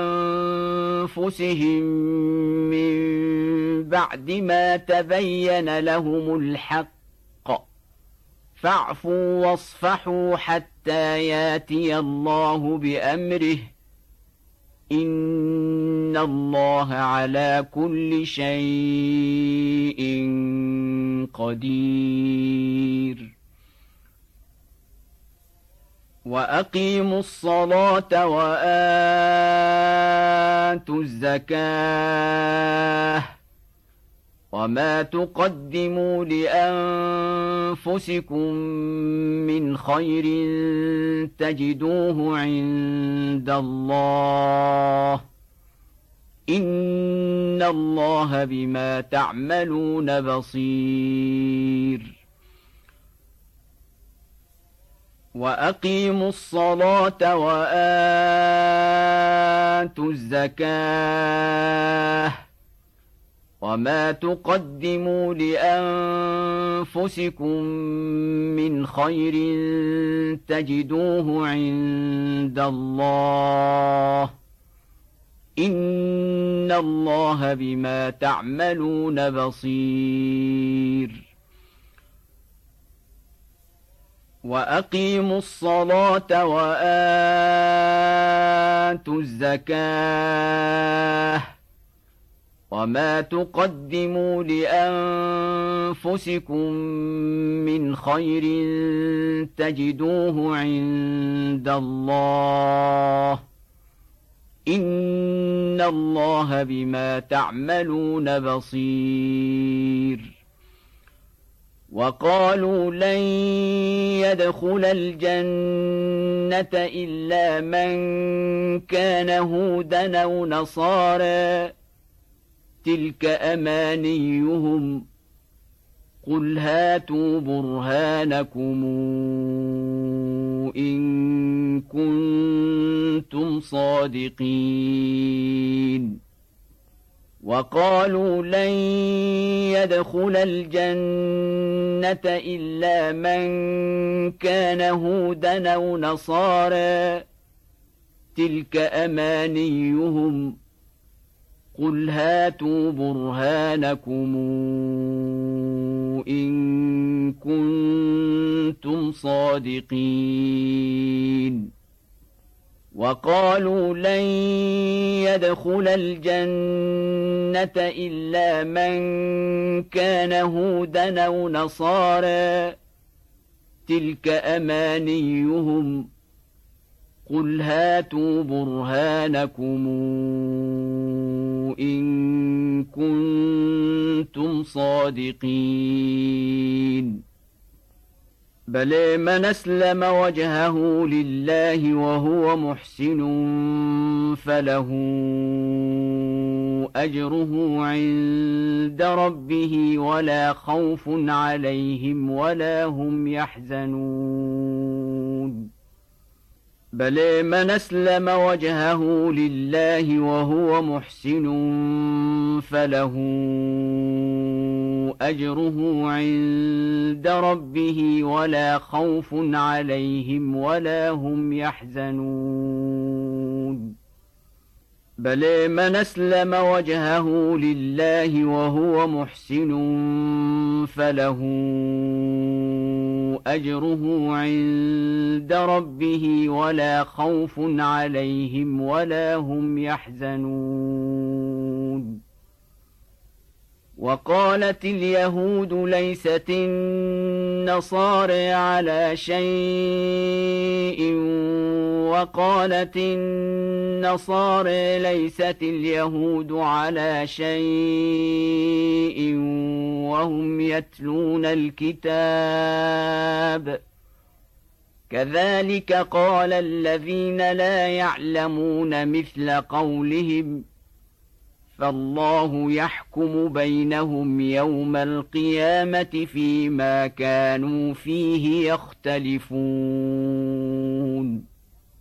أنفسهم من بعد ما تبين لهم الحق فاعفوا واصفحوا حتى ياتي الله بأمره إن الله على كل شيء قدير وأقيموا الصلاة وآتوا الزكاة وما تقدموا لأنفسكم من خير تجدوه عند الله إن الله بما تعملون بصير وأقيموا الصلاة وآتوا الزكاة وما تقدموا لأنفسكم من خير تجدوه عند الله إن الله بما تعملون بصير وأقيموا الصلاة وآتوا الزكاة وما تقدموا لأنفسكم من خير تجدوه عند الله إن الله بما تعملون بصير وقالوا لن يدخل الجنة إلا من كان هودا أو نصارى تلك أمانيهم قل هاتوا برهانكم إن كنتم صادقين وقالوا لن يدخل الجنة إلا من كان هودا أو نصارى تلك أمانيهم قل هاتوا برهانكم إن كنتم صادقين وقالوا لن يدخل الجنة إلا من كان هودا أو نصارى تلك أمانيهم قل هاتوا برهانكم إن كنتم صادقين بل من أسلم وجهه لله وهو محسن فله أجره عند ربه ولا خوف عليهم ولا هم يحزنون بل من أسلم وجهه لله وهو محسن فله أجره عند ربه ولا خوف عليهم ولا هم يحزنون بل من أسلم وجهه لله وهو محسن فله أجره عند ربه ولا خوف عليهم ولا هم يحزنون وقالت اليهود ليست النصارى على شيء وقالت النصارى ليست اليهود على شيء وهم يتلون الكتاب كذلك قال الذين لا يعلمون مثل قولهم فالله يحكم بينهم يوم القيامة فيما كانوا فيه يختلفون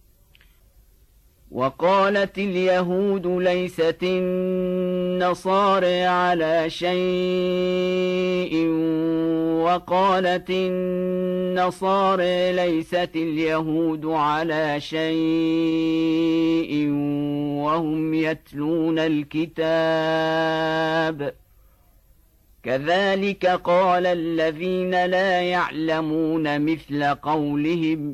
وقالت اليهود ليست النصارى على شيء وقالت النصارى ليست اليهود على شيء وهم يتلون الكتاب كذلك قال الذين لا يعلمون مثل قولهم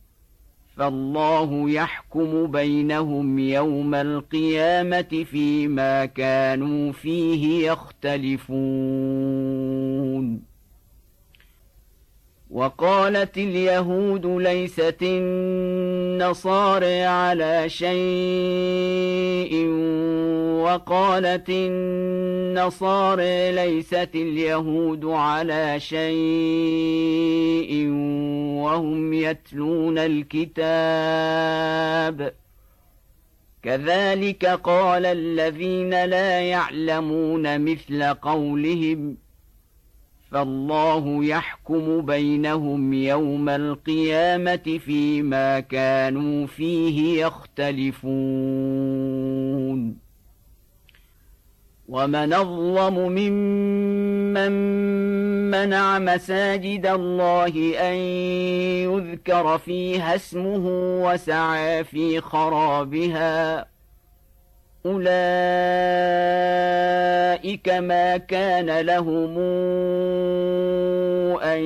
فالله يحكم بينهم يوم القيامة فيما كانوا فيه يختلفون وقالت اليهود ليست النصارى على شيء وقالت النصارى ليست اليهود على شيء وهم يتلون الكتاب كذلك قال الذين لا يعلمون مثل قولهم فالله يحكم بينهم يوم القيامة فيما كانوا فيه يختلفون ومن أظلم ممن منع مساجد الله أن يذكر فيها اسمه وسعى في خرابها أولئك ما كان لهم أن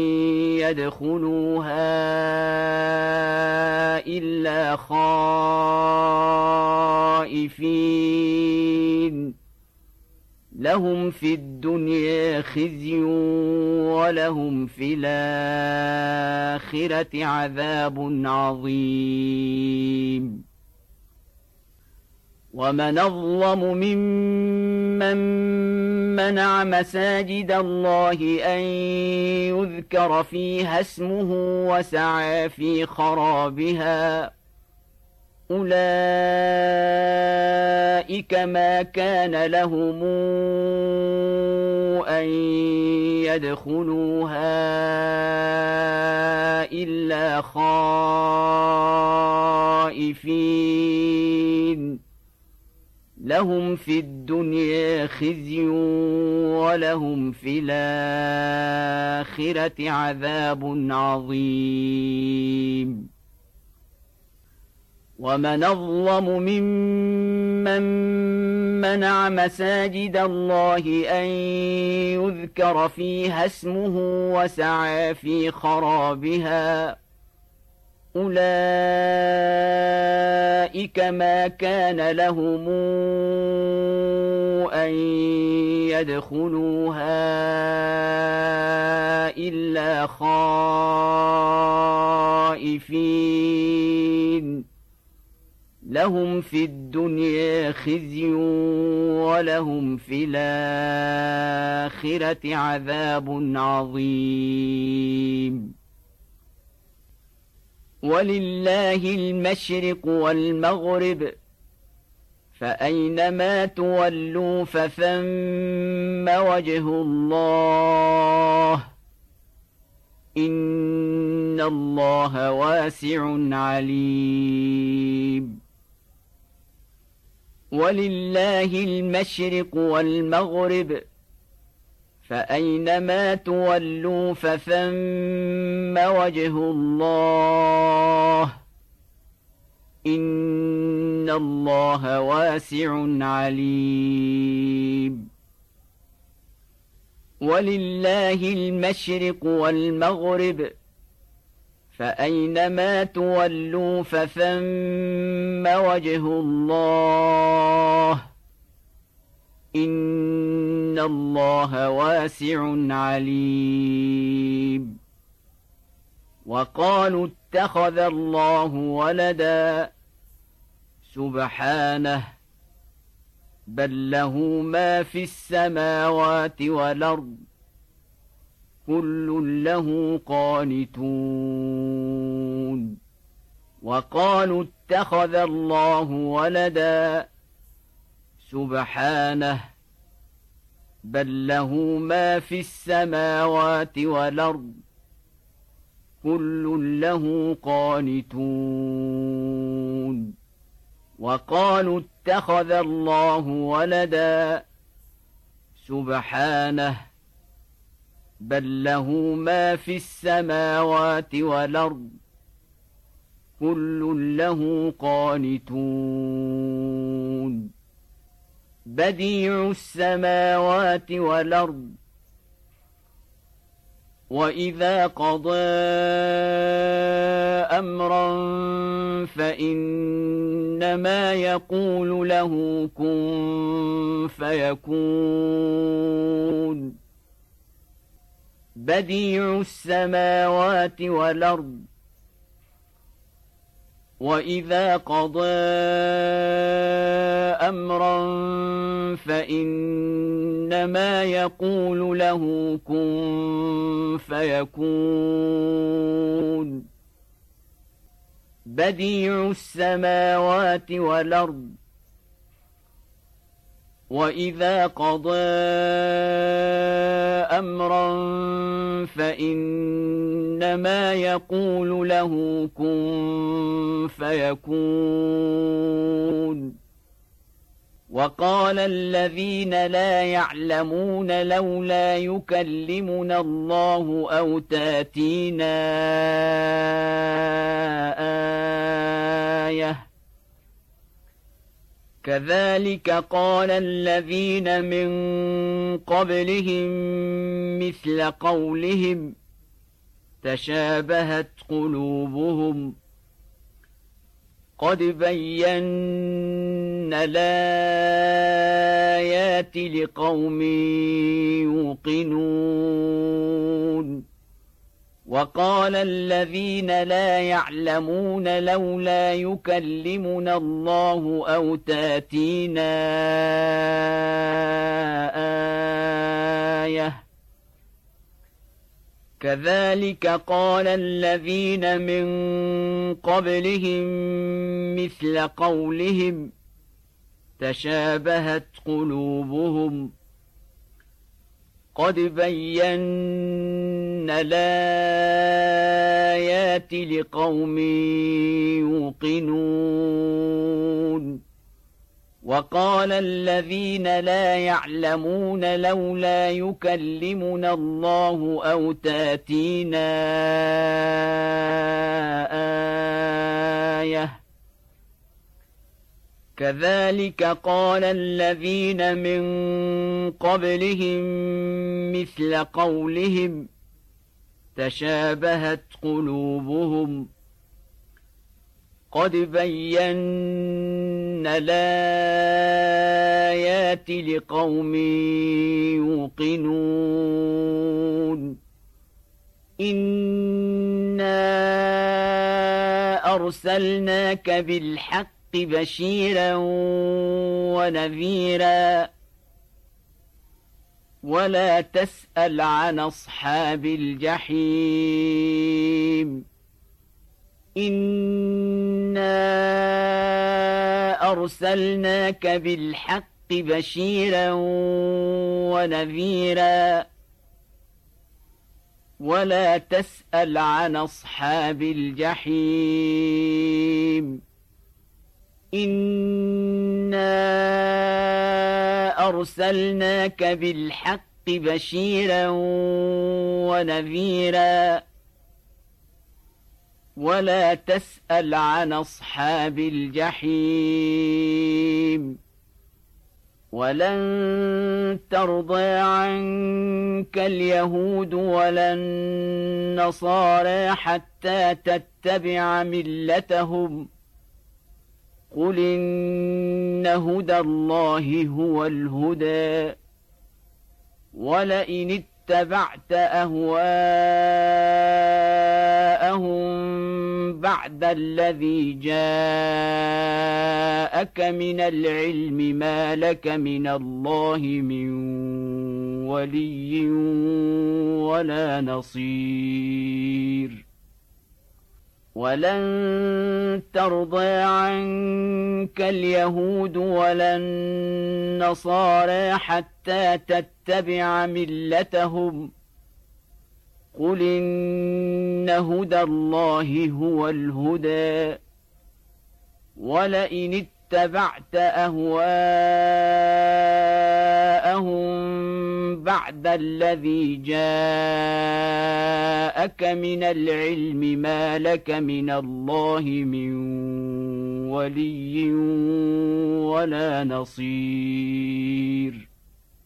يدخلوها إلا خائفين لهم في الدنيا خزي ولهم في الآخرة عذاب عظيم ومن أظلم ممن منع مساجد الله أن يذكر فيها اسمه وسعى في خرابها أولئك ما كان لهم أن يدخلوها إلا خائفين لهم في الدنيا خزي ولهم في الآخرة عذاب عظيم ومن أظلم ممن منع مساجد الله أن يذكر فيها اسمه وسعى في خرابها أولئك ما كان لهم أن يدخلوها إلا خائفين لهم في الدنيا خزي ولهم في الآخرة عذاب عظيم ولله المشرق والمغرب فأينما تولوا فثم وجه الله إن الله واسع عليم ولله المشرق والمغرب فأينما تولوا فثم وجه الله إن الله واسع عليم ولله المشرق والمغرب فأينما تولوا فثم وجه الله إن الله واسع عليم وقالوا اتخذ الله ولدا سبحانه بل له ما في السماوات والأرض كل له قانتون وقالوا اتخذ الله ولدا سبحانه بل له ما في السماوات والأرض كل له قانتون وقالوا اتخذ الله ولدا سبحانه بل له ما في السماوات والأرض كل له قانتون بديع السماوات والأرض وإذا قضى أمرا فإنما يقول له كن فيكون بديع السماوات والأرض وإذا قضى أمرا فإنما يقول له كن فيكون بديع السماوات والأرض وإذا قضى أمرا فإنما يقول له كن فيكون وقال الذين لا يعلمون لولا يكلمنا الله أو تاتينا آية كذلك قال الذين من قبلهم مثل قولهم تشابهت قلوبهم قد بينا الآيات لقوم يوقنون وقال الذين لا يعلمون لولا يكلمنا الله أو تاتينا آية كذلك قال الذين من قبلهم مثل قولهم تشابهت قلوبهم قد بينا الآيات لقوم يوقنون وقال الذين لا يعلمون لولا يكلمنا الله أو تاتينا آية كذلك قال الذين من قبلهم مثل قولهم تشابهت قلوبهم قد بينا الآيات لقوم يوقنون إنا أرسلناك بالحق بشيرا ونذيرا ولا تسأل عن أصحاب الجحيم إنا أرسلناك بالحق بشيرا ونذيرا ولا تسأل عن أصحاب الجحيم إنا أرسلناك بالحق بشيرا ونذيرا ولا تسأل عن أصحاب الجحيم ولن ترضى عنك اليهود ولا النصارى حتى تتبع ملتهم قل إن هدى الله هو الهدى ولئن اتبعت أهواءهم بعد الذي جاءك من العلم ما لك من الله من ولي ولا نصير ولن ترضى عنك اليهود ولا النصارى حتى تتبع ملتهم قل إن هدى الله هو الهدى ولئن اتبعت أهواءهم بعد الذي جاءك من العلم ما لك من الله من ولي ولا نصير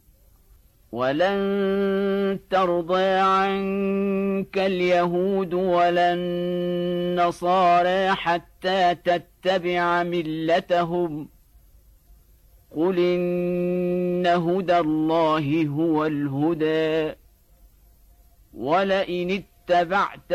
ولن ترضى عنك اليهود ولا النصارى حتى تتبع ملتهم قل إن هدى الله هو الهدى ولئن اتبعت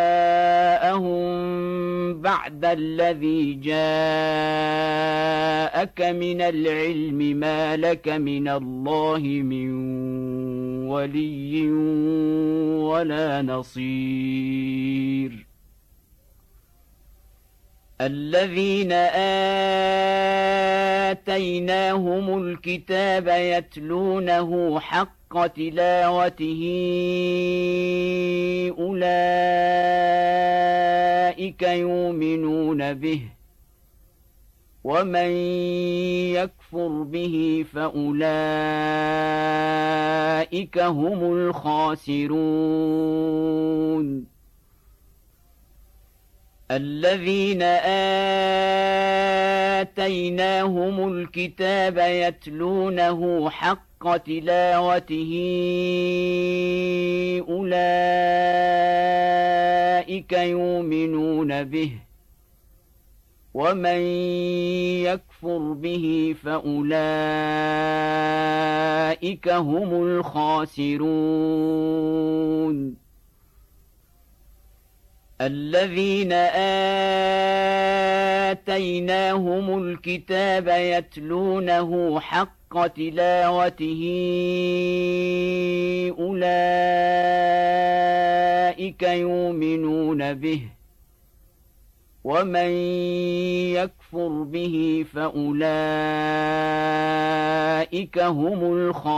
أهواءهم بعد الذي جاءك جاءك من العلم ما لك من الله من ولي ولا نصير الذين آتيناهم الكتاب يتلونه حق تلاوته أولئك يؤمنون به ومن يكفر به فأولئك هم الخاسرون الذين آتيناهم الكتاب يتلونه حق تلاوته أولئك يؤمنون به ومن يكفر به فأولئك هم الخاسرون الذين آتيناهم الكتاب يتلونه حق تلاوته أولئك يؤمنون به ومن يكفر به فأولئك هم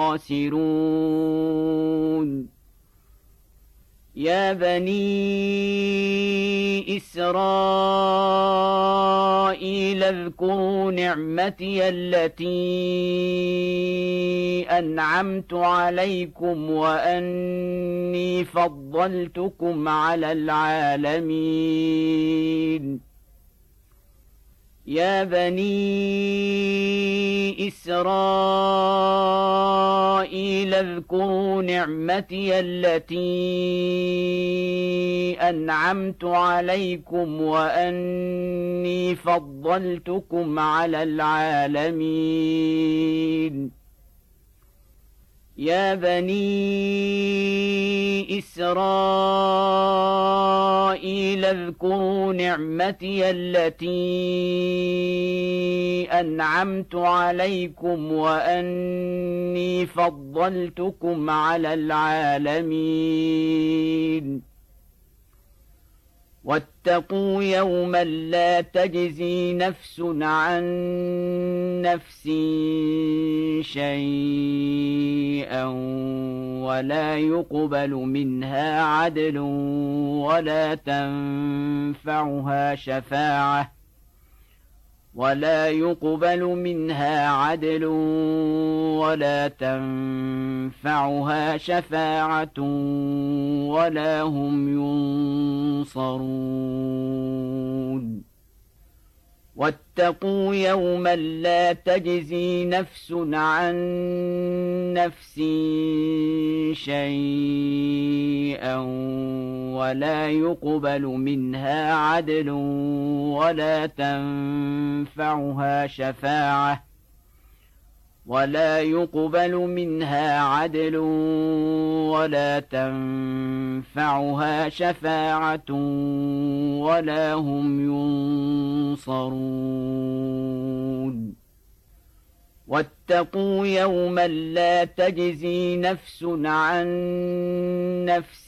الخاسرون يا بني إسرائيل اذكروا نعمتي التي أنعمت عليكم وأني فضلتكم على العالمين يا بني إسرائيل اذكروا نعمتي التي أنعمت عليكم وأني فضلتكم على العالمين يا بني إسرائيل اذكروا نعمتي التي أنعمت عليكم وأني فضلتكم على العالمين واتقوا يوما لا تجزي نفس عن نفس شيئا ولا يقبل منها عدل ولا تنفعها شفاعة ولا يقبل منها عدل ولا تنفعها شفاعة ولا هم ينصرون واتقوا يوما لا تجزي نفس عن نفس شيئا ولا يقبل منها عدل ولا تنفعها شفاعة ولا يقبل منها عدل ولا تنفعها شفاعة ولا هم ينصرون واتقوا يوما لا تجزي نفس عن نفس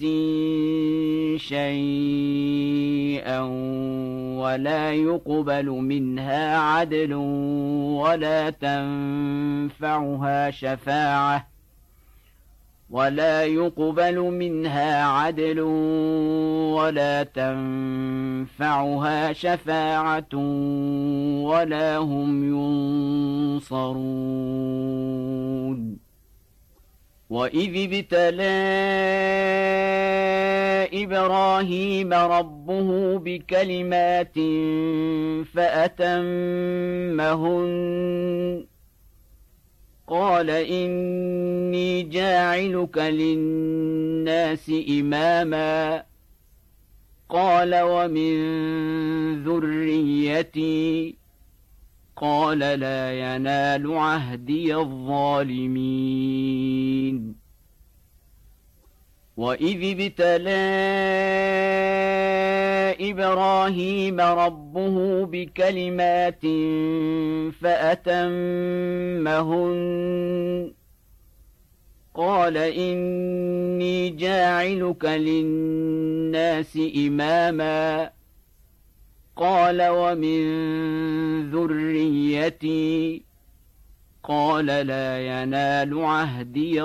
شيئا ولا يقبل منها عدل ولا تنفعها شفاعة ولا يقبل منها عدل ولا تنفعها شفاعة ولا هم ينصرون وإذ ابتلى إبراهيم ربه بكلمات فأتمهن قال إني جاعلك للناس إماما قال ومن ذريتي قال لا ينال عهدي الظالمين وإذ ابتلى إبراهيم ربه بكلمات فأتمهن قال إني جاعلك للناس إماما قال ومن ذريتي قال لا ينال عهدي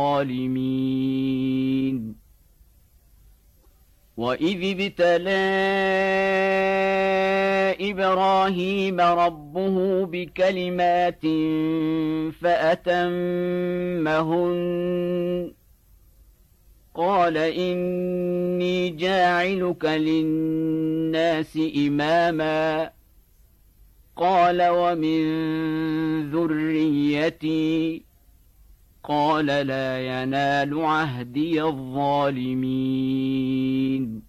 الظالمين وإذ ابتلى إبراهيم ربه بكلمات فأتمهن قال إني جاعلك للناس إماما قال ومن ذريتي قال لا ينال عهدي الظالمين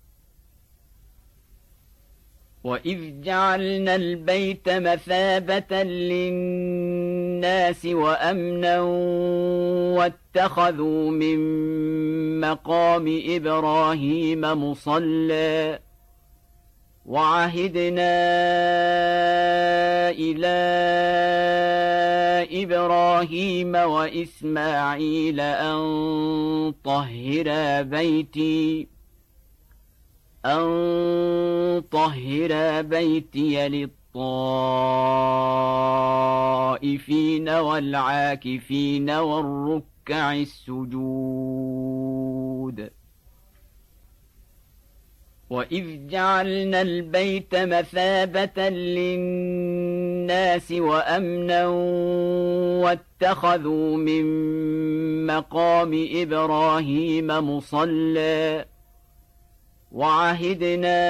وإذ جعلنا البيت مثابة للناس وأمنا واتخذوا من مقام إبراهيم مصلى وعهدنا إلى إبراهيم وإسماعيل أن طهرا بيتي أن طهرا بيتي للطائفين والعاكفين والركع السجود وإذ جعلنا البيت مثابة للناس وأمنا واتخذوا من مقام إبراهيم مصلى وعهدنا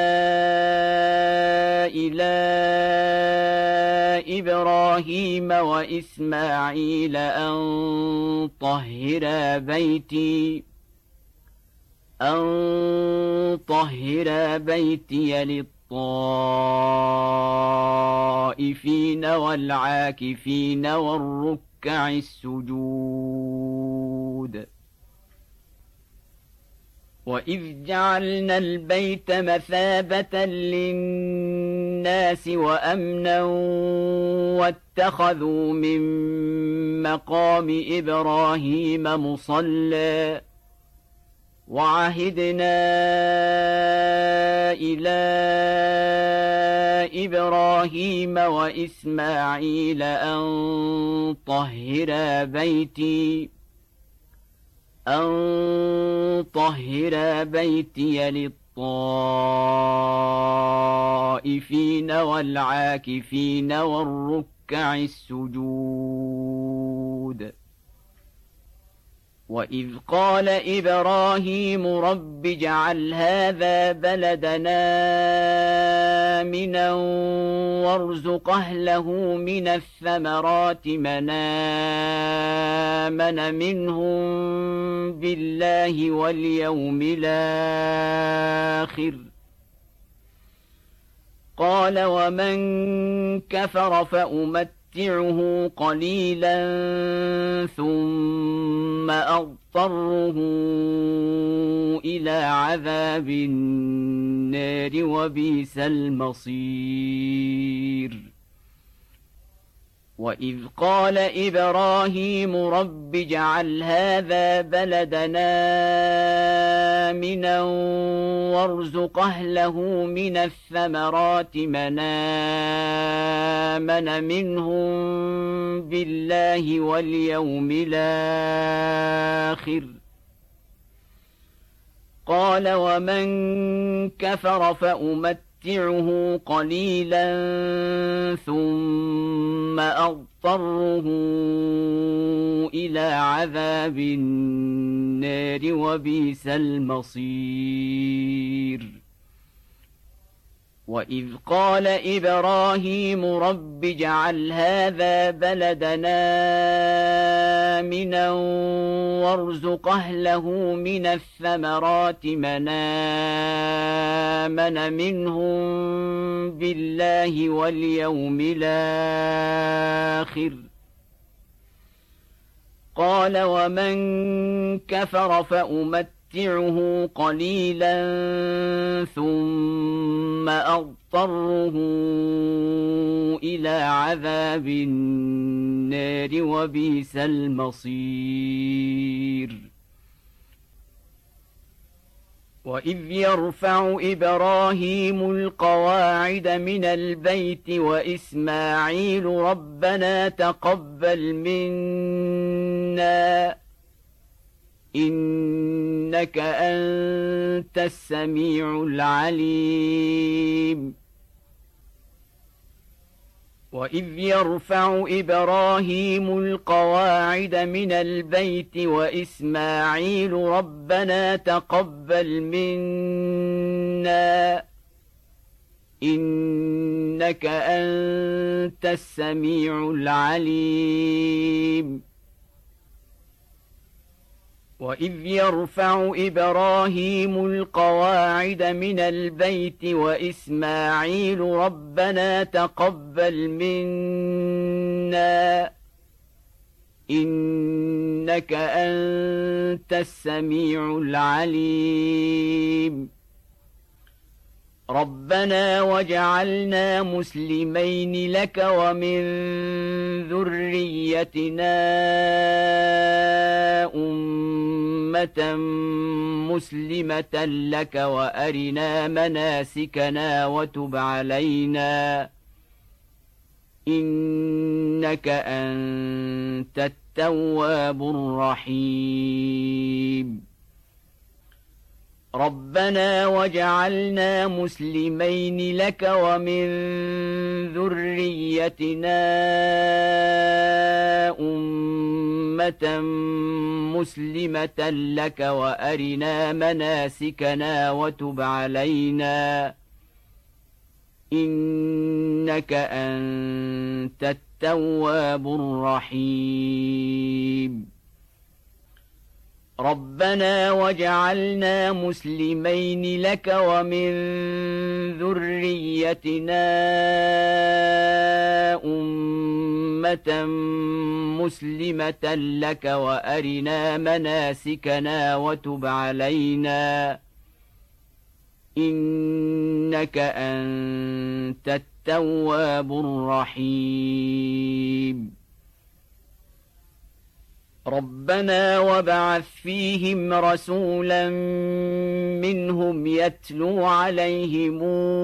إلى إبراهيم وإسماعيل أن طهرا بيتي أن طهرا بيتي للطائفين والعاكفين والركع السجود وإذ جعلنا البيت مثابة للناس وأمنا واتخذوا من مقام إبراهيم مصلى وعهدنا إلى إبراهيم وإسماعيل أن طهرا بيتي أن طهرا بيتي للطائفين والعاكفين والركع السجود وإذ قال إبراهيم رب اجعل هذا بلدنا آمنا وارزق أهله من الثمرات من آمن منهم بالله واليوم الآخر قال ومن كفر فأمتعه قليلا ثم أضطره إلى عذاب النار وبئس المصير وإذ قال إبراهيم رب اجعل هذا بلدنا آمنا وارزق أهله من الثمرات من آمن منهم بالله واليوم الآخر قال ومن كفر فأمتعه قليلا ثم أضطره إلى عذاب النار وبئس المصير وإذ قال إبراهيم رب اجعل هذا بلدنا آمنا وارزق أهله من الثمرات من آمن منهم بالله واليوم الآخر قال ومن كفر فأمتعه نمتعه قليلا ثم أضطره إلى عذاب النار وبئس المصير. وإذ يرفع إبراهيم القواعد من البيت وإسماعيل ربنا تقبل منا إنك أنت السميع العليم. وإذ يرفع إبراهيم القواعد من البيت وإسماعيل ربنا تقبل منا إنك أنت السميع العليم. وإذ يرفع إبراهيم القواعد من البيت وإسماعيل ربنا تقبل منا إنك أنت السميع العليم. ربنا وجعلنا مسلمين لك ومن ذريتنا أمة مسلمة لك وأرنا مناسكنا وتب علينا إنك أنت التواب الرحيم. ربنا وجعلنا مسلمين لك ومن ذريتنا أمة مسلمة لك وأرنا مناسكنا وتب علينا إنك أنت التواب الرحيم. ربنا وجعلنا مسلمين لك ومن ذريتنا أمة مسلمة لك وأرنا مناسكنا وتب علينا إنك أنت التواب الرحيم. ربنا وابعث فيهم رسولا منهم يتلو عليهم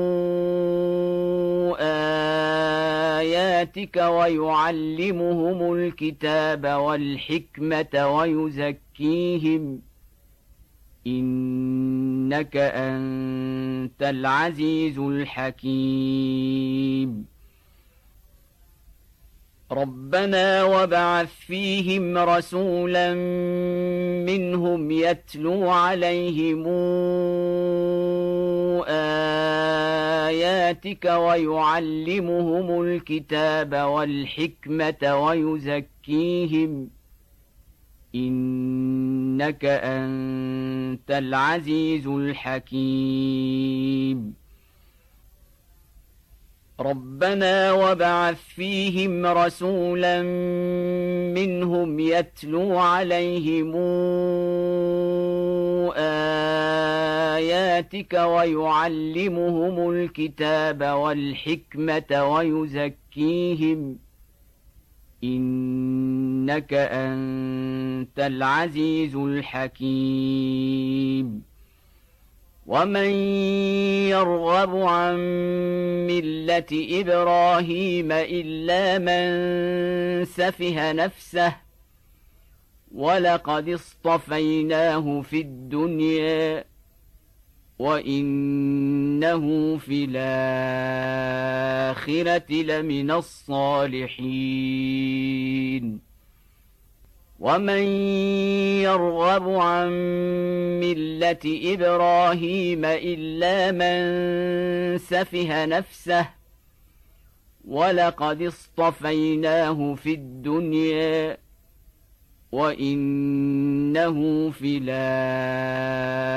آياتك ويعلمهم الكتاب والحكمة ويزكيهم إنك أنت العزيز الحكيم. ربنا وابعث فيهم رسولا منهم يتلو عليهم آياتك ويعلمهم الكتاب والحكمة ويزكيهم إنك أنت العزيز الحكيم. ربنا وابعث فيهم رسولا منهم يتلو عليهم آياتك ويعلمهم الكتاب والحكمة ويزكيهم إنك أنت العزيز الحكيم. ومن يرغب عن ملة إبراهيم إلا من سفه نفسه ولقد اصطفيناه في الدنيا وإنه في الآخرة لمن الصالحين. ومن يرغب عن ملة إبراهيم إلا من سفه نفسه ولقد اصطفيناه في الدنيا وإنه في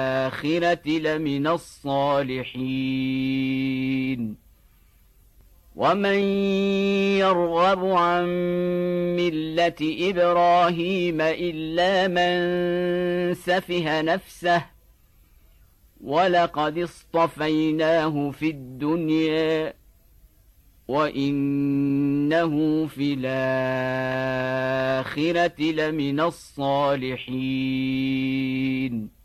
الآخرة لمن الصالحين. ومن يرغب عن ملة إبراهيم إلا من سفه نفسه ولقد اصطفيناه في الدنيا وإنه في الآخرة لمن الصالحين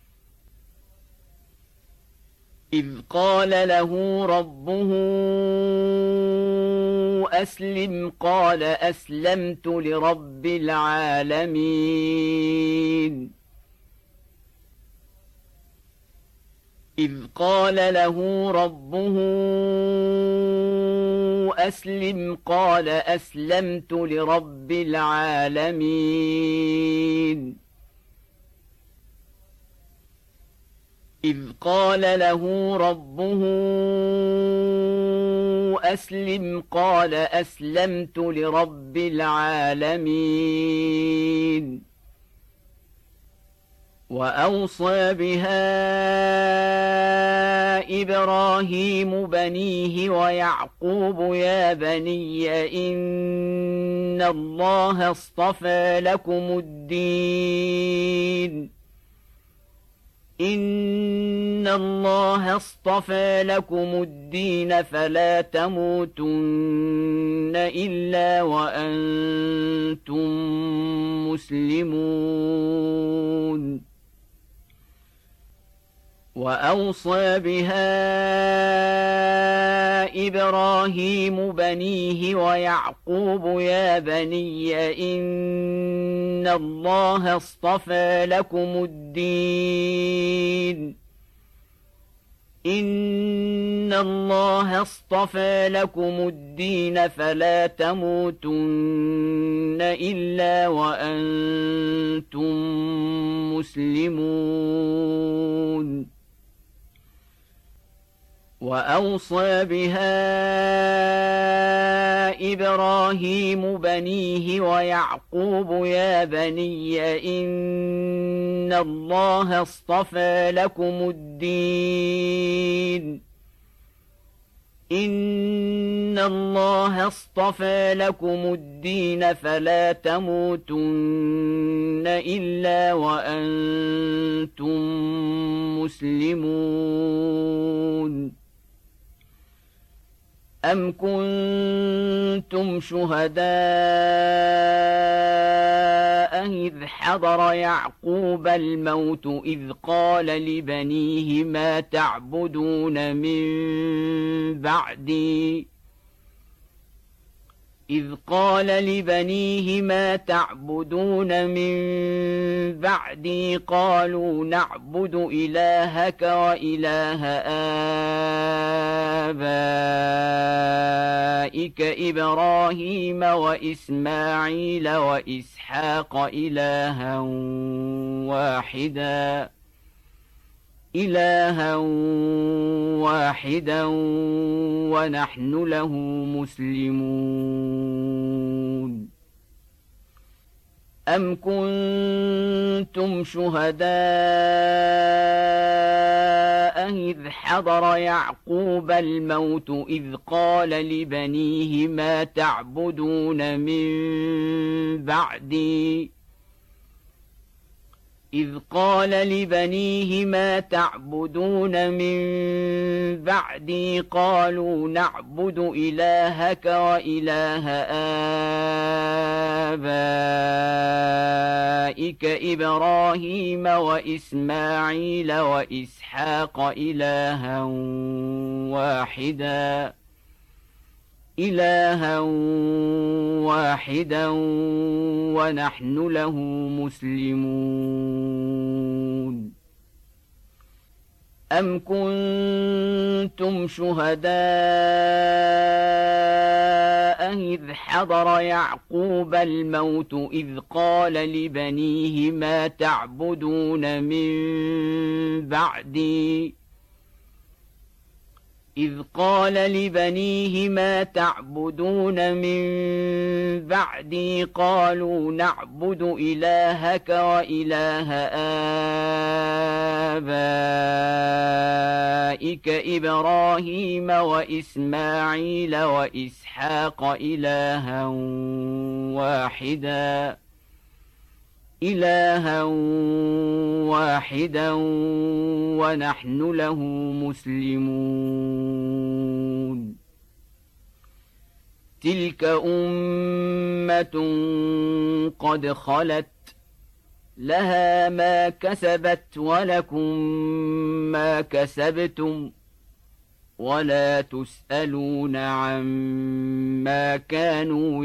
إذ قال له ربه أسلم قال أسلمت لرب العالمين إذ قال له ربه أسلم قال أسلمت لرب العالمين إذ قال له ربه أسلم قال أسلمت لرب العالمين وأوصى بها إبراهيم بنيه ويعقوب يا بني إن الله اصطفى لكم الدين إن الله اصطفى لكم الدين فلا تموتن إلا وأنتم مسلمون وأوصى بها إبراهيم بنيه ويعقوب يا بني إن الله اصطفى لكم الدين إن الله اصطفى لكم الدين فلا تموتن إلا وأنتم مسلمون وأوصى بها إبراهيم بنيه ويعقوب يا بني إن الله اصطفى لكم الدين إن الله اصطفى لكم الدين فلا تموتن إلا وأنتم مسلمون أم كنتم شهداء إذ حضر يعقوب الموت إذ قال لبنيه ما تعبدون من بعدي إذ قال لبنيه ما تعبدون من بعدي قالوا نعبد إلهك وإله آبائك إبراهيم وإسماعيل وإسحاق إلها واحدا إلها واحدا ونحن له مسلمون أم كنتم شهداء إذ حضر يعقوب الموت إذ قال لبنيه ما تعبدون من بعدي إذ قال لبنيه ما تعبدون من بعدي قالوا نعبد إلهك وإله آبائك إبراهيم وإسماعيل وإسحاق إلها واحدا إلها واحدا ونحن له مسلمون أم كنتم شهداء إذ حضر يعقوب الموت إذ قال لبنيه ما تعبدون من بعدي إذ قال لبنيه ما تعبدون من بعدي قالوا نعبد إلهك وإله آبائك إبراهيم وإسماعيل وإسحاق إلها واحدا إلها واحدا ونحن له مسلمون تلك أمة قد خلت لها ما كسبت ولكم ما كسبتم ولا تسألون عما كانوا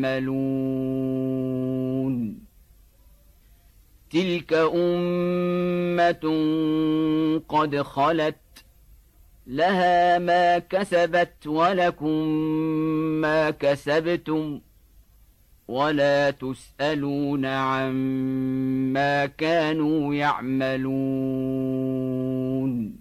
يعملون تلك أمة قد خلت لها ما كسبت ولكم ما كسبتم ولا تسألون عما كانوا يعملون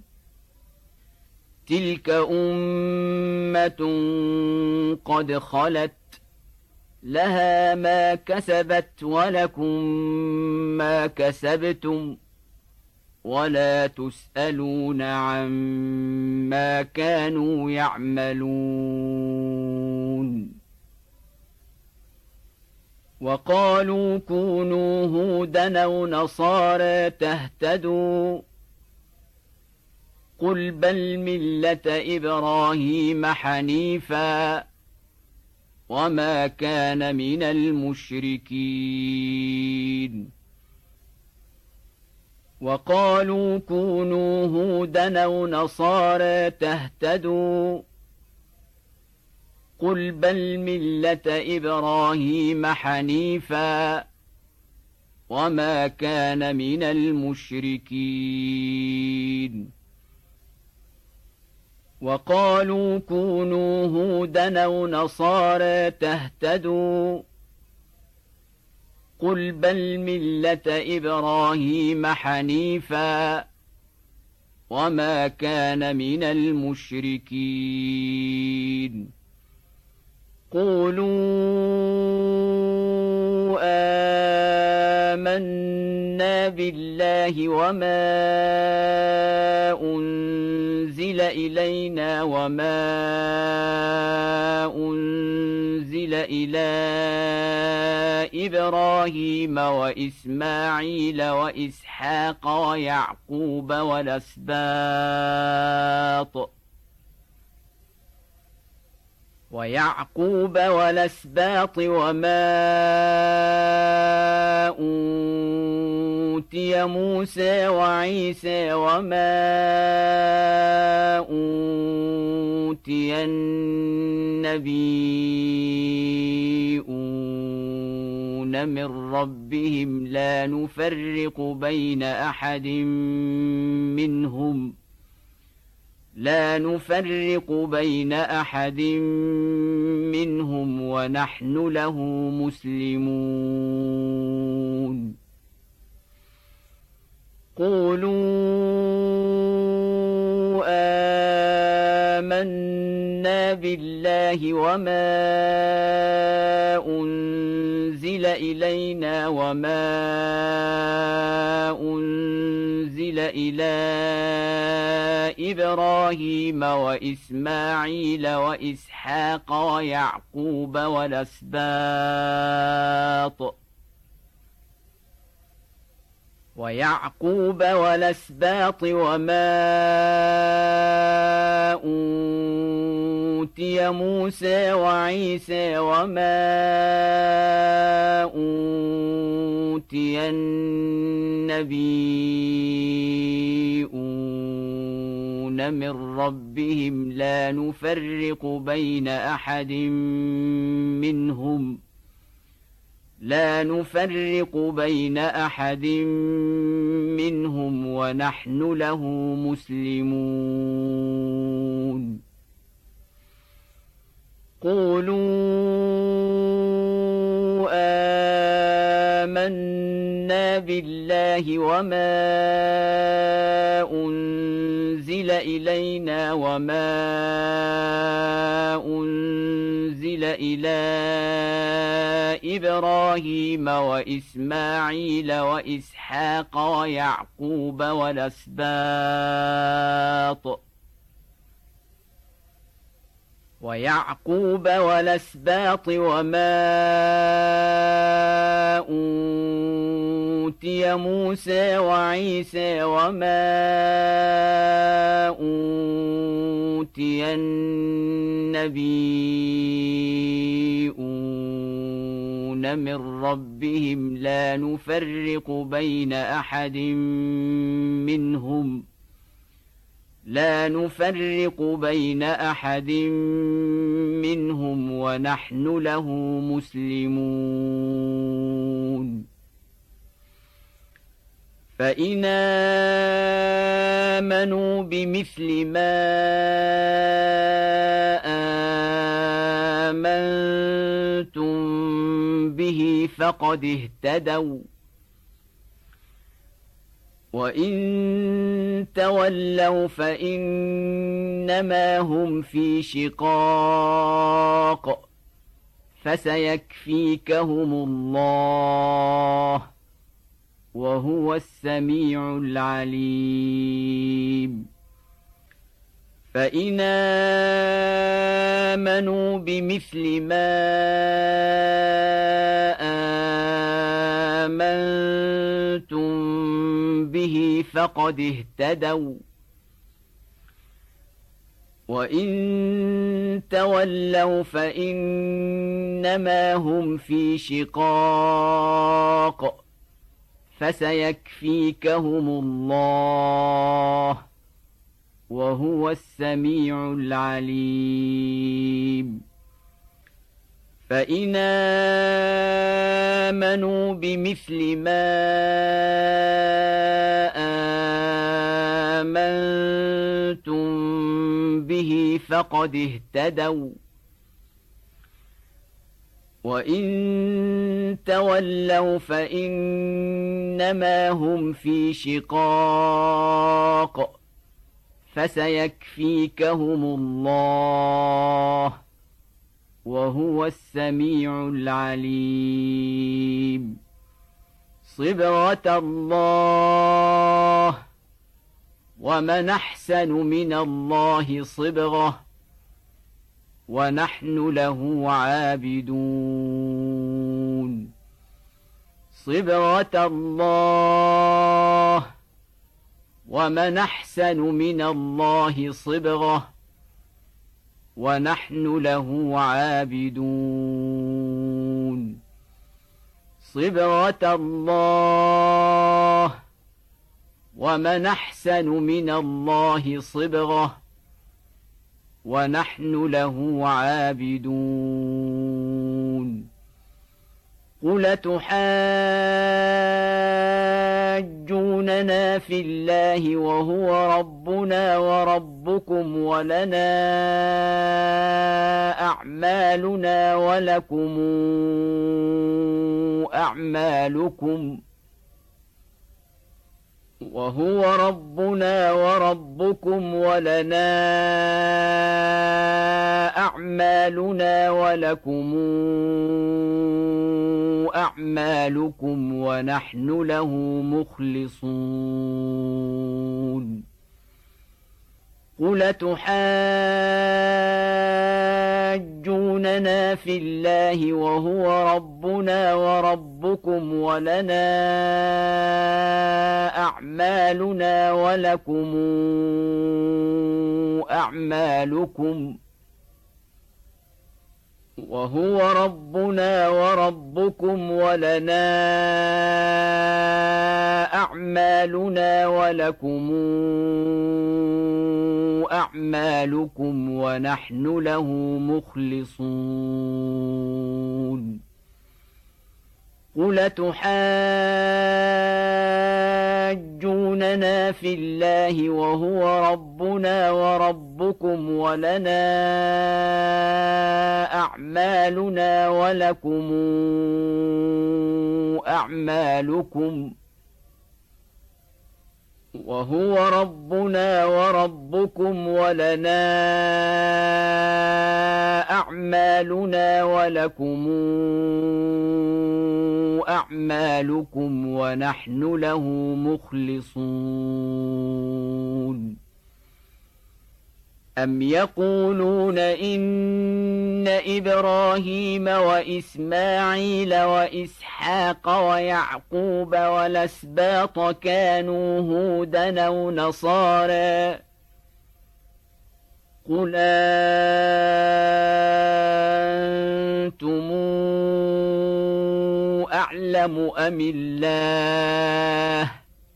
تلك أمة قد خلت لها ما كسبت ولكم ما كسبتم ولا تسألون عما كانوا يعملون وقالوا كونوا هودا أو نصارى تهتدوا قل بل ملة إبراهيم حنيفا وما كان من المشركين وقالوا كونوا هودا أو نصارى تهتدوا قل بل ملة إبراهيم حنيفا وما كان من المشركين وقالوا كونوا هودا أو نصارى تهتدوا قل بل ملة إبراهيم حنيفا وما كان من المشركين قولوا آمنا بالله وما أنزل إلينا وما أنزل إلى إبراهيم وإسماعيل وإسحاق ويعقوب والأسباط ويعقوب والأسباط وما أوتي موسى وعيسى وما أوتي النبيون من ربهم لا نفرق بين أحد منهم لا نفرق بين أحد منهم ونحن له مسلمون قولوا آمنا بالله وما أنزل إلينا وما أنزل إلى إبراهيم وإسماعيل وإسحاق ويعقوب والأسباط ويعقوب والأسباط وما أوتي موسى وعيسى وما أوتي النبيون من ربهم لا نفرق بين أحد منهم لا نفرق بين أحد منهم ونحن له مسلمون قولوا آمنا بالله وما أنزل إلينا وما أنزل إلى إبراهيم وإسماعيل وإسحاق ويعقوب والأسباط ويعقوب والأسباط وما أوتي موسى وعيسى وما أوتي النبيون من ربهم لا نفرق بين أحد منهم لا نفرق بين أحد منهم ونحن له مسلمون فإن آمنوا بمثل ما آمنتم به فقد اهتدوا وإن تولوا فإنما هم في شقاق فسيكفيكهم الله وهو السميع العليم فإن آمنوا بمثل ما آمنتم به فقد اهتدوا وإن تولوا فإنما هم في شقاق فسيكفيكهم الله وهو السميع العليم فإن آمنوا بمثل ما آمنتم به فقد اهتدوا وإن تولوا فإنما هم في شقاق فسيكفيكهم الله وهو السميع العليم صبغة الله ومن أحسن من الله صبغة ونحن له عابدون صبغة الله ومن أحسن من الله صبغة ونحن له عابدون صبغة الله ومن أحسن من الله صبغة ونحن له عابدون قل تحاجوننا في الله وهو ربنا وربكم ولنا أعمالنا ولكم أعمالكم وهو ربنا وربكم ولنا أعمالنا ولكم أعمالكم ونحن له مخلصون قل تحاجوننا في الله وهو ربنا وربكم ولنا أعمالنا ولكم أعمالكم وهو ربنا وربكم ولنا أعمالنا ولكم أعمالكم ونحن له مخلصون قل تحاجوننا في الله وهو ربنا وربكم ولنا أعمالنا ولكم أعمالكم وهو ربنا وربكم ولنا أعمالنا ولكم أعمالكم ونحن له مخلصون أم يقولون إن إبراهيم وإسماعيل وإسحاق ويعقوب والأسباط كانوا هودا أو نصارى قل أنتم أعلم أم الله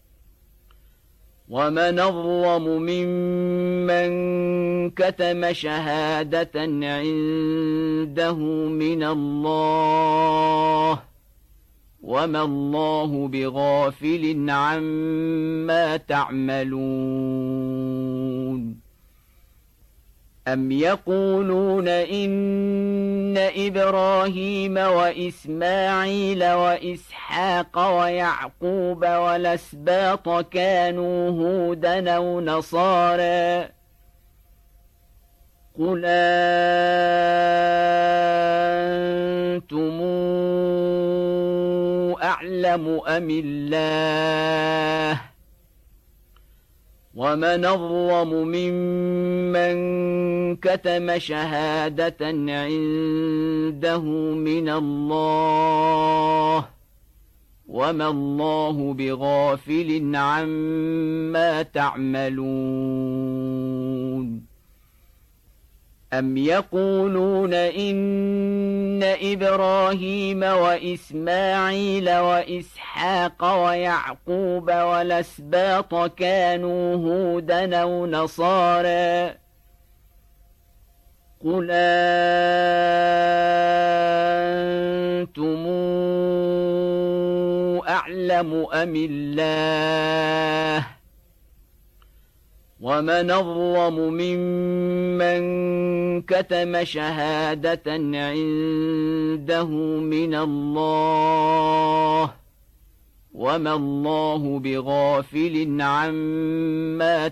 ومن أظلم ممن كتم شهادة عنده من الله وما الله بغافل عما تعملون أم يقولون إن إبراهيم وإسماعيل وإسحاق ويعقوب والأسباط كانوا هودا أو نصارى قل أنتم أعلم أم الله ومن أظلم ممن كتم شهادة عنده من الله وما الله بغافل عما تعملون أم يقولون إن إبراهيم وإسماعيل وإسحاق ويعقوب والأسباط كانوا هودا أو نصارى قل أنتم أعلم أم الله ومن أظلم ممن كتم شهادة عنده من الله وما الله بغافل عما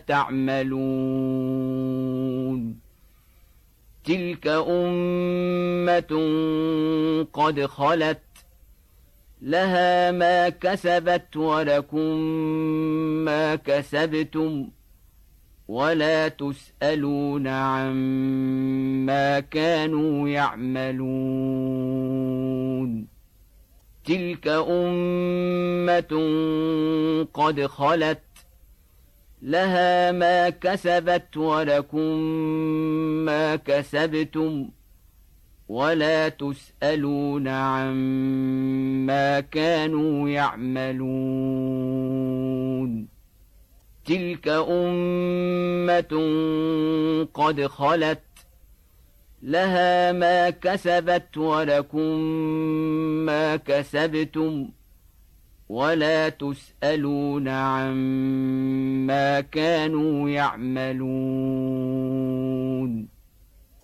تعملون تلك أمة قد خلت لها ما كسبت ولكم ما كسبتم ولا تسألون عما كانوا يعملون تلك أمة قد خلت لها ما كسبت ولكم ما كسبتم ولا تسألون عما كانوا يعملون تلك أمة قد خلت لها ما كسبت ولكم ما كسبتم ولا تسألون عما كانوا يعملون تلك أمة قد خلت لها ما كسبت ولكم ما كسبتم ولا تسألون عما كانوا يعملون تلك أمة قد خلت لها ما كسبت ولكم ما كسبتم تلك أمة قد خلت لها ما كسبت ولكم ما كسبتم ولا تسألون عما كانوا يعملون